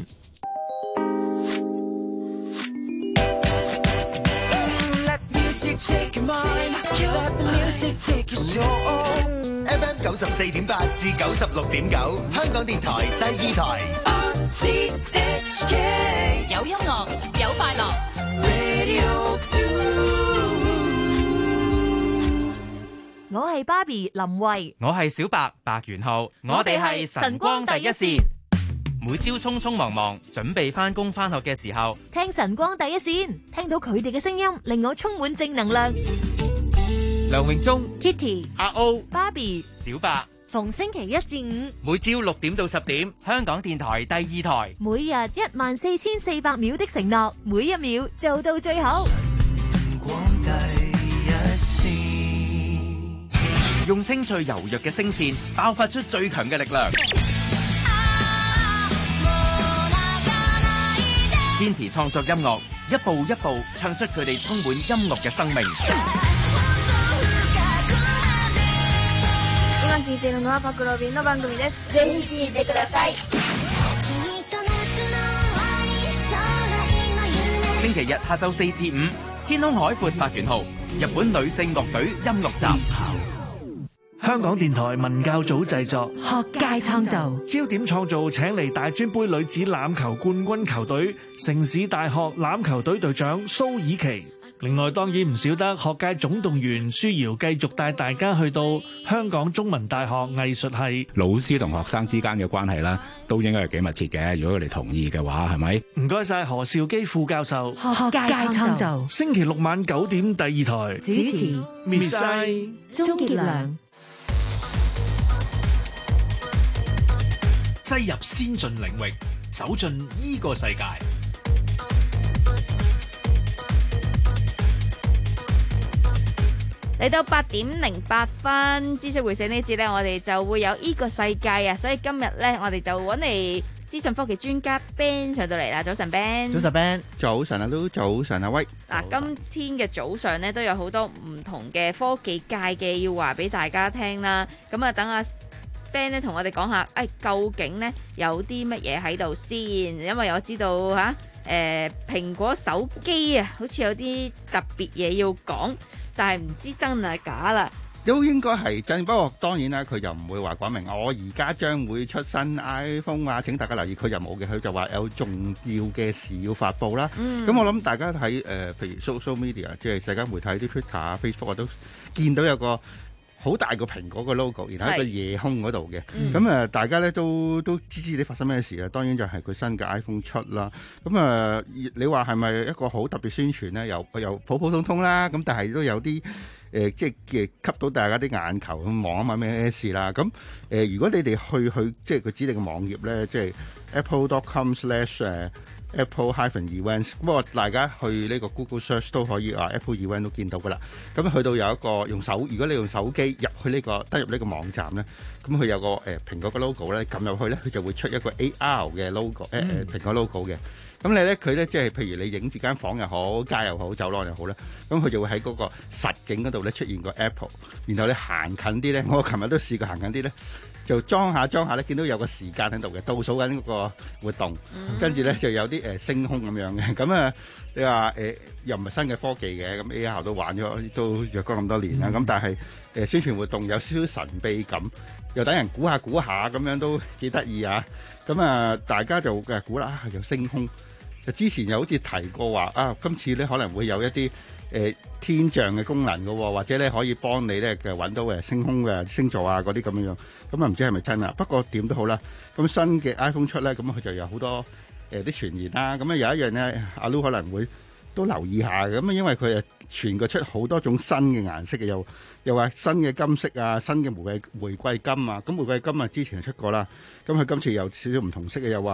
F M 九十四點八至九十六點九，香港電台第二台。 有音樂，有快樂。我係芭比林慧， 我係小白白元浩，我哋係晨光第一線。每朝匆匆忙忙準備翻工翻學嘅時候， 聽晨光第一線，聽到佢哋嘅聲音，令我充滿正能量。 梁榮忠、 Kitty、 阿 O、 芭比、 小白， 逢星期一至五， 每朝六點到十點，香港電台第二台， 每日一萬四千四百秒的承諾，每一秒做到最好。 用清脆柔弱嘅聲線，爆發出最強嘅力量。堅持創作音樂，一步一步唱出佢哋充滿音樂嘅生命。 今聴いているのはパクロビンの番組です。ぜひ聴いてください。 星期日下晝四至五，天空海闊發權號，日本女性樂隊音樂集。 香港電台文教組製作， 學界創造， 焦點創造請嚟大專杯女子欖球冠軍球隊城市大學欖球隊隊長蘇以琪。另外當然唔少得學界總動員舒瑤繼續帶大家去到香港中文大學藝術系。 老師同學生之間嘅關係啦，都應該係幾密切嘅。如果佢哋同意嘅話，係咪？ 唔該晒何兆基副教授。 學界創造， 星期六晚九點第二台主持 Miss 鍾傑良。 擠入先進領域，走進依個世界。 嚟到八點零八分，知識會社呢節呢，我哋就會有依個世界啊！所以今日呢，我哋就揾嚟資訊科技專家 Ben 上到嚟啦。早晨 Ben， 早晨 Ben， 早晨啊都早晨啊威。 嗱，今天嘅早上呢，都有好多唔同嘅科技界嘅要話俾大家聽啦。咁啊，等阿Ben 咧同我哋講下，誒、哎、究竟咧有啲乜嘢喺度先？因為我知道嚇，誒、啊呃、蘋果手機啊，好似有啲特別嘢要講，但係唔知真係假啦。 都應該係真，不過當然啦，佢就唔會話講明我而家將會出新 iPhone 啊！請大家留意，佢就冇嘅，佢就話有重要嘅事要發布啦。咁、嗯、我諗大家喺誒、呃，譬如 social media，即係社交媒體啲 Twitter 啊、Facebook 啊，都見到有個好大個蘋果個 logo， 然後喺個夜空嗰度嘅，咁誒、嗯、大家咧都都知知啲發生咩事啊？當然就係佢新嘅 iPhone 出啦。咁誒、呃，你話係咪一個好特別宣傳咧？又又普普通通啦，咁但係都有啲誒、呃，即係嘅吸到大家啲眼球咁望一望咩事啦。咁誒、呃，如果你哋去去即係佢指定嘅網頁咧，即係 apple dot com slash 誒。Apple hyphen events， 不過大家去呢個 Google Search 都可以啊 Apple event 都見到噶啦。咁去到有一個用手，如果你用手機入去呢、這個登入呢個網站咧，咁佢有個誒、呃、蘋果嘅 logo 咧，撳入去咧，佢就會出一個 A R 嘅 logo，誒、呃、誒、嗯、蘋果 logo 嘅。咁你咧佢咧即係譬如你影住間房又好，街又好，走廊又好咧，咁佢就會喺嗰個實景嗰度咧出現個 Apple， 然後你行近啲咧，我琴日都試過行近啲咧。就裝下裝下咧，見到有個時間喺度嘅，倒數緊嗰個活動，跟住咧就有啲誒、呃、星空咁樣嘅。咁啊，你話誒、呃、又唔係新嘅科技嘅，咁 A R 都玩咗都若干咁多年啦。咁、嗯、但係誒、呃、宣傳活動有少少神秘感，又等人估下估下咁樣都幾得意啊！咁啊，大家就誒估啦，有星空。就之前又好似提過話啊，今次咧可能會有一啲誒、呃、天象嘅功能嘅喎，或者咧可以幫你咧嘅揾到誒星空嘅星座啊嗰啲咁樣樣。咁啊唔知係咪真啊？不過點都好啦。咁新嘅 iPhone 出咧，咁佢就有好多誒啲傳言啦。咁啊有一樣咧，阿 Lu 可能會都留意下嘅。咁啊因為佢誒傳過出好多種新嘅顏色嘅，又又話新嘅金色啊，新嘅玫瑰玫瑰金啊。咁玫瑰金啊之前出過啦。咁佢今次有少少唔同色嘅，又話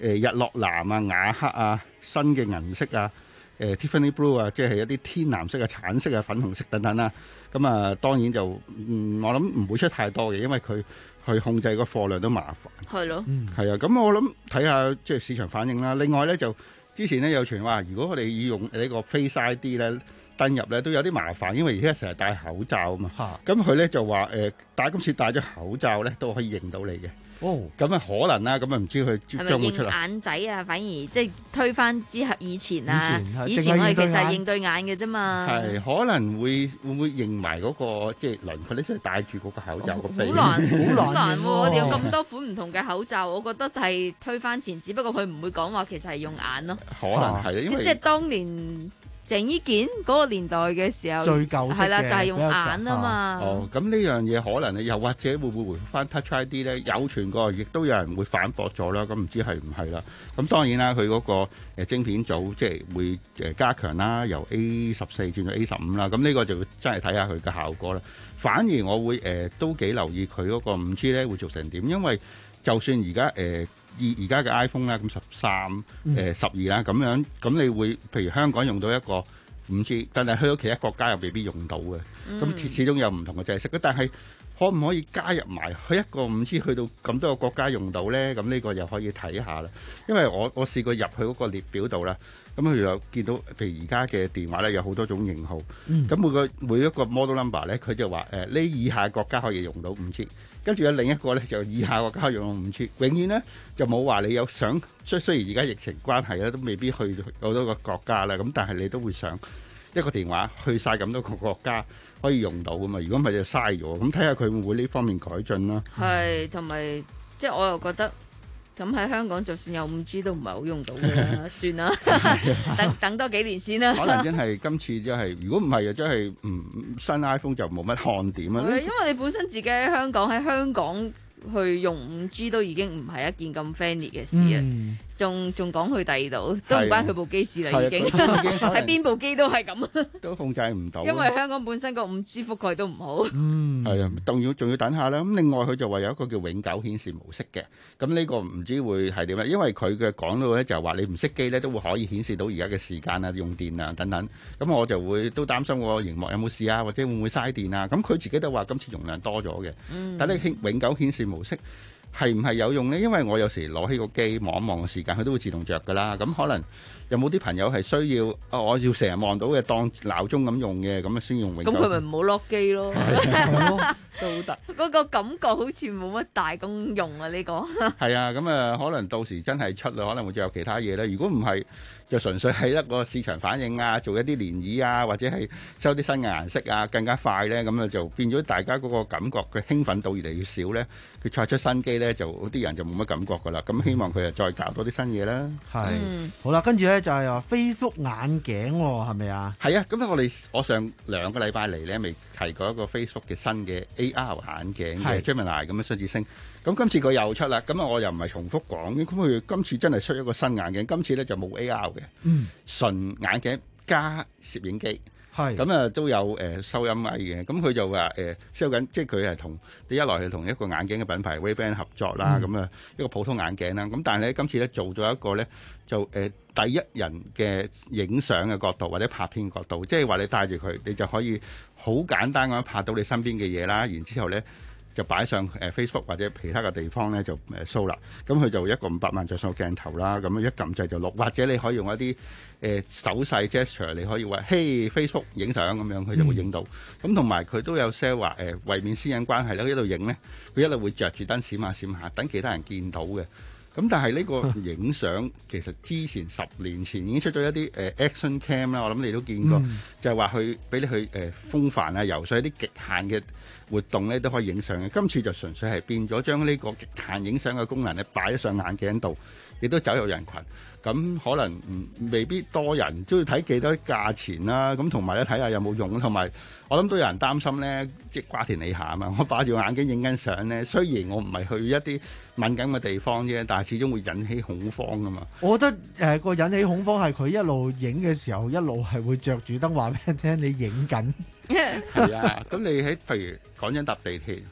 日落藍啊、雅克啊、新嘅銀色啊、誒 Tiffany Blue 啊，即係一啲天藍色啊、橙色啊、粉紅色等等啦。咁啊，當然就嗯，我諗唔會出太多嘅，因為佢去控制個貨量都麻煩。 係咯， 係啊。咁我諗睇下即係市場反應啦。另外咧就之前咧有傳話，如果我哋要用呢個 Face I D 咧登入咧，都有啲麻煩，因為而家成日戴口罩啊嘛。咁佢咧就話誒，戴今次戴咗口罩咧都可以認到你嘅。哦，咁啊可能啦，咁啊唔知佢將會出嚟。 係咪認眼仔啊？反而即係推翻之後以前啊，以前我哋其實係認對眼嘅啫嘛。 係可能會會唔會認埋嗰個即係輪廓咧，即係戴住嗰個口罩個鼻。 好難，好難喎！我哋有咁多款唔同嘅口罩，我覺得係推翻前，只不過佢唔會講話其實係用眼咯。 可能係，因為即係當年鄭伊健嗰個年代嘅時候， 最舊式嘅係啦，就係用眼啊嘛。 哦，咁呢樣嘢可能又或者會唔會回復翻 Touch I D 咧？有傳過，亦都有人會反駁咗啦。咁唔知係唔係啦？咁當然啦，佢嗰個誒晶片組即係會誒加強啦，由 A 十四轉到 A 十五啦。咁呢個就真係睇下佢嘅效果啦。反而我會誒、呃、都幾留意佢嗰個五 G 咧會做成點，因為就算而家誒。呃而而家嘅 iPhone 啦，咁十三、誒十二啦，咁樣咁你會，譬如香港用到一個五 G，但係去到其他國家又未必用到嘅。咁、嗯、始終有唔同嘅制式嘅，但係可唔可以加入埋去一個五 G 去到咁多個國家用到咧？咁呢個又可以睇下啦。因為我我試過入去嗰個列表度啦，咁佢又見到，譬如而家嘅電話咧有好多種型號，咁、嗯、每個每一個 model number 咧，佢就話誒呢以下國家可以用到五 G。跟住有另一個咧，就以下國家用五 G，永遠咧就冇話你有想，雖雖然而家疫情關係咧，都未必去好多個國家啦。咁但係你都會想一個電話去晒咁多個國家可以用到噶嘛？如果唔係就嘥咗。咁睇下佢會唔會呢方面改進啦。 係，同埋即係我又覺得。咁喺香港就算有五 G 都唔係好用到嘅啦，算啦，等等多幾年先啦。 可能真係今次真係，如果唔係啊，真係唔新 iPhone 就冇乜看點啊。 因為你本身自己喺香港，喺香港去用五 G 都已經唔係一件咁 friendly 嘅事啊。嗯仲仲講去第二度，都唔關佢部機事啦，已經喺邊部機都係咁， 都控制唔到。 因為香港本身個五 G 覆蓋都唔好。 嗯，係啊，仲要仲要等下啦。咁另外佢就話有一個叫永久顯示模式嘅，咁呢個唔知會係點咧？因為佢嘅講到咧就係話你唔熄機咧都會可以顯示到而家嘅時間啊、用電啊等等。咁我就會都擔心個熒幕有冇事啊，或者會唔會嘥電啊？咁佢自己都話今次容量多咗嘅，嗯、但係永久顯示模式。係唔係有用呢？因為我有時攞起個機望一望嘅時間，佢都會自動着㗎啦。咁可能有冇啲朋友係需要啊、哦？我要成日望到嘅當鬧鐘咁用嘅，咁啊先用永久。 咁佢咪唔好 lock 機咯？ 都得。 嗰個感覺好似冇乜大功用啊！呢、呢個係啊，咁啊，可能到時真係出啦，可能會仲有其他嘢咧。如果唔係，就純粹係一個市場反應啊，做一啲漣漪啊，或者係收啲新嘅顏色啊，更加快咧，咁啊就變咗大家嗰個感覺嘅興奮度越嚟越少咧。佢再出新機咧，就啲人就冇乜感覺噶啦。咁希望佢啊再搞多啲新嘢啦。 係，嗯、好啦，跟住咧就係話 Facebook 眼鏡喎，係咪啊？ 係啊，咁我哋我上兩個禮拜嚟咧，未提過一個 Facebook 嘅新嘅 A R 眼鏡嘅 Gemini 咁嘅雙子星。咁今次佢又出啦，咁啊我又唔係重複講，咁佢今次真係出一個新眼鏡，今次咧就冇 A R 嘅，嗯，純眼鏡加攝影機，係咁啊都有誒、呃、收音咪嘅，咁佢就話誒 sell 緊，即係佢係同你一來係同一個眼鏡嘅品牌 Ray-Ban 合作啦，咁啊、嗯、一個普通眼鏡啦，咁但係咧今次咧做咗一個咧就誒、呃、第一人嘅影相嘅角度或者拍片角度，即係話你帶住佢，你就可以好簡單咁樣拍到你身邊嘅嘢啦，然之後咧。就擺上誒 Facebook 或者其他嘅地方咧就誒 show 啦，咁佢就一個五百萬像素鏡頭啦，咁一撳掣就錄，或者你可以用一啲誒、呃、手勢 gesture， 你可以話嘿 Facebook 影相咁樣，佢就會影到。咁同埋佢都有 sell 話誒為免私隱關係咧，佢一路影咧，佢一路會着住燈閃下閃下，等其他人見到嘅。咁但係呢個影相其實之前十年前已經出咗一啲誒、呃、action cam 啦，我諗你都見過，嗯、就係話去俾你去誒、呃、風帆啊、游水一啲極限嘅活動咧都可以影相嘅。今次就純粹係變咗將呢個極限影相嘅功能咧擺咗上眼鏡度，亦都走入人群。咁可能唔未必多人都要睇幾多價錢啦。咁同埋咧睇下有冇用，同埋我諗都有人擔心咧，即係瓜田李下啊嘛。我擺住眼鏡影緊相咧，雖然我唔係去一啲敏感嘅地方啫，但係始終會引起恐慌噶嘛。 我覺得誒個、呃、引起恐慌係佢一路影嘅時候，一路係會着住燈話俾人聽你影緊。 係啊，咁你喺譬如講緊搭地鐵，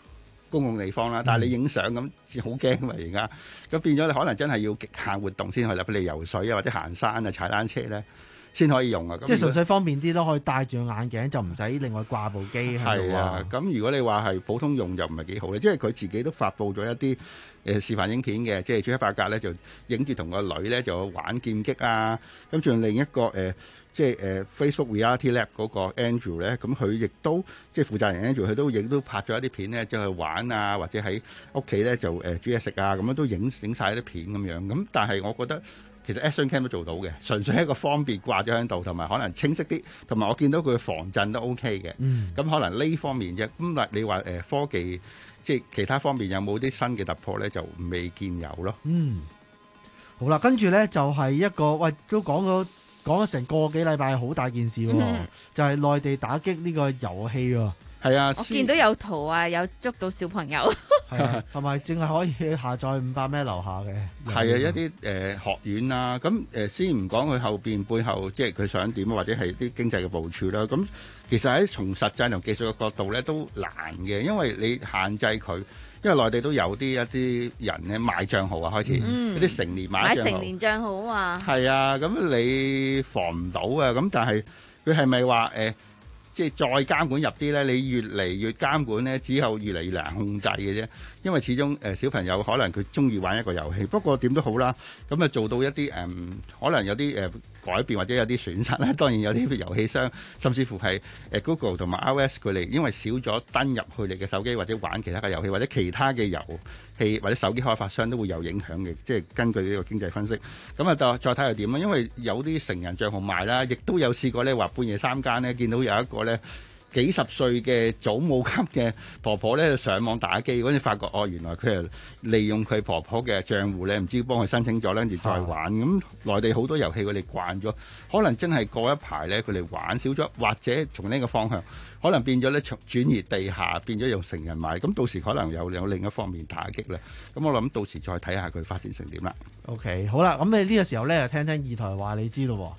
公共地方啦，但係你影相咁好驚嘛而家，咁變咗你可能真係要極限活動先去啦，譬如游水啊或者行山啊踩單車咧先可以用啊。 即係純粹方便啲咯，可以戴住個眼鏡就唔使另外掛部機喺度係啊，咁如果你話係普通用就唔係幾好咧，即係佢自己都發布咗一啲誒、呃、視頻影片嘅，即係朱克伯格咧就影住同個女咧就玩劍擊啊，咁仲有另一個誒。呃即係誒、呃、Facebook Reality Lab 嗰個 Andrew 咧，咁佢亦都即係負責人 Andrew，佢都亦都拍咗一啲片咧，即係去玩啊，或者喺屋企咧就誒煮嘢食啊，咁樣都影影曬啲片咁樣。咁但係我覺得其實 Action Cam 都做到嘅，純粹係一個方便掛咗喺度，同埋可能清晰啲，同埋我見到佢防震都 OK 嘅。咁、嗯、可能呢方面啫。咁嗱，你話誒、呃、科技即係其他方面有冇啲新嘅突破咧？就未見有咯。 嗯，好啦，跟住咧就係、是、一個喂都講咗。講咗成個幾禮拜，好大件事喎、嗯，就係、是、內地打擊呢個遊戲喎。 係啊， 我見到有圖啊，有捉到小朋友。 係啊，同埋淨係可以下載五百 M 樓下嘅。 係啊，一啲誒、呃、學院啊，咁誒、呃、先唔講佢後邊背後，即係佢想點，或者係啲經濟嘅部署啦。咁其實喺從實際同技術嘅角度咧，都難嘅，因為你限制佢。因為內地都有啲一啲人咧買帳號啊，開始、嗯、一啲成年買帳號買成年帳號啊。 係啊，咁你防唔到啊。咁但係佢係咪話誒，即係再監管入啲咧？你越嚟越監管咧，之後越嚟越難控制嘅啫。因為始終誒、呃、小朋友可能佢中意玩一個遊戲，不過點都好啦。咁啊做到一啲誒、嗯，可能有啲誒、呃、改變或者有啲損失咧。當然有啲遊戲商，甚至乎係誒、呃、Google 同埋 iOS 佢哋，因為少咗登入佢哋嘅手機或者玩其他嘅遊戲，或者其他嘅遊戲或者手機開發商都會有影響嘅。即係根據呢個經濟分析，咁啊就再睇下點啦。因為有啲成人帳號賣啦，亦都有試過咧話半夜三更咧見到有一個咧。幾十歲嘅祖母級嘅婆婆咧上網打機，嗰陣發覺哦，原來佢係利用佢婆婆嘅賬戶咧，唔知幫佢申請咗，跟住再玩。咁內地好多遊戲佢哋慣咗，可能真係過一排咧佢哋玩少咗，或者從呢個方向可能變咗咧轉移地下，變咗用成人買。咁到時可能有有另一方面打擊啦。咁我諗到時再睇下佢發展成點啦。 OK， 好啦，咁你呢個時候咧就聽聽二台話你知咯。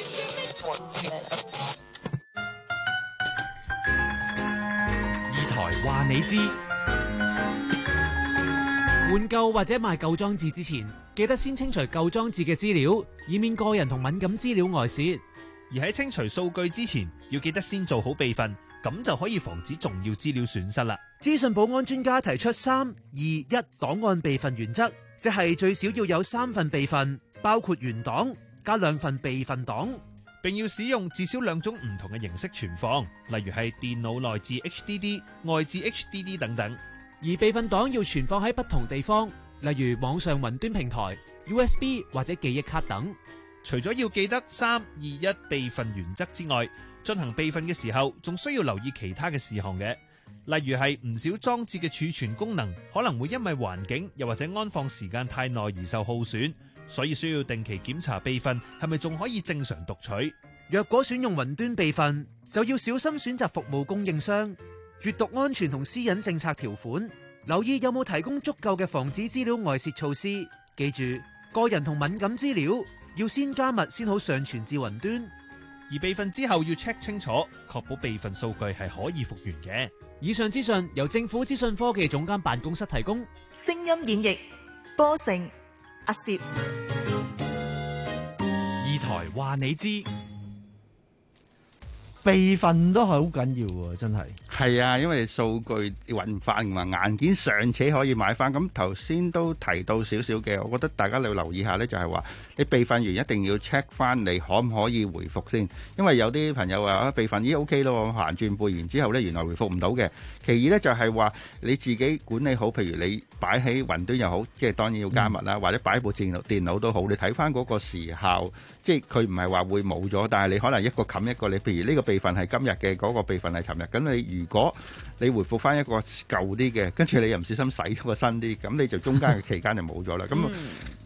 話你知，換購或者賣舊裝置之前，記得先清除舊裝置嘅資料，以免個人同敏感資料外泄。 而喺清除數據之前，要記得先做好備份，咁就可以防止重要資料損失啦。 資訊保安專家提出三二一檔案備份原則，即係最少要有三份備份，包括原檔加兩份備份檔。 並要使用至少兩種唔同嘅形式存放，例如係電腦內置 H D D、外置 H D D 等等。 而備份檔要存放喺不同地方，例如網上雲端平台、U S B 或者記憶卡等。 除咗要記得三二一備份原則之外，進行備份嘅時候，仲需要留意其他嘅事項嘅，例如係唔少裝置嘅儲存功能可能會因為環境又或者安放時間太耐而受耗損。所以需要定期檢查備份係咪仲可以正常讀取。 若果選用雲端備份，就要小心選擇服務供應商，閱讀安全同私隱政策條款，留意有冇提供足夠嘅防止資料外泄措施。記住，個人同敏感資料要先加密先好上傳至雲端。 而備份之後要 check 清楚，確保備份數據係可以復原嘅。 以上資訊由政府資訊科技總監辦公室提供。 聲音演繹波成阿攝， 二台話你知， 備份都係好緊要喎，真係。 係啊，因為數據揾翻嘛，硬件尚且可以買翻。咁頭先都提到少少嘅，我覺得大家要留意下呢，就係話你備份完一定要 check 翻你可唔可以回復先，因為有啲朋友話啊備份已經 OK 咯，行轉背完之後呢，原來回復唔到嘅。其二呢，就係話你自己管理好，譬如你擺喺雲端又好，即係當然要加密啦，嗯、或者擺部電腦電腦都好，你睇翻嗰個時效，即係佢唔係話會冇咗，但係你可能一個冚一個，你譬如呢個備份係今日嘅，嗰、嗰個備份係尋日，咁你如果你回復翻一個舊啲嘅，跟住你又唔小心洗咗個新啲，咁你就中間嘅期間就冇咗啦。咁、嗯、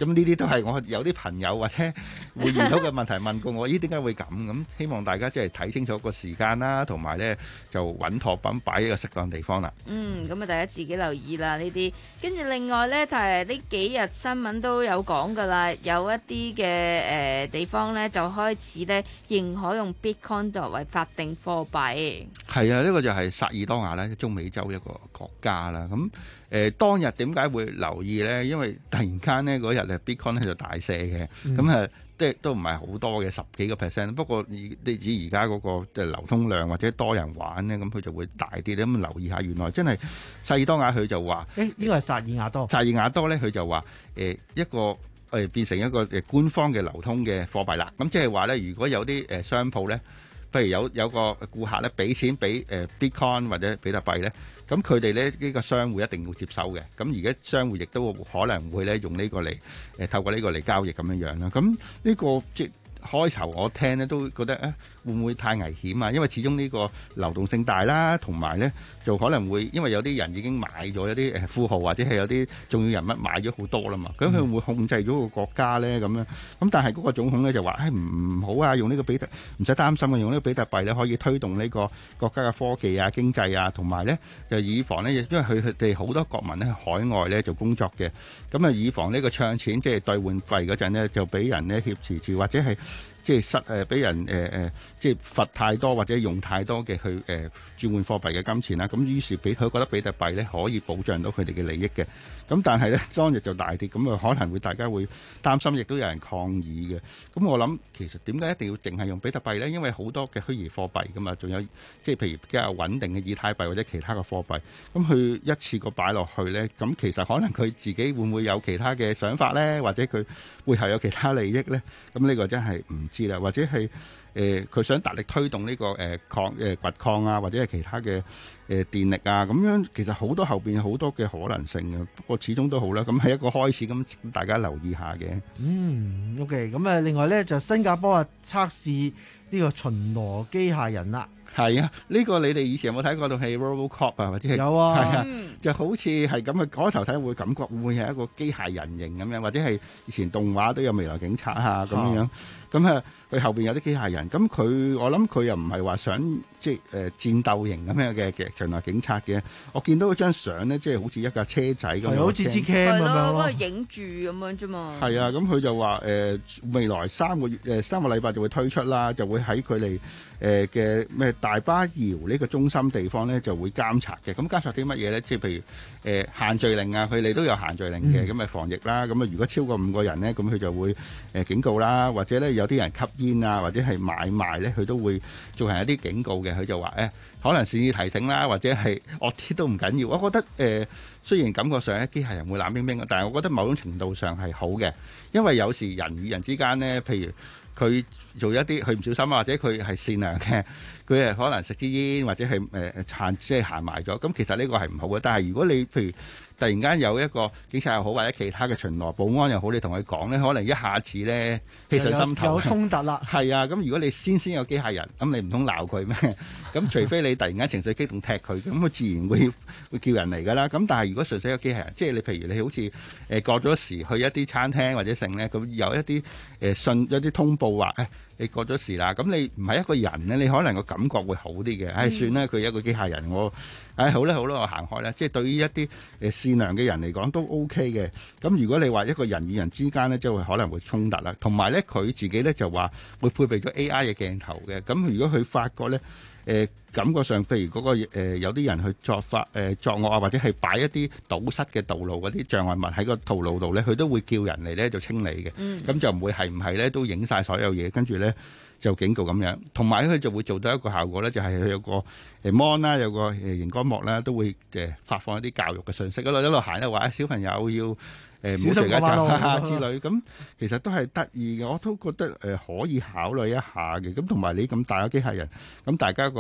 咁呢啲都係我有啲朋友或者會遇到嘅問題問過我，咦點解會咁？咁希望大家即係睇清楚個時間啦，同埋咧就穩妥咁擺喺個適當地方啦。 嗯，咁啊大家自己留意啦呢啲。跟住另外咧，就係呢幾日新聞都有講噶啦，有一啲嘅誒地方咧就開始咧認可用 Bitcoin 作為法定貨幣。 係啊，呢個就係薩爾多亞咧，中美洲一個國家啦。咁誒、呃、當日點解會留意咧？因為突然間咧嗰日咧 Bitcoin 咧就大瀉嘅，咁誒即係都唔係好多嘅十幾個 percent。不過你指而家嗰個即係流通量或者多人玩咧，咁佢就會大啲。你咁留意下，原來真係薩爾多亞佢就話， 誒呢個係薩爾瓦多。薩爾瓦多咧佢就話誒一個誒、呃、變成一個誒官方嘅流通嘅貨幣啦。咁即係話咧，如果有啲誒商鋪咧。譬如有有個顧客咧，俾錢俾誒 Bitcoin 或者比特幣咧，咁佢哋咧呢、呢個商戶一定會接收嘅。咁而家商戶亦都可能會咧用呢個嚟誒透過呢個嚟交易咁樣樣啦。咁呢個即開頭我聽咧都覺得誒會唔會太危險啊？因為始終呢個流動性大啦，同埋咧就可能會因為有啲人已經買咗一啲誒富豪或者係有啲重要人物買咗好多啦嘛，咁佢會唔會控制咗個國家咧咁樣？咁但係嗰個總統咧就話誒唔好啊，用呢個比特唔使擔心啊，用呢個比特幣咧可以推動呢個國家嘅科技啊、經濟啊，同埋咧就以防咧，因為佢佢哋好多國民咧喺海外咧做工作嘅，咁啊以防呢個唱錢即係兌換幣嗰陣咧就俾人咧挾持住或者係。即係失誒俾人誒誒、呃，即係罰太多或者用太多嘅去誒、呃、轉換貨幣嘅金錢啦。咁於是俾佢覺得比特幣咧可以保障到佢哋嘅利益嘅。咁但係咧當日就大跌，咁啊可能會大家會擔心，亦都有人抗議嘅。咁我諗其實點解一定要淨係用比特幣咧？因為好多嘅虛擬貨幣噶嘛，仲有即係譬如比較穩定嘅以太幣或者其他嘅貨幣。咁佢一次過擺落去咧，咁其實可能佢自己會唔會有其他嘅想法咧？或者佢背後有其他利益咧？咁呢個真係唔知啦，或者係誒佢想大力推動呢、這個誒、呃、礦誒掘礦啊，或者係其他嘅誒、呃、電力啊，咁樣其實好多後邊好多嘅可能性嘅。不過始終都好啦，咁係一個開始，咁大家留意下嘅。 嗯 ，OK， 咁啊，另外咧就新加坡啊測試呢個巡邏機械人啦。 係啊，呢、這個你哋以前有冇睇過套戲 RoboCop 啊，或者係有啊， 係啊，就好似係咁嘅開頭睇會感覺會唔會係一個機械人形咁樣，或者係以前動畫都有未來警察啊咁樣樣，咁啊佢後邊有啲機械人，咁佢我諗佢又唔係話想即係誒、呃、戰鬥型咁樣嘅嘅巡邏警察嘅，我見到嗰張相咧，即係好似一架車仔咁樣， 好似支 cam 咁樣咯，嗰個影住咁樣啫嘛。 係啊，咁佢就話誒、呃、未來三個月誒、呃、三個禮拜就會推出啦，就會喺佢哋誒嘅咩大巴窑呢個中心地方咧就會監察嘅。咁監察啲乜嘢咧？即係譬如誒、呃、限聚令啊，佢哋都有限聚令嘅，咁、嗯、咪防疫啦。咁啊，如果超過五個人咧，咁佢就會誒、呃、警告啦，或者咧有啲人吸煙啊，或者係買賣咧，佢都會做行一啲警告嘅。佢就話誒、呃，可能善意提醒啦，或者係惡啲都唔緊要。我覺得誒、呃，雖然感覺上咧機械人會冷冰冰，但係我覺得某種程度上係好嘅，因為有時人與人之間咧，譬如佢做一啲佢唔小心啊，或者佢係善良嘅，佢係可能食支煙或者係誒行即係行埋咗，咁其實呢個係唔好嘅。但係如果你譬如突然間有一個警察又好，或者其他嘅巡邏保安又好，你同佢講咧，可能一下子咧氣上心頭， 有衝突啦。 係啊，咁如果你先先有機械人，咁你唔通鬧佢咩？咁除非你突然間情緒激動踢佢，咁佢自然會會叫人嚟㗎啦。咁但係如果純粹有機械人，即係你譬如你好似誒過咗時去一啲餐廳或者剩咧，咁有一啲誒信有啲通報話誒。你過咗時啦，咁你唔係一個人咧，你可能個感覺會好啲嘅。唉、哎，算啦，佢一個機械人，我唉、哎、好啦好啦，我行開啦。即係對於一啲誒善良嘅人嚟講都 OK 嘅。咁如果你話一個人與人之間咧，即係會可能會衝突啦。同埋咧，佢自己咧就話會配備咗 A I 嘅鏡頭嘅。咁如果佢發覺咧，誒、呃、感覺上譬如嗰、那個、呃、有啲人去作法誒、呃、作惡啊，或者係擺一啲堵塞嘅道路嗰啲障礙物喺個道路度咧，佢都會叫人嚟咧就清理嘅。咁、嗯、就唔會係唔係咧都影晒所有嘢，跟住咧就警告咁樣。同埋佢就會做到一個效果咧，就係、是、佢有個誒 mon 啦，有個誒熒光幕啦，都會誒發放一啲教育嘅信息。嗰度一路行咧話小朋友要。誒唔好隨街走之類，咁其實都係得意嘅，我都覺得誒、呃、可以考慮一下嘅。咁同埋你咁大嘅機械人，咁大家個誒、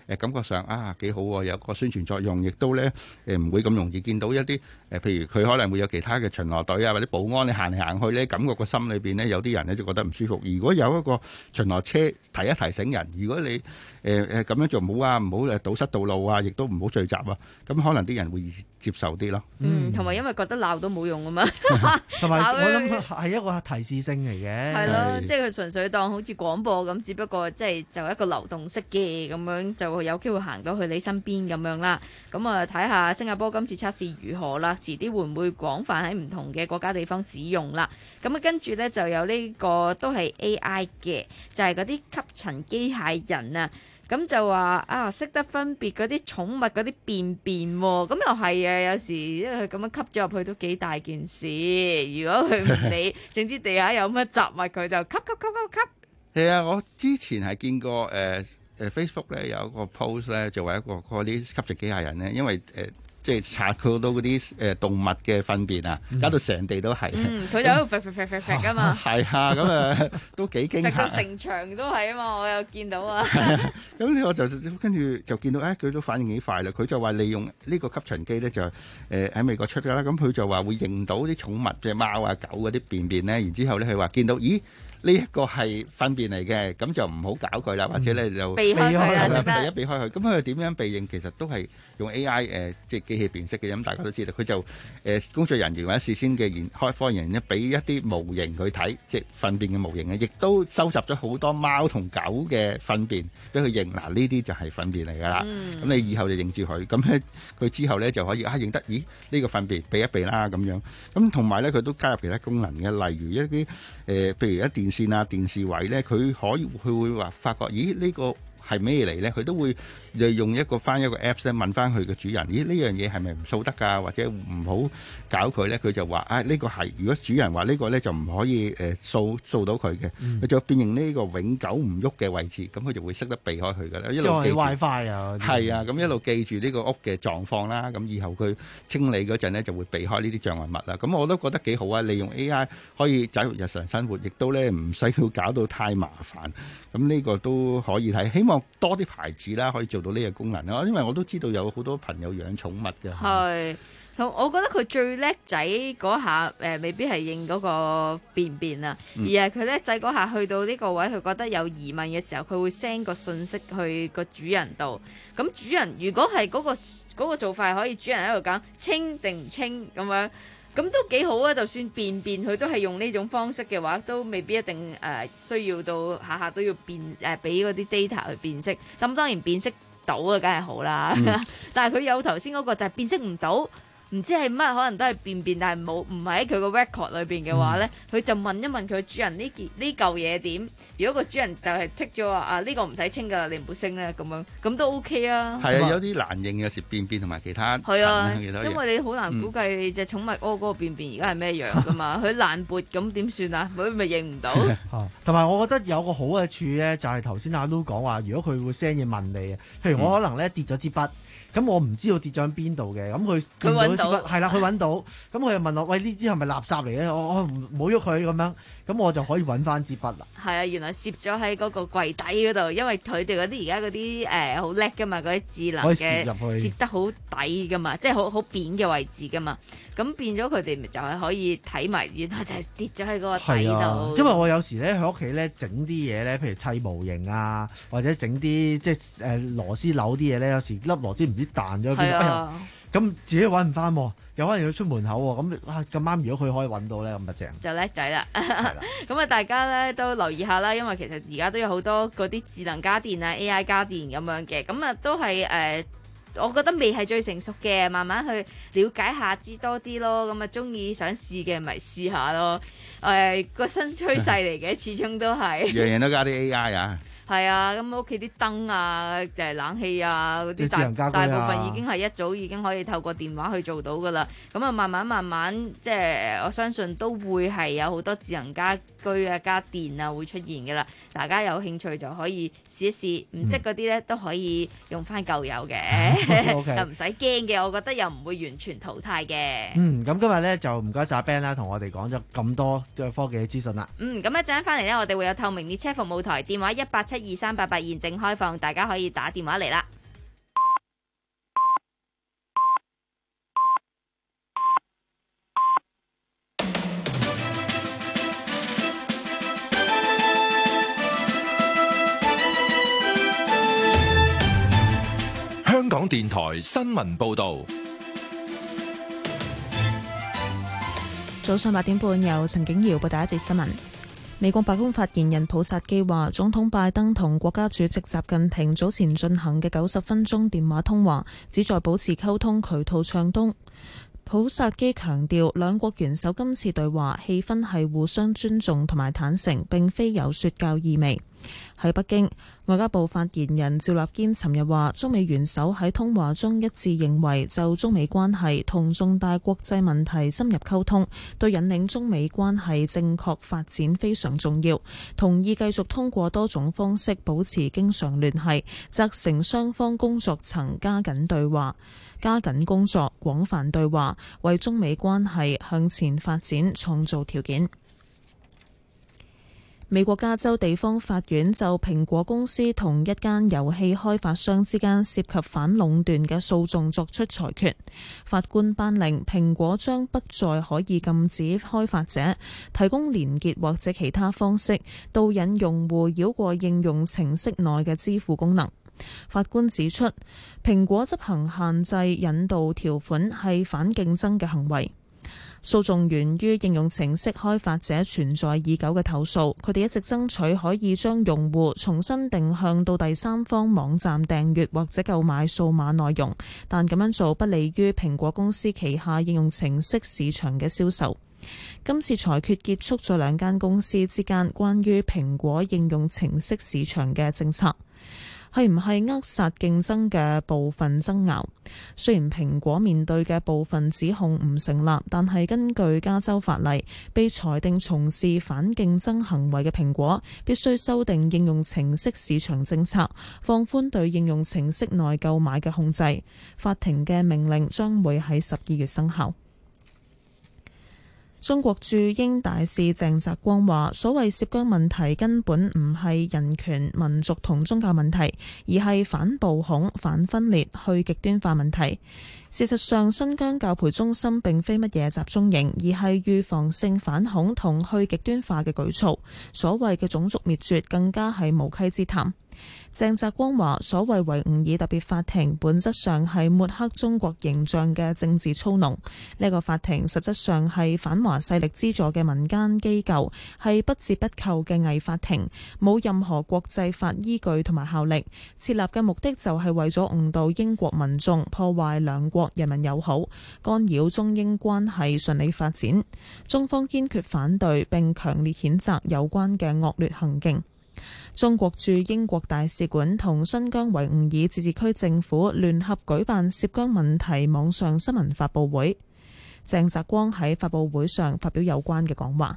誒感覺上啊幾好喎，有個宣傳作用，亦都咧誒唔會咁容易見到一啲誒，譬如佢可能會有其他嘅巡邏隊啊或者保安你行嚟行去咧，感覺個心裏邊咧有啲人咧就覺得唔舒服。如果有一個巡邏車提一提醒人，如果你誒誒咁樣做唔好啊，唔好誒堵塞道路啊，亦都唔好聚集啊，咁可能啲人會接受啲咯。 嗯，同埋因為覺得鬧都冇用啊嘛， 同埋我諗係一個提示性嚟嘅。 係咯，即係佢純粹當好似廣播咁，只不過即係就一個流動式嘅咁樣，就會有機會行到去你身邊咁樣啦。咁啊睇下新加坡今次測試如何啦，遲啲會唔會廣泛喺唔同嘅國家地方使用啦？咁啊跟住呢就有呢個都係 A I 嘅，就係嗰啲吸塵機械人啊。咁就話啊，識得分別嗰啲寵物嗰啲便便喎，咁又係啊！有時因為佢咁樣吸咗入去都幾大件事。如果佢唔理，總之地下有乜雜物，佢就吸吸吸吸吸。 係啊，我之前係見過誒誒、呃、Facebook 咧有一個 post 咧，作為一個嗰啲吸塵機械人咧，因為誒。呃即係擦佢到嗰啲誒動物嘅糞便啊，搞到成地都係。 嗯，佢就喺度揈揈揈揈揈噶嘛。 係啊，咁啊都幾驚嚇。揈到成場都係啊嘛，我有見到啊。 咁我就跟住就見到，誒佢都反應幾快啦。佢就話利用呢個吸塵機咧，就誒喺美國出㗎啦。咁佢就話會認到啲寵物，即係貓啊狗嗰啲便便咧，然之後咧佢話見到，咦？呢一個係糞便嚟嘅，咁就唔好搞佢啦，或者咧就避開佢啦，避一避開佢。咁佢點樣避應？其實都係用 A I 誒，即係機器辨識嘅。咁大家都知道，佢就誒工作人員或者事先嘅研開科研人員咧，俾一啲模型佢睇，即係糞便嘅模型啊，亦都收集咗好多貓同狗嘅糞便俾佢認。嗱，呢啲就係糞便嚟㗎啦。咁你以後就認住佢，咁咧佢之後咧就可以啊認得，咦呢個糞便避一避啦咁樣。咁同埋咧佢都加入其他功能嘅，例如一啲誒，譬如一電線啊、電視位咧，佢可以佢會話發覺，咦呢個係咩嚟咧？佢都會用一個翻一個 Apps 咧問翻佢嘅主人，咦呢樣嘢係咪唔掃得㗎？或者唔好搞佢咧？佢就話啊呢個係，如果主人話呢個咧就唔可以誒掃掃到佢嘅，佢、嗯、就變形呢個永久唔喐嘅位置，咁佢就會識得避開佢㗎啦。一路記住 WiFi 啊，係啊，咁一路記住呢個屋嘅狀況啦。咁以後佢清理嗰陣咧就會避開呢啲障礙物啦。咁我都覺得幾好啊！利用 A I 可以走入日常生活，亦都咧唔使要搞到太麻煩。咁呢個都可以睇，希望多啲牌子啦，可以做到呢個功能咯。因為我都知道有好多朋友養寵物嘅。 係，同我覺得佢最叻仔嗰下，誒、呃、未必係認嗰個便便啊，嗯、而係佢叻仔嗰下去到呢個位，佢覺得有疑問嘅時候，佢會 send 個信息去個主人度。咁主人如果係嗰、嗰個嗰個做法係可以主人喺度講清定唔清咁樣。咁都幾好啊！就算便便佢都係用呢種方式嘅話，都未必一定誒、呃、需要到下下都要辨誒俾嗰啲 data 去辨識。咁當然辨識到啊，梗係好啦。嗯、但係佢有頭先嗰個就係辨識唔到。唔知係乜，可能都係便便，但係冇唔係喺佢個 record 裏邊嘅話咧，佢、嗯、就問一問佢主人呢件呢嚿嘢點？如果個主人就係剔咗話啊呢、呢個唔使清㗎啦，你唔好升咧咁樣，咁都 OK 啊。係啊，有啲難認嘅有時便便同埋其他係啊，因為你好難估計隻寵物屙嗰個便便而家係咩樣㗎嘛，佢爛撥咁點算啊？佢咪認唔到。 同埋我覺得有個好嘅處咧，就係頭先阿 Lu 講話，如果佢會 send 嘢問你啊，譬如我可能咧跌咗支筆。咁我唔知道跌咗喺邊度嘅，咁佢佢揾到，係啦，佢揾到，咁佢又問我，喂呢支係咪垃圾嚟嘅？我我唔冇喐佢咁樣，咁我就可以揾翻支筆啦。係啊，原來攝咗喺嗰個櫃底嗰度，因為佢哋嗰啲而家嗰啲誒好叻噶嘛，嗰啲智能嘅攝得好底噶嘛，即係好好扁嘅位置噶嘛，咁變咗佢哋咪就係可以睇埋，原來就係跌咗喺嗰個底度。啊。因為我有時咧喺屋企咧整啲嘢咧，譬如砌模型啊，或者整啲即係誒螺絲扭啲嘢咧，有時粒螺絲唔知彈咗邊，咁、哎、自己揾唔翻，有可能要出門口喎。咁啊咁啱，如果佢可以揾到咧，咁咪正就叻仔啦。咁啊，大家咧都留意下啦，因為其實而家都有好多嗰啲智能家電啊、A I 家電咁樣嘅，咁啊都係誒、呃，我覺得未係最成熟嘅，慢慢去了解下，知多啲咯。咁啊，中意想試嘅咪試下咯。誒、呃，個新趨勢嚟嘅，始終都係樣樣都加啲 A I 啊。係啊，咁屋企啲燈啊、誒冷氣啊嗰啲大大部分已經係一早已經可以透過電話去做到噶啦。咁啊，慢慢慢慢即係我相信都會係有好多智能家居啊、家電啊會出現噶啦。大家有興趣就可以試一試，唔識嗰啲咧都可以用翻舊有嘅，又唔使驚嘅。我覺得又唔會完全淘汰嘅。嗯，咁今日咧就唔該晒 Ben 啦，同我哋講咗咁多嘅科技嘅資訊啦。嗯，咁一陣間翻嚟咧，我哋會有透明列車服務台電話一八七二三八八現正開放，大家可以打電話嚟啦。 電台新聞報道。 早上八點半，由陳景瑤報第一節新聞。美國白宮發言人普薩基話，總統拜登同國家主席習近平早前進行嘅九十分鐘電話通話，旨在保持溝通渠道暢通。普薩基強調，兩國元首今次對話氣氛係互相尊重同埋坦誠，並非有說教意味。喺北京，外交部發言人趙立堅尋日話，中美元首喺通話中一致認為，就中美關係同重大國際問題深入溝通，對引領中美關係正確發展非常重要。同意繼續通過多種方式保持經常聯繫，責成雙方工作層加緊對話、加緊工作、廣泛對話，為中美關係向前發展創造條件。美國加州地方法院就蘋果公司同一間遊戲開發商之間涉及反壟斷嘅訴訟作出裁決。法官頒令，蘋果將不再可以禁止開發者提供連結或者其他方式導引用戶繞過應用程式內嘅支付功能。法官指出，蘋果執行限制引導條款係反競爭嘅行為。訴訟源於應用程式開發者存在已久嘅投訴，佢哋一直爭取可以將用戶重新定向到第三方網站訂閱或者購買數碼內容，但咁樣做不利於蘋果公司旗下應用程式市場嘅銷售。今次裁決結束咗兩間公司之間關於蘋果應用程式市場嘅政策係唔係扼殺競爭嘅部分爭拗。雖然蘋果面對嘅部分指控唔成立，但係根據加州法例，被裁定從事反競爭行為嘅蘋果必須修訂應用程式市場政策，放寬對應用程式內購買嘅控制。法庭嘅命令將會喺十二月生效。中國駐英大使鄭澤光話，所謂涉疆問題根本唔係人權、民族同宗教問題，而係反暴恐、反分裂、去極端化問題。事實上，新疆教培中心並非乜嘢集中營，而係預防性反恐同去極端化嘅舉措。所謂嘅種族滅絕更加係無稽之談。鄭澤光話，所謂維吾爾特別法庭本質上係抹黑中國形象嘅政治操弄。呢個法庭實質上係反華勢力資助嘅民間機構，係不折不扣嘅偽法庭，冇任何國際法依據同埋效力。設立嘅目的就係為咗誤導英國民眾，破壞兩國人民友好，干擾中英關係順利發展。中方堅決反對並強烈譴責有關嘅惡劣行徑。中國駐英國大使館同新疆維吾爾自治區政府聯合舉辦涉疆問題網上新聞發佈會，鄭澤光喺發佈會上發表有關嘅講話。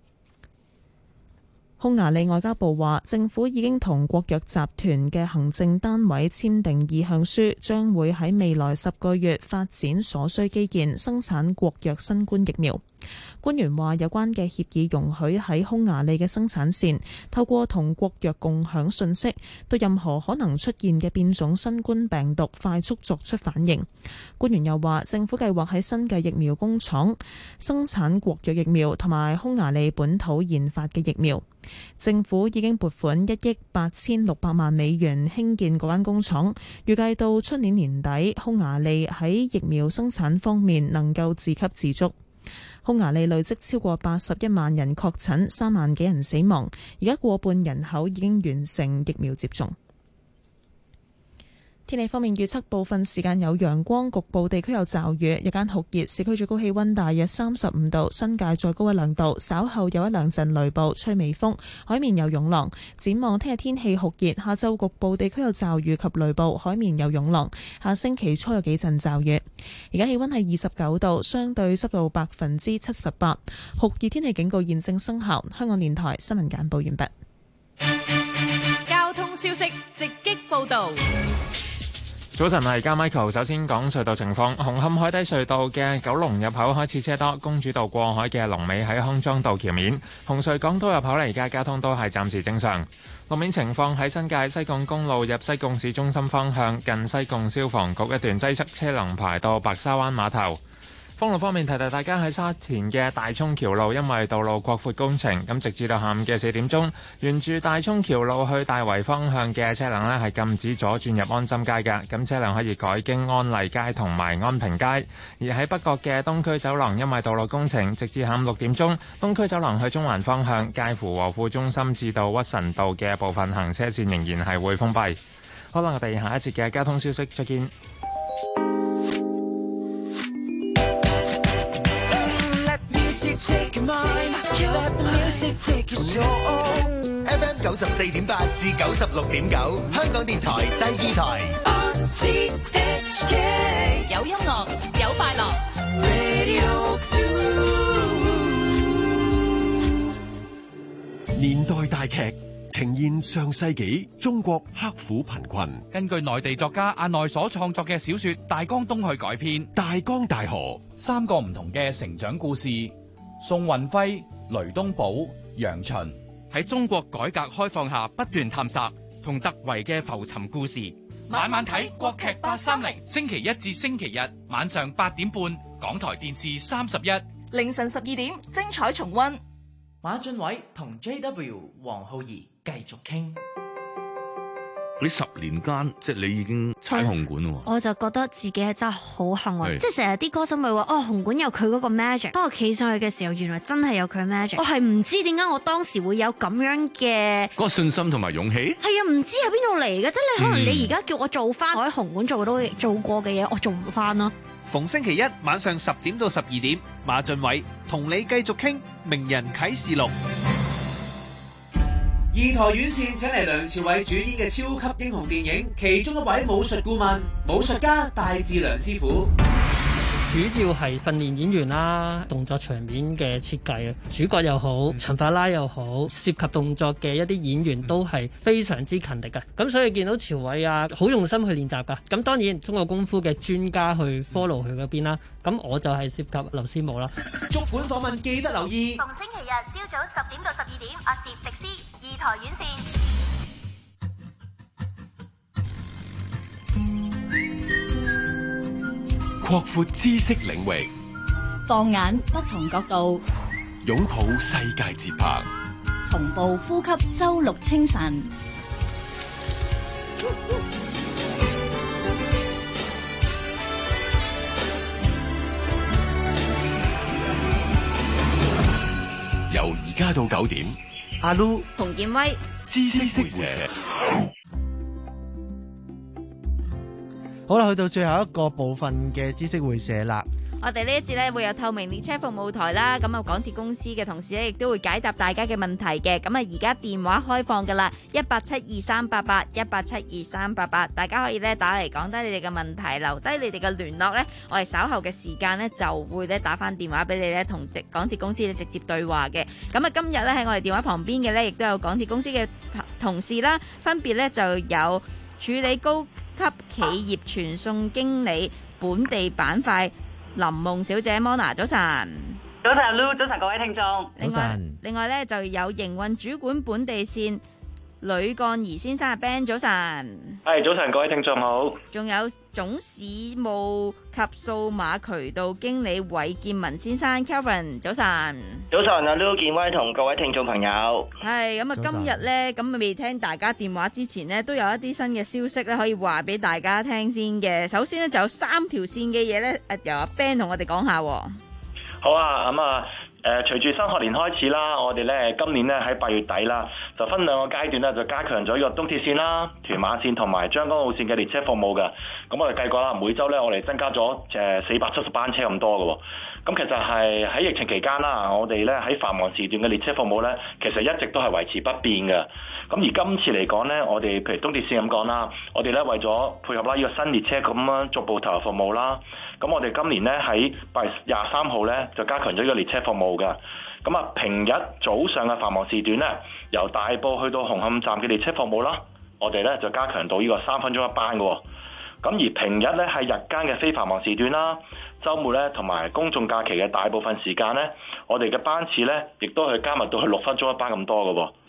匈牙利外交部話，政府已經同國藥集團嘅行政單位簽訂意向書，將會喺未來十個月發展所需基建，生產國藥新冠疫苗。官員話，有關嘅協議容許喺匈牙利嘅生產線透過同國藥共享信息，對任何可能出現嘅變種新冠病毒快速作出反應。官員又話，政府計劃喺新嘅疫苗工廠生產國藥疫苗同埋匈牙利本土研發嘅疫苗。政府已經撥款一億八千六百萬美元興建嗰間工廠，預計到出年年底，匈牙利喺疫苗生產方面能夠自給自足。匈牙利累積超過八十一萬人確診，三萬幾人死亡，而家過半人口已經完成疫苗接種。天氣方面預測，部分時間有陽光，局部地區有驟雨，日間酷熱，市區最高氣溫大約三十五度，新界再高一兩度，稍後有一兩陣雷暴，吹微風，海面有湧浪。展望聽日天氣酷熱，下晝局部地區有驟雨及雷暴，海面有湧浪。下星期初有幾陣驟雨。而家氣溫係二十九度，相對濕度百分之七十八，酷熱天氣警告現正生效。香港電台新聞簡報完畢。 交通消息直擊報道。 早晨，係加 Michael。首先講隧道情況，紅磡海底隧道嘅九龍入口開始車多，公主道過海嘅龍尾喺康莊道橋面。紅隧港島入口嚟，而家交通都係暫時正常。路面情況喺新界西貢公路入西貢市中心方向，近西貢消防局一段擠塞，車龍排到白沙灣碼頭。 封路方面，提提大家喺沙田嘅大涌橋路，因為道路擴闊工程，咁直至到下午嘅四點鐘，沿住大涌橋路去大圍方向嘅車輛呢係禁止左轉入安心街嘅，咁車輛可以改經安麗街同埋安平街。而喺北角嘅東區走廊，因為道路工程，直至下午六點鐘，東區走廊去中環方向，介乎和富中心至到屈臣道嘅部分行車線仍然係會封閉。好啦，我哋下一節嘅交通消息，再見。 F M 九十四點八至九十六點九，香港電台第二台。 有音樂，有快樂。 年代大劇呈現上世紀中國刻苦貧困。 根據內地作家阿奈所創作嘅小說《大江東去》改編，《 大江大河》 三個唔同嘅成長故事。宋運輝、雷東寶、楊巡喺中國改革開放下不斷探索同突圍嘅浮沉故事。晚晚睇國劇八三零，星期一至星期日晚上八點半，港台電視三十一， 凌晨十二點精彩重溫。 馬俊偉同 J W 黃浩儀繼續傾。 呢十年間，即係你已經踩紅館喎。 我就覺得自己係真係好幸運， 是即係成日啲歌手咪話哦，紅館有佢嗰個 magic，當我企上去嘅時候，原來真係有佢 magic。我係唔知點解我當時會有咁樣嘅嗰個信心同埋勇氣。 係啊，唔知喺邊度嚟嘅，即係你可能你而家叫我做翻我喺紅館做到做過嘅嘢，我做唔翻咯。 逢星期一晚上十點到十二點，馬俊偉同你繼續傾名人啟示錄。 二台院線請嚟梁朝偉主演嘅超級英雄電影，其中一位武術顧問、武術家戴志良師傅。 主要係訓練演員啦，動作場面嘅設計啊，主角又好，陳法拉又好，涉及動作嘅一啲演員都係非常之勤力㗎。咁所以見到朝偉啊，好用心去練習㗎。咁當然中國功夫嘅專家去 follow 佢嗰邊啦。咁我就係涉及劉思慕啦。 足本訪問記得留意。 逢星期日朝早十點到十二點，阿攝迪斯二台院線。 擴闊知識領域， 放眼不同角度， 擁抱世界節拍， 同步呼吸周六清晨。 由而家到九點， 阿 Lu 同建威知識會社。 好啦，去到最後一個部分嘅知識會社啦。 我哋呢一節咧會有透明列車服務台啦，咁啊港鐵公司嘅同事咧亦都會解答大家嘅問題嘅。咁啊而家電話開放噶啦，一八七二三八八一八七二三八八，大家可以咧打嚟講低你哋嘅問題，留低你哋嘅聯絡咧，我哋稍後嘅時間咧就會咧打翻電話俾你咧，同直港鐵公司咧直接對話嘅。咁啊今日咧喺我哋電話旁邊嘅咧，亦都有港鐵公司嘅同事啦，分別咧就有處理高級企業傳送經理本地板塊林夢小姐 Mona， 早晨。 早晨 Lu， 早晨各位聽眾。 另外另外咧就有營運主管本地線呂幹儀先生阿 Ben， 早晨。 係早晨，各位聽眾好。 仲有總市務及數碼渠道經理韋建文先生 Kelvin， 早晨。 早晨啊 Lu 建威同各位聽眾朋友。 係咁啊，今日咧咁未聽大家電話之前呢，都有一啲新嘅消息咧，可以話俾大家聽先嘅。首先咧就有三條線嘅嘢咧，誒由阿 Ben 同我哋講下。 好啊，咁啊。誒，隨住新學年開始啦，我哋咧今年咧喺八月底啦，就分兩個階段咧，就加強咗呢個東鐵線啦、屯馬線同埋將軍澳線嘅列車服務嘅。咁我哋計過啦，每週咧我哋增加咗誒四百七十班車咁多嘅喎。咁其實係喺疫情期間啦，我哋咧喺繁忙時段嘅列車服務咧，其實一直都係維持不變嘅。咁而今次嚟講咧，我哋譬如東鐵線咁講啦，我哋咧為咗配合啦呢個新列車咁樣逐步投入服務啦，咁我哋今年咧喺八月廿三號咧就加強咗呢個列車服務嘅。咁啊，平日早上嘅繁忙時段咧，由大埔去到紅磡站嘅列車服務啦，我哋咧就加強到呢個三分鐘一班嘅。咁而平日咧係日間嘅非繁忙時段啦，週末咧同埋公眾假期嘅大部分時間咧，我哋嘅班次咧亦都係加密到去六分鐘一班咁多嘅。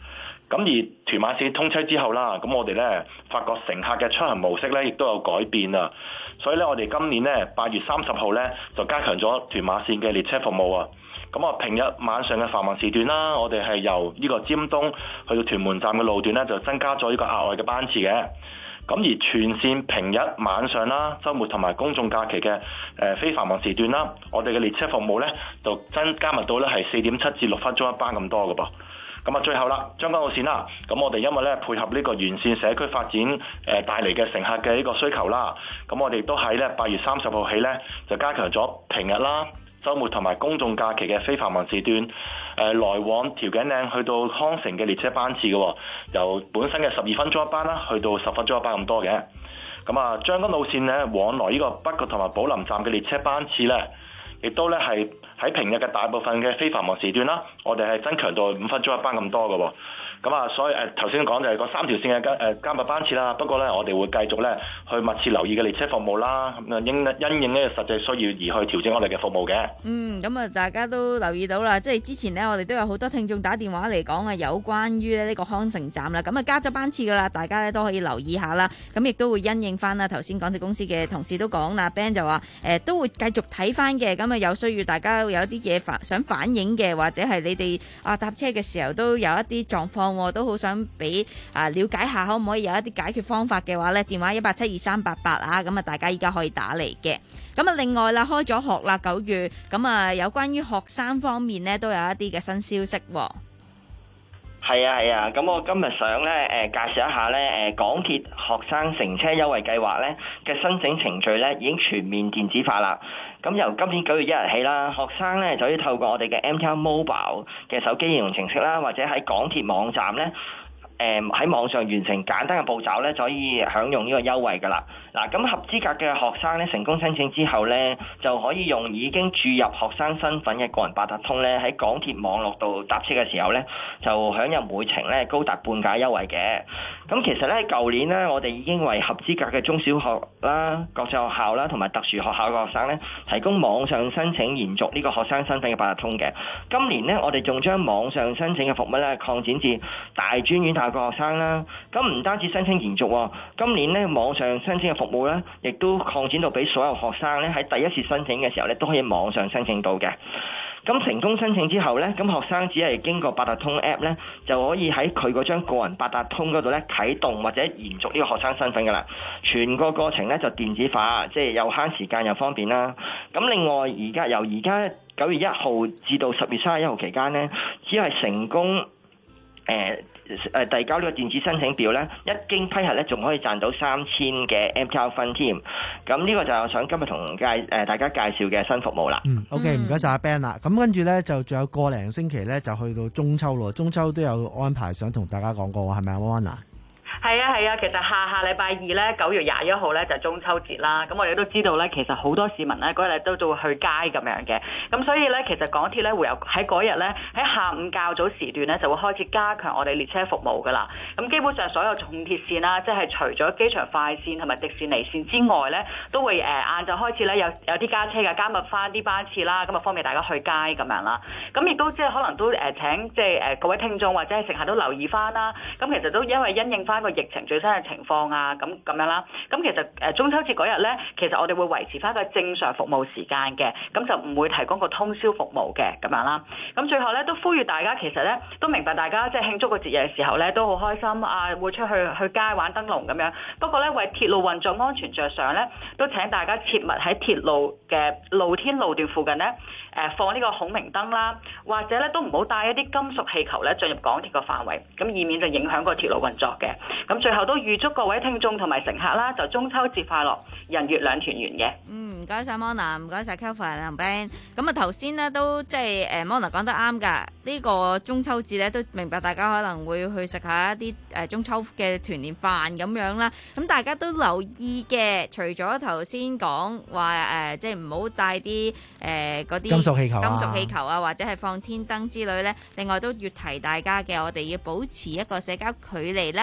咁而屯馬線通車之後啦，咁我哋咧發覺乘客嘅出行模式咧亦都有改變啊，所以咧我哋今年咧八月三十號咧就加強咗屯馬線嘅列車服務啊。咁啊，平日晚上嘅繁忙時段啦，我哋係由呢個尖東去到屯門站嘅路段咧，就增加咗呢個額外嘅班次嘅。咁而全線平日晚上啦、週末同埋公眾假期嘅誒非繁忙時段啦，我哋嘅列車服務咧就增加密到咧係四點七至六分鐘一班咁多嘅噃。咁啊，最後啦，將軍澳線啦，咁我哋因為咧配合呢個完善社區發展誒帶嚟嘅乘客嘅呢個需求啦，咁我哋都喺咧八月三十號起咧就加強咗平日啦、週末同埋公眾假期嘅非繁忙時段，誒、呃、來往調景嶺去到康城嘅列車班次嘅，由本身嘅十二分鐘一班啦，去到十分鐘一班咁多嘅。咁啊，將軍澳線咧往來呢個北角同埋寶林站嘅列車班次咧，亦都咧係喺平日嘅大部分嘅非繁忙時段啦，我哋係增強到五分鐘一班咁多嘅。咁啊，所以誒頭先講就係嗰三條線嘅加誒加密班次啦。不過咧，我哋會繼續咧去密切留意嘅列車服務啦，咁啊應因應呢個實際需要而去調整我哋嘅服務嘅。 嗯，咁啊，大家都留意到啦，即係之前呢，我哋都有好多聽眾打電話嚟講啊，有關於咧呢個康城站啦，咁啊加咗班次噶啦，大家咧都可以留意下啦。咁亦都會因應翻啦，頭先港鐵公司嘅同事都講啦 ，Ben 就話誒、呃、都會繼續睇翻嘅。咁啊有需要大家有啲嘢反想反映嘅，或者係你哋啊搭車嘅時候都有一啲狀況。都好想俾啊了解下，可唔可以有一啲解決方法嘅話呢？電話一八七二三八八啊，咁啊大家依家可以打嚟嘅。咁啊另外啦，開咗學啦九月，咁啊有關於學生方面呢，都有一啲嘅新消息。 係啊係啊，咁我今日想咧誒介紹一下咧誒港鐵學生乘車優惠計劃咧嘅申請程序咧已經全面電子化啦。咁由今年九月一日起啦，學生咧就可以透過我哋嘅 M T R Mobile 嘅手機應用程式啦，或者喺港鐵網站咧。誒喺網上完成簡單嘅步驟咧，就可以享用呢個優惠㗎啦。嗱，咁合資格嘅學生咧，成功申請之後咧，就可以用已經注入學生身份嘅個人八達通咧，喺港鐵網絡度搭車嘅時候咧，就享有每程咧高達半價優惠嘅。咁其實咧，舊年咧，我哋已經為合資格嘅中小學啦、國際學校啦同埋特殊學校嘅學生咧，提供網上申請延續呢個學生身份嘅八達通嘅。今年咧，我哋仲將網上申請嘅服務咧擴展至大專院校個學生啦，咁唔單止申請延續喎，今年咧網上申請嘅服務咧，亦都擴展到俾所有學生咧喺第一次申請嘅時候咧，都可以網上申請到嘅。咁成功申請之後咧，咁學生只係經過八達通 App 咧，就可以喺佢嗰張個人八達通嗰度咧啟動或者延續呢個學生身份㗎啦。全個過程咧就電子化，即係又慳時間又方便啦。咁另外而家由而家九月一號至到十月三十一號期間咧，只係成功誒誒遞交呢個電子申請表咧，一經批核咧，仲可以賺到三千嘅 M T R 分添。咁呢個就係我想今日同介誒大家介紹嘅新服務啦。 嗯 ，OK， 唔該晒阿 Ben 啦。咁跟住咧就仲有個零星期咧就去到中秋咯，中秋都有安排想同大家講過，係咪啊 Wana？ 係啊係啊，其實下下禮拜二咧，九月廿一號咧就中秋節啦。咁我哋都知道咧，其實好多市民咧嗰日都都會去街咁樣嘅。咁所以咧，其實港鐵咧會有喺嗰日咧喺下午較早時段咧就會開始加強我哋列車服務㗎啦。咁基本上所有重鐵線啦，即係除咗機場快線同埋迪士尼線之外咧，都會誒晏晝開始咧有有啲加車嘅，加密翻啲班次啦，咁啊方便大家去街咁樣啦。咁亦都即係可能都誒請即係誒各位聽眾或者係乘客都留意翻啦。咁其實都因為因應翻個疫情最新嘅情況啊，咁咁樣啦。咁其實誒中秋節嗰日咧，其實我哋會維持翻個正常服務時間嘅，咁就唔會提供個通宵服務嘅咁樣啦。咁最後咧都呼籲大家，其實咧都明白大家即係慶祝個節日嘅時候咧都好開心啊，會出去去街玩燈籠咁樣。不過咧為鐵路運作安全着想咧，都請大家切勿喺鐵路嘅露天路段附近咧誒放呢個孔明燈啦，或者咧都唔好帶一啲金屬氣球咧進入港鐵個範圍，咁以免就影響個鐵路運作嘅。咁最後都預祝各位聽眾同埋乘客啦，就中秋節快樂，人月兩團圓嘅。 嗯，唔該晒 Mona， 唔該晒 Kelvin 同 Ben。咁啊頭先呢都即係誒 Mona 講得啱㗎。呢個中秋節咧都明白大家可能會去食下一啲誒中秋嘅團年飯咁樣啦。咁大家都留意嘅，除咗頭先講話誒，即係唔好帶啲誒嗰啲金屬氣球啊、 金屬氣球啊，或者係放天燈之類咧。另外都要提大家嘅，我哋要保持一個社交距離啦。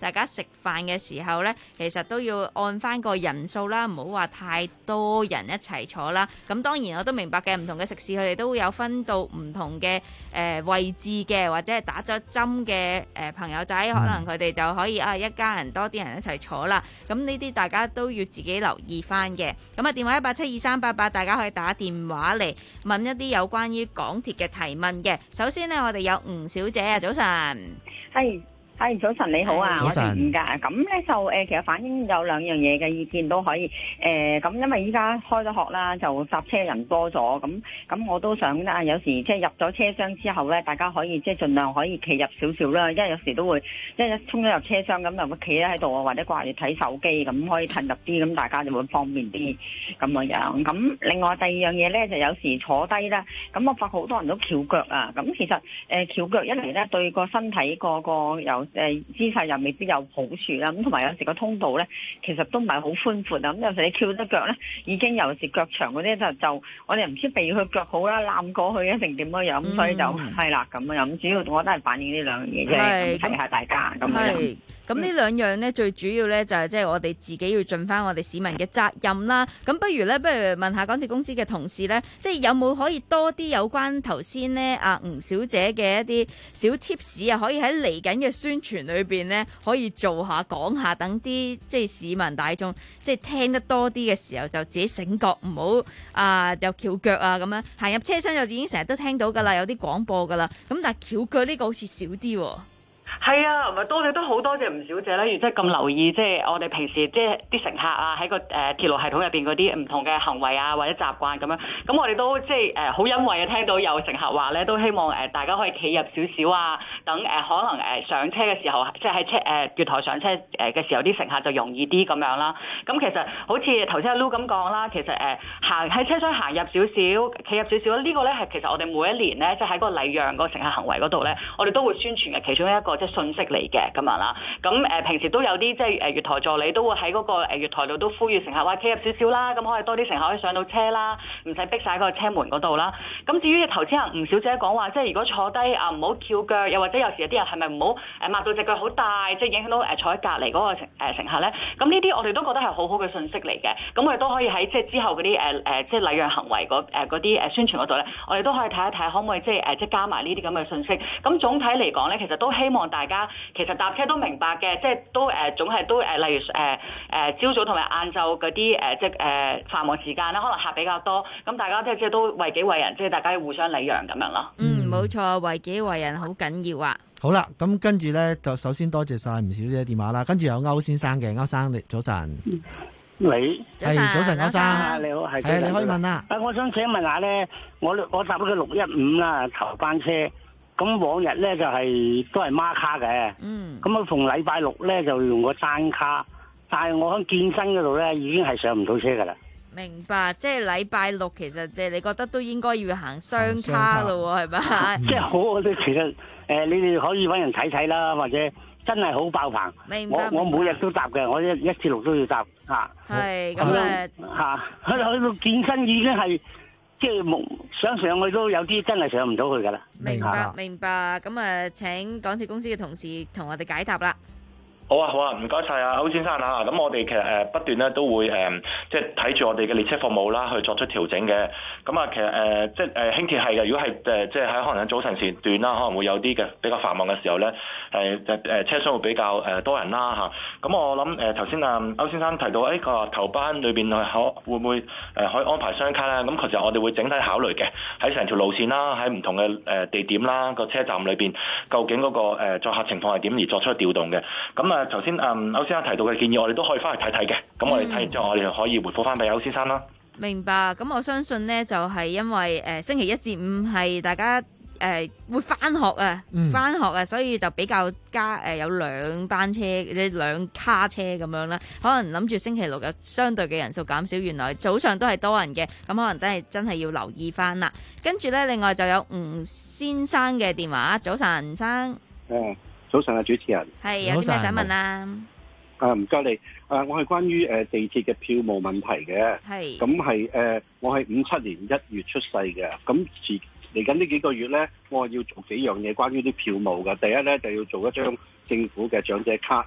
大家食飯嘅時候呢，其實都要按翻個人數啦，唔好話太多人一齊坐啦。咁當然我都明白嘅，唔同嘅食肆佢哋都會有分到唔同嘅誒、呃、位置嘅，或者係打咗針嘅誒朋友仔，可能佢哋就可以啊一家人多啲人一齊坐啦。咁呢啲大家都要自己留意翻嘅。咁啊電話一八七二三八八，大家可以打電話嚟問一啲有關於港鐵嘅提問嘅。首先呢，我哋有吳小姐啊，早晨。 係。係早晨你好啊， 早晨我係伍噶。咁咧就誒、呃，其實反映有兩樣嘢嘅意見都可以誒。咁、呃、因為依家開咗學啦，就搭車人多咗，咁咁我都想啊，有時即係入咗車廂之後咧，大家可以即係盡量可以企入少少啦，因為有時都會即係一衝咗入車廂咁，就會企喺度啊，或者掛住睇手機咁，可以褪入啲，咁大家就會方便啲咁嘅樣。咁另外第二樣嘢咧，就有時坐低啦，咁我發覺好多人都翹腳啊。咁其實誒翹腳一嚟咧，對個身體個個有誒姿勢又未必有好處啦，咁同埋有時個通道咧，其實都唔係好寬闊啊，咁有時你翹得腳咧，已經有時腳長嗰啲就就我哋唔知避佢腳好啦，攬過去一定點樣樣，咁、嗯、所以就係啦咁樣，咁主要我都係反映呢兩樣嘢啫，提下大家咁樣。 咁呢兩樣咧，最主要咧就係即係我哋自己要盡翻我哋市民嘅責任啦。咁不如咧，不如問下港鐵公司嘅同事咧，即係有冇可以多啲有關頭先咧阿吳小姐嘅一啲小 tips 啊，可以喺嚟緊嘅宣傳裏邊咧，可以做下講下，等啲即係市民大眾即係聽得多啲嘅時候，就自己醒覺，唔好啊又翹腳啊咁樣行入車廂就已經成日都聽到㗎啦，有啲廣播㗎啦。咁但係翹腳呢個好似少啲喎。 係啊，唔係多謝都好多謝吳小姐啦，如即係咁留意，即係我哋平時即係啲乘客啊喺個誒鐵路系統入邊嗰啲唔同嘅行為啊或者習慣咁樣，咁我哋都即係誒好欣慰啊，聽到有乘客話咧，都希望誒大家可以企入少少啊，等誒可能誒上車嘅時候，即係喺車誒月台上車誒嘅時候，啲乘客就容易啲咁樣啦。咁其實好似頭先阿 Lu 咁講啦，其實誒行喺車廂行入少少，企入少少，呢個咧係其實我哋每一年咧，即係喺個禮讓個乘客行為嗰度咧，我哋都會宣傳嘅其中一個即係信息嚟嘅咁樣啦，咁誒平時都有啲即係誒月台助理都會喺嗰個誒月台度都呼籲乘客話企入少少啦，咁可以多啲乘客可以上到車啦，唔使逼晒嗰個車門嗰度啦。咁至於頭先阿吳小姐講話，即係如果坐低啊唔好翹腳，又或者有時有啲人係咪唔好誒擘到隻腳好大，即係影響到誒坐喺隔離嗰個乘誒乘客咧？咁呢啲我哋都覺得係好好嘅信息嚟嘅。咁我哋都可以喺即係之後嗰啲誒誒即係禮讓行為嗰誒嗰啲誒宣傳嗰度咧，我哋都可以睇一睇可唔可以即係誒即係加埋呢啲咁嘅信息。咁總體嚟講咧，其實都希望大家。其實搭車都明白嘅，即係都誒、呃、總係都誒、呃，例如誒誒朝早同埋晏晝嗰啲誒即係誒繁忙時間啦，可能客比較多，咁大家即係即係都為己為人，即係大家要互相禮讓咁樣咯。 嗯，冇錯，為己為人好緊要啊！ 好啦，咁跟住咧就首先多謝晒吳小姐電話啦，跟住有歐先生嘅，歐生你早晨。 你係早晨，歐生你好，係係你可以問啦。 啊，我想請問下咧，我我搭咗個六一五啦頭班車。咁往日咧就係、是、都係孖卡嘅，嗯，咁啊逢禮拜六咧就用個單卡，但係我喺健身嗰度咧已經係上唔到車噶啦。 明白，即係禮拜六其實即係你覺得都應該要行雙卡咯，係咪？ 即係好，我哋其實誒、呃，你哋可以搵人睇睇啦，或者真係好爆棚。 明白， 我我每日都搭嘅，我一一至六都要搭啊。 係咁誒， 吓去去到健身已經係。即係想上去都有啲真係上唔到去㗎啦。 明白明白，咁啊請港鐵公司嘅同事同我哋解答啦。 好啊好啊，唔該晒啊歐先生啊，咁我哋其實誒不斷咧都會誒即係睇住我哋嘅列車服務啦，去作出調整嘅。咁啊其實誒即係誒輕鐵係嘅，如果係誒即係喺可能喺早晨時段啦，可能會有啲嘅比較繁忙嘅時候咧，誒誒誒車廂會比較誒多人啦嚇。咁我諗誒頭先啊歐先生提到誒個頭班裏邊係可會唔會誒可以安排雙卡咧？咁其實我哋會整體考慮嘅，喺成條路線啦，喺唔同嘅誒地點啦，個車站裏邊究竟嗰個誒載客情況係點而作出調動嘅。咁啊頭先誒歐先生提到嘅建議，我哋都可以翻去睇睇嘅。咁我哋睇完之後，我哋就可以回覆翻俾歐先生啦。 明白。咁我相信呢，就係因為誒星期一至五係大家誒會翻學啊，翻學啊，所以就比較加誒有兩班車，即兩卡車咁樣啦。可能諗住星期六嘅相對嘅人數減少，原來早上都係多人嘅，咁可能都係真係要留意翻啦。跟住咧，另外就有吳先生嘅電話，早晨，吳生。 誒。早晨啊，主持人， 係有啲咩想問啊？ 啊，唔該你。啊，我係關於誒地鐵嘅票務問題嘅。係。咁係誒，我係五七年一月出世嘅。咁遲嚟緊呢幾個月咧，我係要做幾樣嘢關於啲票務嘅。第一咧就要做一張政府嘅長者卡。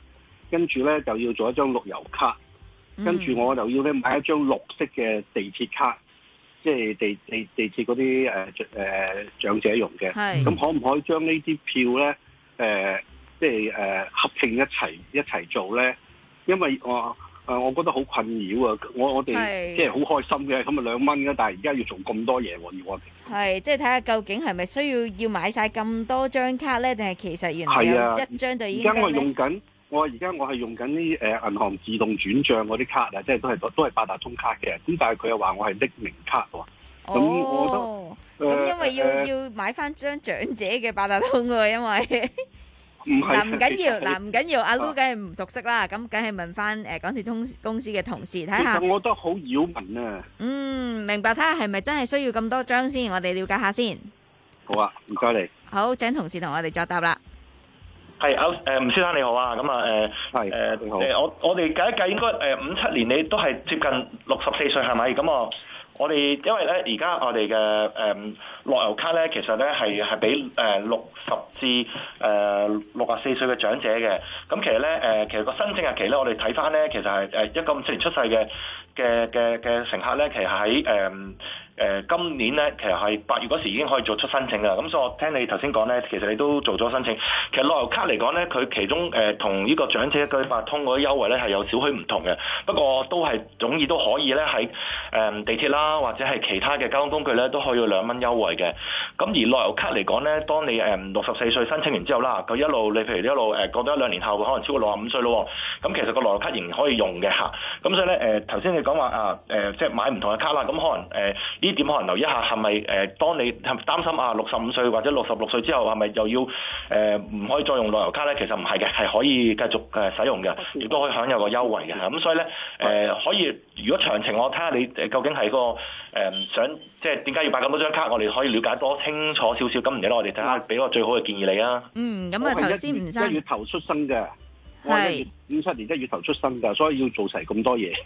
跟住咧就要做一張綠油卡，跟住我就要咧買一張綠色嘅地鐵卡，即係地地地鐵嗰啲誒誒長者用嘅。咁可唔可以將呢啲票咧誒、呃、即係誒、呃、合併一齊一齊做咧？因為我誒、呃、我覺得好困擾啊！我我哋即係好開心嘅，咁啊兩蚊嘅，但係而家要做咁多嘢喎，要我哋。 係，即係睇下究竟係咪需要要買晒咁多張卡咧？定係其實原來有一張就已經。而家我用緊，我而家我係用緊啲誒銀行自動轉帳嗰啲卡啊，即係都係都係八達通卡嘅。咁但係佢又話我係匿名卡喎。咁我覺得咁因為要、 呃、 要買翻張長者嘅八達通喎，因為。嗱唔緊要，嗱唔緊要，阿 Lu 梗係唔熟悉啦，咁梗係問翻誒港鐵通公司嘅同事睇下。 其實我覺得好擾民啊。 嗯，明白，睇下係咪真係需要咁多張先，我哋了解下先。 好啊，唔該你。 好，請同事同我哋作答啦。 係，歐誒吳先生你好啊，咁啊誒誒誒我我哋計一計應該誒五七年你都係接近六十四歲係咪？咁我。我哋因為咧，而家我哋嘅誒樂悠卡咧，其實咧係係俾誒六十至誒六十四歲嘅長者嘅。咁其實咧誒、呃，其實個申請日期咧，我哋睇翻咧，其實係誒一九五七年出世嘅嘅嘅嘅乘客咧，其實喺誒誒今年咧，其實係八月嗰時已經可以做出申請㗎。咁所以我聽你頭先講咧，其實你都做咗申請。其實樂悠卡嚟講咧，佢其中誒同呢個長者嘅八達通嗰啲優惠咧係有少許唔同嘅。不過都係總之都可以咧喺誒地鐵啦，或者係其他嘅交通工具咧，都可以有兩蚊優惠嘅。咁而樂悠卡嚟講咧，當你誒六十四歲申請完之後啦，佢一路你譬如一路誒過多一兩年後，可能超過六十五歲咯。咁其實個樂悠卡仍然可以用嘅嚇。咁所以咧誒頭先你講話啊誒，即係買唔同嘅卡啦。咁可能誒呢點可能留意一下係咪誒？當你係擔心啊六十五歲或者六十六歲之後係咪又要誒唔、呃、可以再用樂悠卡咧？其實唔係嘅，係可以繼續誒使用嘅，亦都可以享有個優惠嘅。咁所以咧誒、呃、可以，如果詳情我睇下你誒究竟係個誒、呃、想即係點解要辦咁多張卡，我哋可以了解多清楚少少。咁唔理啦，我哋睇下俾個最好嘅建議你啊。 嗯，咁啊頭先吳生一月頭出生嘅，我係一月五七年一月頭出生㗎，所以要做齊咁多嘢。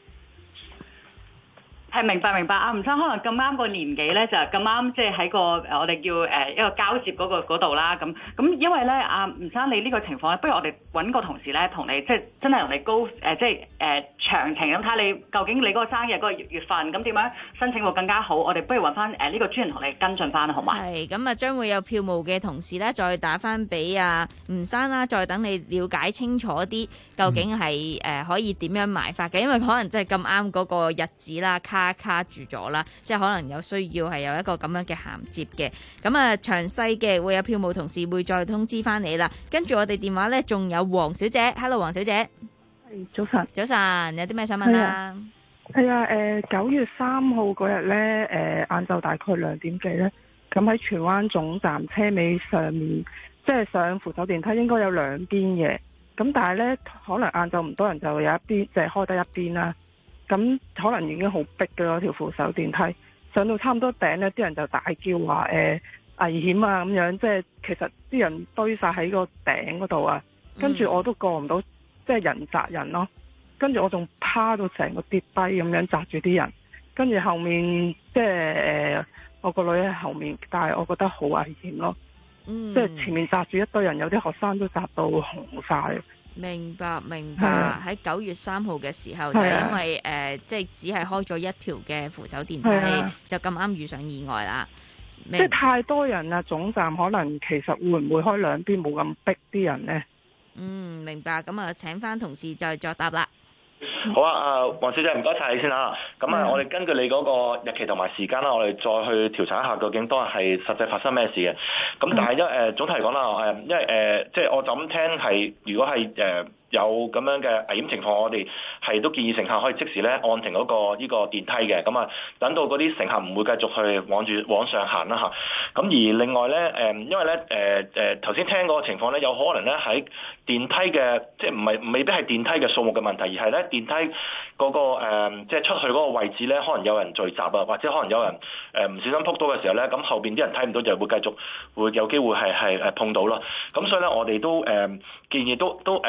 係明白明白，阿吳生可能咁啱個年紀咧，就咁啱即係喺個我哋叫誒一個交接嗰個嗰度啦。咁咁因為咧，阿吳生你呢個情況咧，不如我哋揾個同事咧，同你即係真係同你高誒，即係誒詳情咁睇下你究竟你嗰個生日嗰個月月份，咁點樣申請會更加好？我哋不如揾翻誒呢個專人同你跟進翻，好嘛？ 係咁啊，將會有票務嘅同事咧，再打翻俾阿吳生啦，再等你了解清楚啲，究竟係誒可以點樣買法嘅？因為可能真係咁啱嗰個日子啦，卡卡住咗啦，即係可能有需要係有一個咁樣嘅銜接嘅。咁啊，詳細嘅會有票務同事會再通知翻你啦。跟住我哋電話咧，仲有黃小姐 ，Hello 黃小姐， 係早晨， 早晨，有啲咩想問啊？ 係啊，誒九月三號嗰日咧，誒晏晝大概兩點幾咧，咁喺荃灣總站車尾上面，即係上扶手電梯應該有兩邊嘅，咁但係咧可能晏晝唔多人，就有一邊就係開得一邊啦。咁可能已經好逼嘅嗰條扶手電梯，上到差唔多頂咧，啲人就大叫話誒、呃、危險啊咁樣，即係其實啲人堆晒喺個頂嗰度啊，跟住我都過唔到，即係人砸人咯，跟住我仲趴到成個跌低咁樣砸住啲人，跟住後面即係誒我個女喺後面，但係我覺得好危險咯， 嗯、 即係前面砸住一堆人，有啲學生都砸到紅晒。 明白明白，喺九月三號嘅時候就係因為誒、呃，即係只係開咗一條嘅扶手電梯，就咁啱遇上意外啦。 即係太多人啦，總站可能其實會唔會開兩邊冇咁逼啲人呢？ 嗯，明白。咁啊，請翻同事再作答啦。 好啊，啊黃小姐唔該晒你先啦。咁啊，我哋根據你嗰個日期同埋時間啦，我哋再去調查一下究竟當日係實際發生咩事嘅。咁但係一誒總體嚟講啦，誒因為誒、呃、即係我就咁聽係，如果係誒。呃有咁樣嘅危險情況，我哋係都建議乘客可以即時咧按停嗰個呢個電梯嘅，咁啊等到嗰啲乘客唔會繼續去往住往上行啦嚇。咁而另外咧誒，因為咧誒誒頭先聽嗰個情況咧，有可能咧喺電梯嘅即係唔係未必係電梯嘅數目嘅問題，而係咧電梯嗰個誒即係出去嗰個位置咧，可能有人聚集啊，或者可能有人誒唔小心撲到嘅時候咧，咁後邊啲人睇唔到就會繼續會有機會係係誒碰到啦。咁所以咧，我哋都誒建議都都誒誒。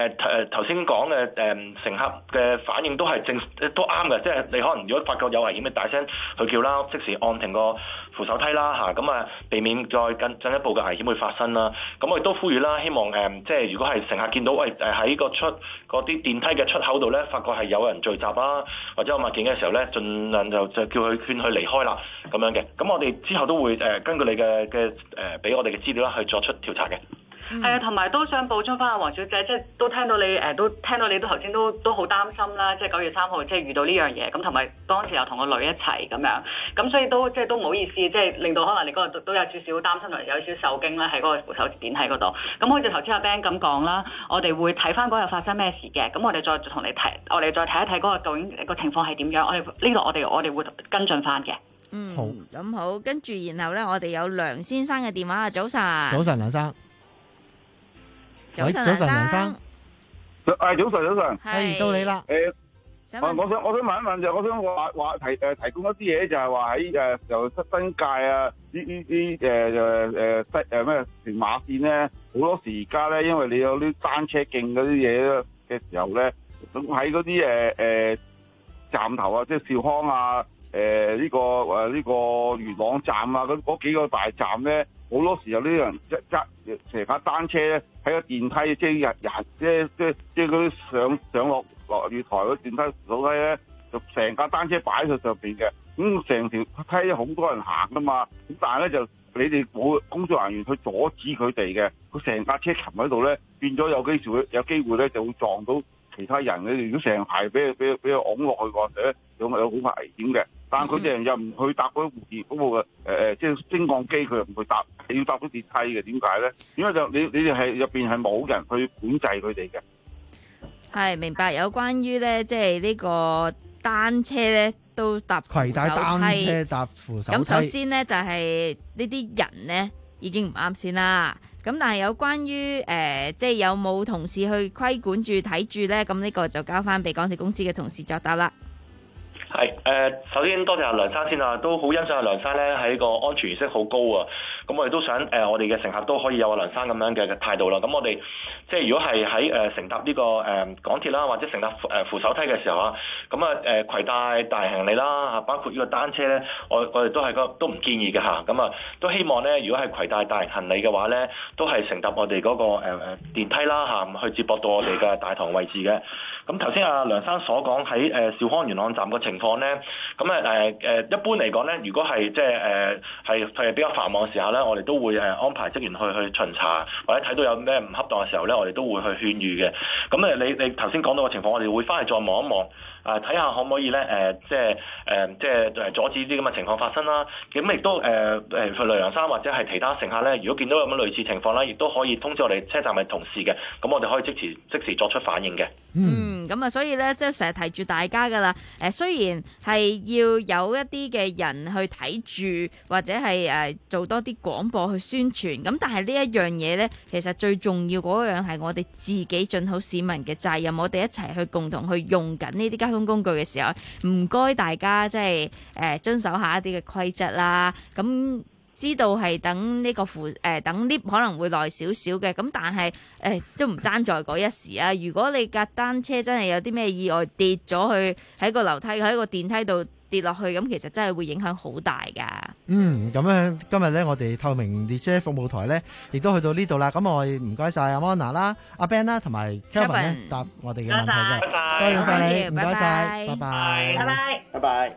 誒頭先講嘅誒乘客嘅反應都係正都啱嘅，即係你可能如果發覺有危險，你大聲去叫啦，即時按停個扶手梯啦嚇，咁啊避免再更進一步嘅危險會發生啦。咁我亦都呼籲啦，希望誒即係如果係乘客見到喂誒喺個出嗰啲電梯嘅出口度咧，發覺係有人聚集啦，或者有物件嘅時候咧，盡量就就叫佢勸佢離開啦咁樣嘅。咁我哋之後都會誒根據你嘅嘅誒俾我哋嘅資料啦，去作出調查嘅。 係啊，同埋都想補充翻阿黃小姐，即係都聽到你誒，都聽到你都頭先都都好擔心啦，即係九月三號即係遇到呢樣嘢，咁同埋當時又同個女一齊咁樣，咁所以都即係都唔好意思，即係令到可能你嗰度都有少少擔心同有少少受驚咧，喺嗰個扶手電梯嗰度。咁好似頭先阿 Ben 咁講啦，我哋會睇翻嗰日發生咩事嘅，咁我哋再同你睇，我哋再睇一睇嗰個究竟個情況係點樣，我哋呢度我哋我哋會跟進翻嘅。 嗯，好，咁好，跟住然後咧，我哋有梁先生嘅電話，早晨。 早晨，梁生。 早晨， 早晨，梁生。 誒，早晨，早晨。 係到你啦。 誒，我我想我想問一問就，我想話話提誒提供一啲嘢，就係話喺誒由新界啊呢呢啲誒誒誒西誒咩屯馬線咧，好多時而家咧，因為你有啲單車徑嗰啲嘢嘅時候咧，咁喺嗰啲誒誒站頭啊，即係兆康啊，誒呢個誒呢個元朗站啊，嗰嗰幾個大站咧。好多時候呢啲人一揸成架單車咧，喺個電梯即係人人即係即係即係嗰啲上上落落月台嗰電梯樓梯咧，就成架單車擺喺上邊嘅。咁成條梯好多人行噶嘛，咁但係咧就你哋冇工作人員去阻止佢哋嘅，佢成架車擒喺度咧，變咗有機會有機會咧就會撞到其他人嘅。如果成排俾俾俾佢拱落去嘅話咧，有有好危險嘅。但係佢哋又唔去搭嗰啲護電嗰部嘅誒誒，即係升降機，佢又唔去搭，係要搭嗰電梯嘅。點解咧？因為就你你哋係入邊係冇人去管制佢哋嘅。 係明白，有關於咧，即係呢個單車咧都搭攜帶單車搭扶手梯。 咁首先咧就係呢啲人咧已經唔啱先啦。咁但係有關於誒、呃，即係有冇同事去規管住睇住咧？咁呢個就交翻俾港鐵公司嘅同事作答啦。 係誒、呃，首先多謝阿梁生先啊，都好欣賞阿梁生咧喺個安全意識好高啊。咁我哋都想誒、呃，我哋嘅乘客都可以有阿梁生咁樣嘅態度啦。咁我哋即係如果係喺誒乘搭呢、這個誒、呃、港鐵啦，或者乘搭誒扶手梯嘅時候啊，咁啊誒攜帶大行李啦嚇，包括呢個單車咧，我我哋都係個都唔建議嘅嚇。咁啊都希望咧，如果係攜帶大型行李嘅話咧，都係乘搭我哋嗰、那個誒誒、呃、電梯啦嚇、啊，去接駁到我哋嘅大堂位置嘅。咁頭先阿梁生所講喺誒兆康元朗站個情況咧，咁啊誒誒一般嚟講咧，如果係即係誒係係比較繁忙嘅時候咧，我哋都會誒安排職員去去巡查，或者睇到有咩唔恰當嘅時候咧，我哋都會去勸喻嘅。咁誒你你頭先講到嘅情況，我哋會翻去再望一望，啊睇下可唔可以咧誒即係誒即係誒阻止啲咁嘅情況發生啦。咁亦都誒誒去梁生或者係其他乘客咧，如果見到有咁類似情況咧，亦都可以通知我哋車站嘅同事嘅，咁我哋可以即時即時作出反應嘅。 嗯，咁啊，所以咧，即係成日提住大家噶啦。誒，雖然係要有一啲嘅人去睇住，或者係誒做多啲廣播去宣傳，咁但係呢一樣嘢咧，其實最重要嗰樣係我哋自己盡好市民嘅責任，我哋一齊去共同去用緊呢啲交通工具嘅時候，唔該大家即係誒遵守下一啲嘅規則啦。咁知道係等呢個扶誒、呃、等 lift 可能會耐少少嘅，咁但係誒、呃、都唔爭在嗰一時啊！如果你架單車真係有啲咩意外跌咗去喺個樓梯喺個電梯度跌落去，咁其實真係會影響好大噶。 嗯，咁樣今日咧，我哋透明列車服務台咧，亦都去到呢度啦。咁我哋唔該晒阿 Mona 啦、阿 Ben 啦，同埋 Kevin 咧答我哋嘅問題嘅。多謝晒你，唔該晒，拜拜， 拜拜， 拜拜。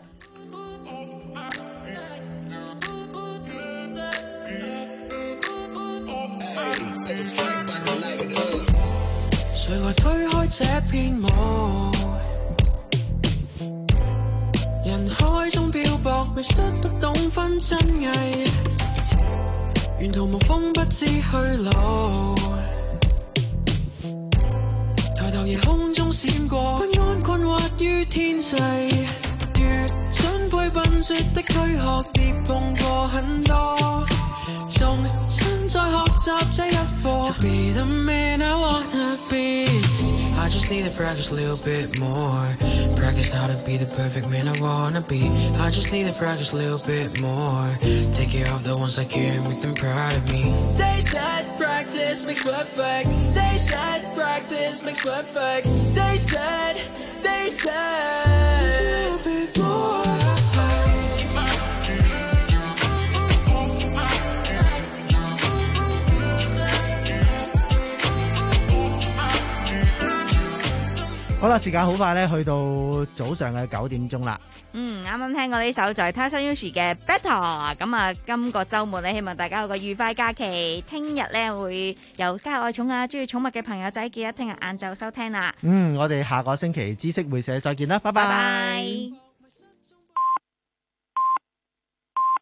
誰來推開這片霧？人海中漂泊，未識得懂分真偽，沿途無風不知去路。抬頭夜空中閃過，不安困惑於天際，越珍貴笨拙的軀殼，跌碰過很多。重新再學習這一課。To be the man I wanna be。 I just need to practice a little bit more. Practice how to be the perfect man I wanna be. I just need to practice a little bit more. Take care of the ones I care and make them proud of me. They said practice makes perfect. They said practice makes perfect. They said, they said just a little bit more. 好啦，時間好快咧，去到早上嘅九點鐘啦。 嗯，啱啱聽過呢首就係 Tyson Yoshi 嘅 Better。咁啊，今個週末咧，希望大家有個愉快假期。聽日咧會有家愛寵啊，中意寵物嘅朋友仔記得聽日晏晝收聽啦。 嗯，我哋下個星期知識會社再見啦，拜拜。 拜拜。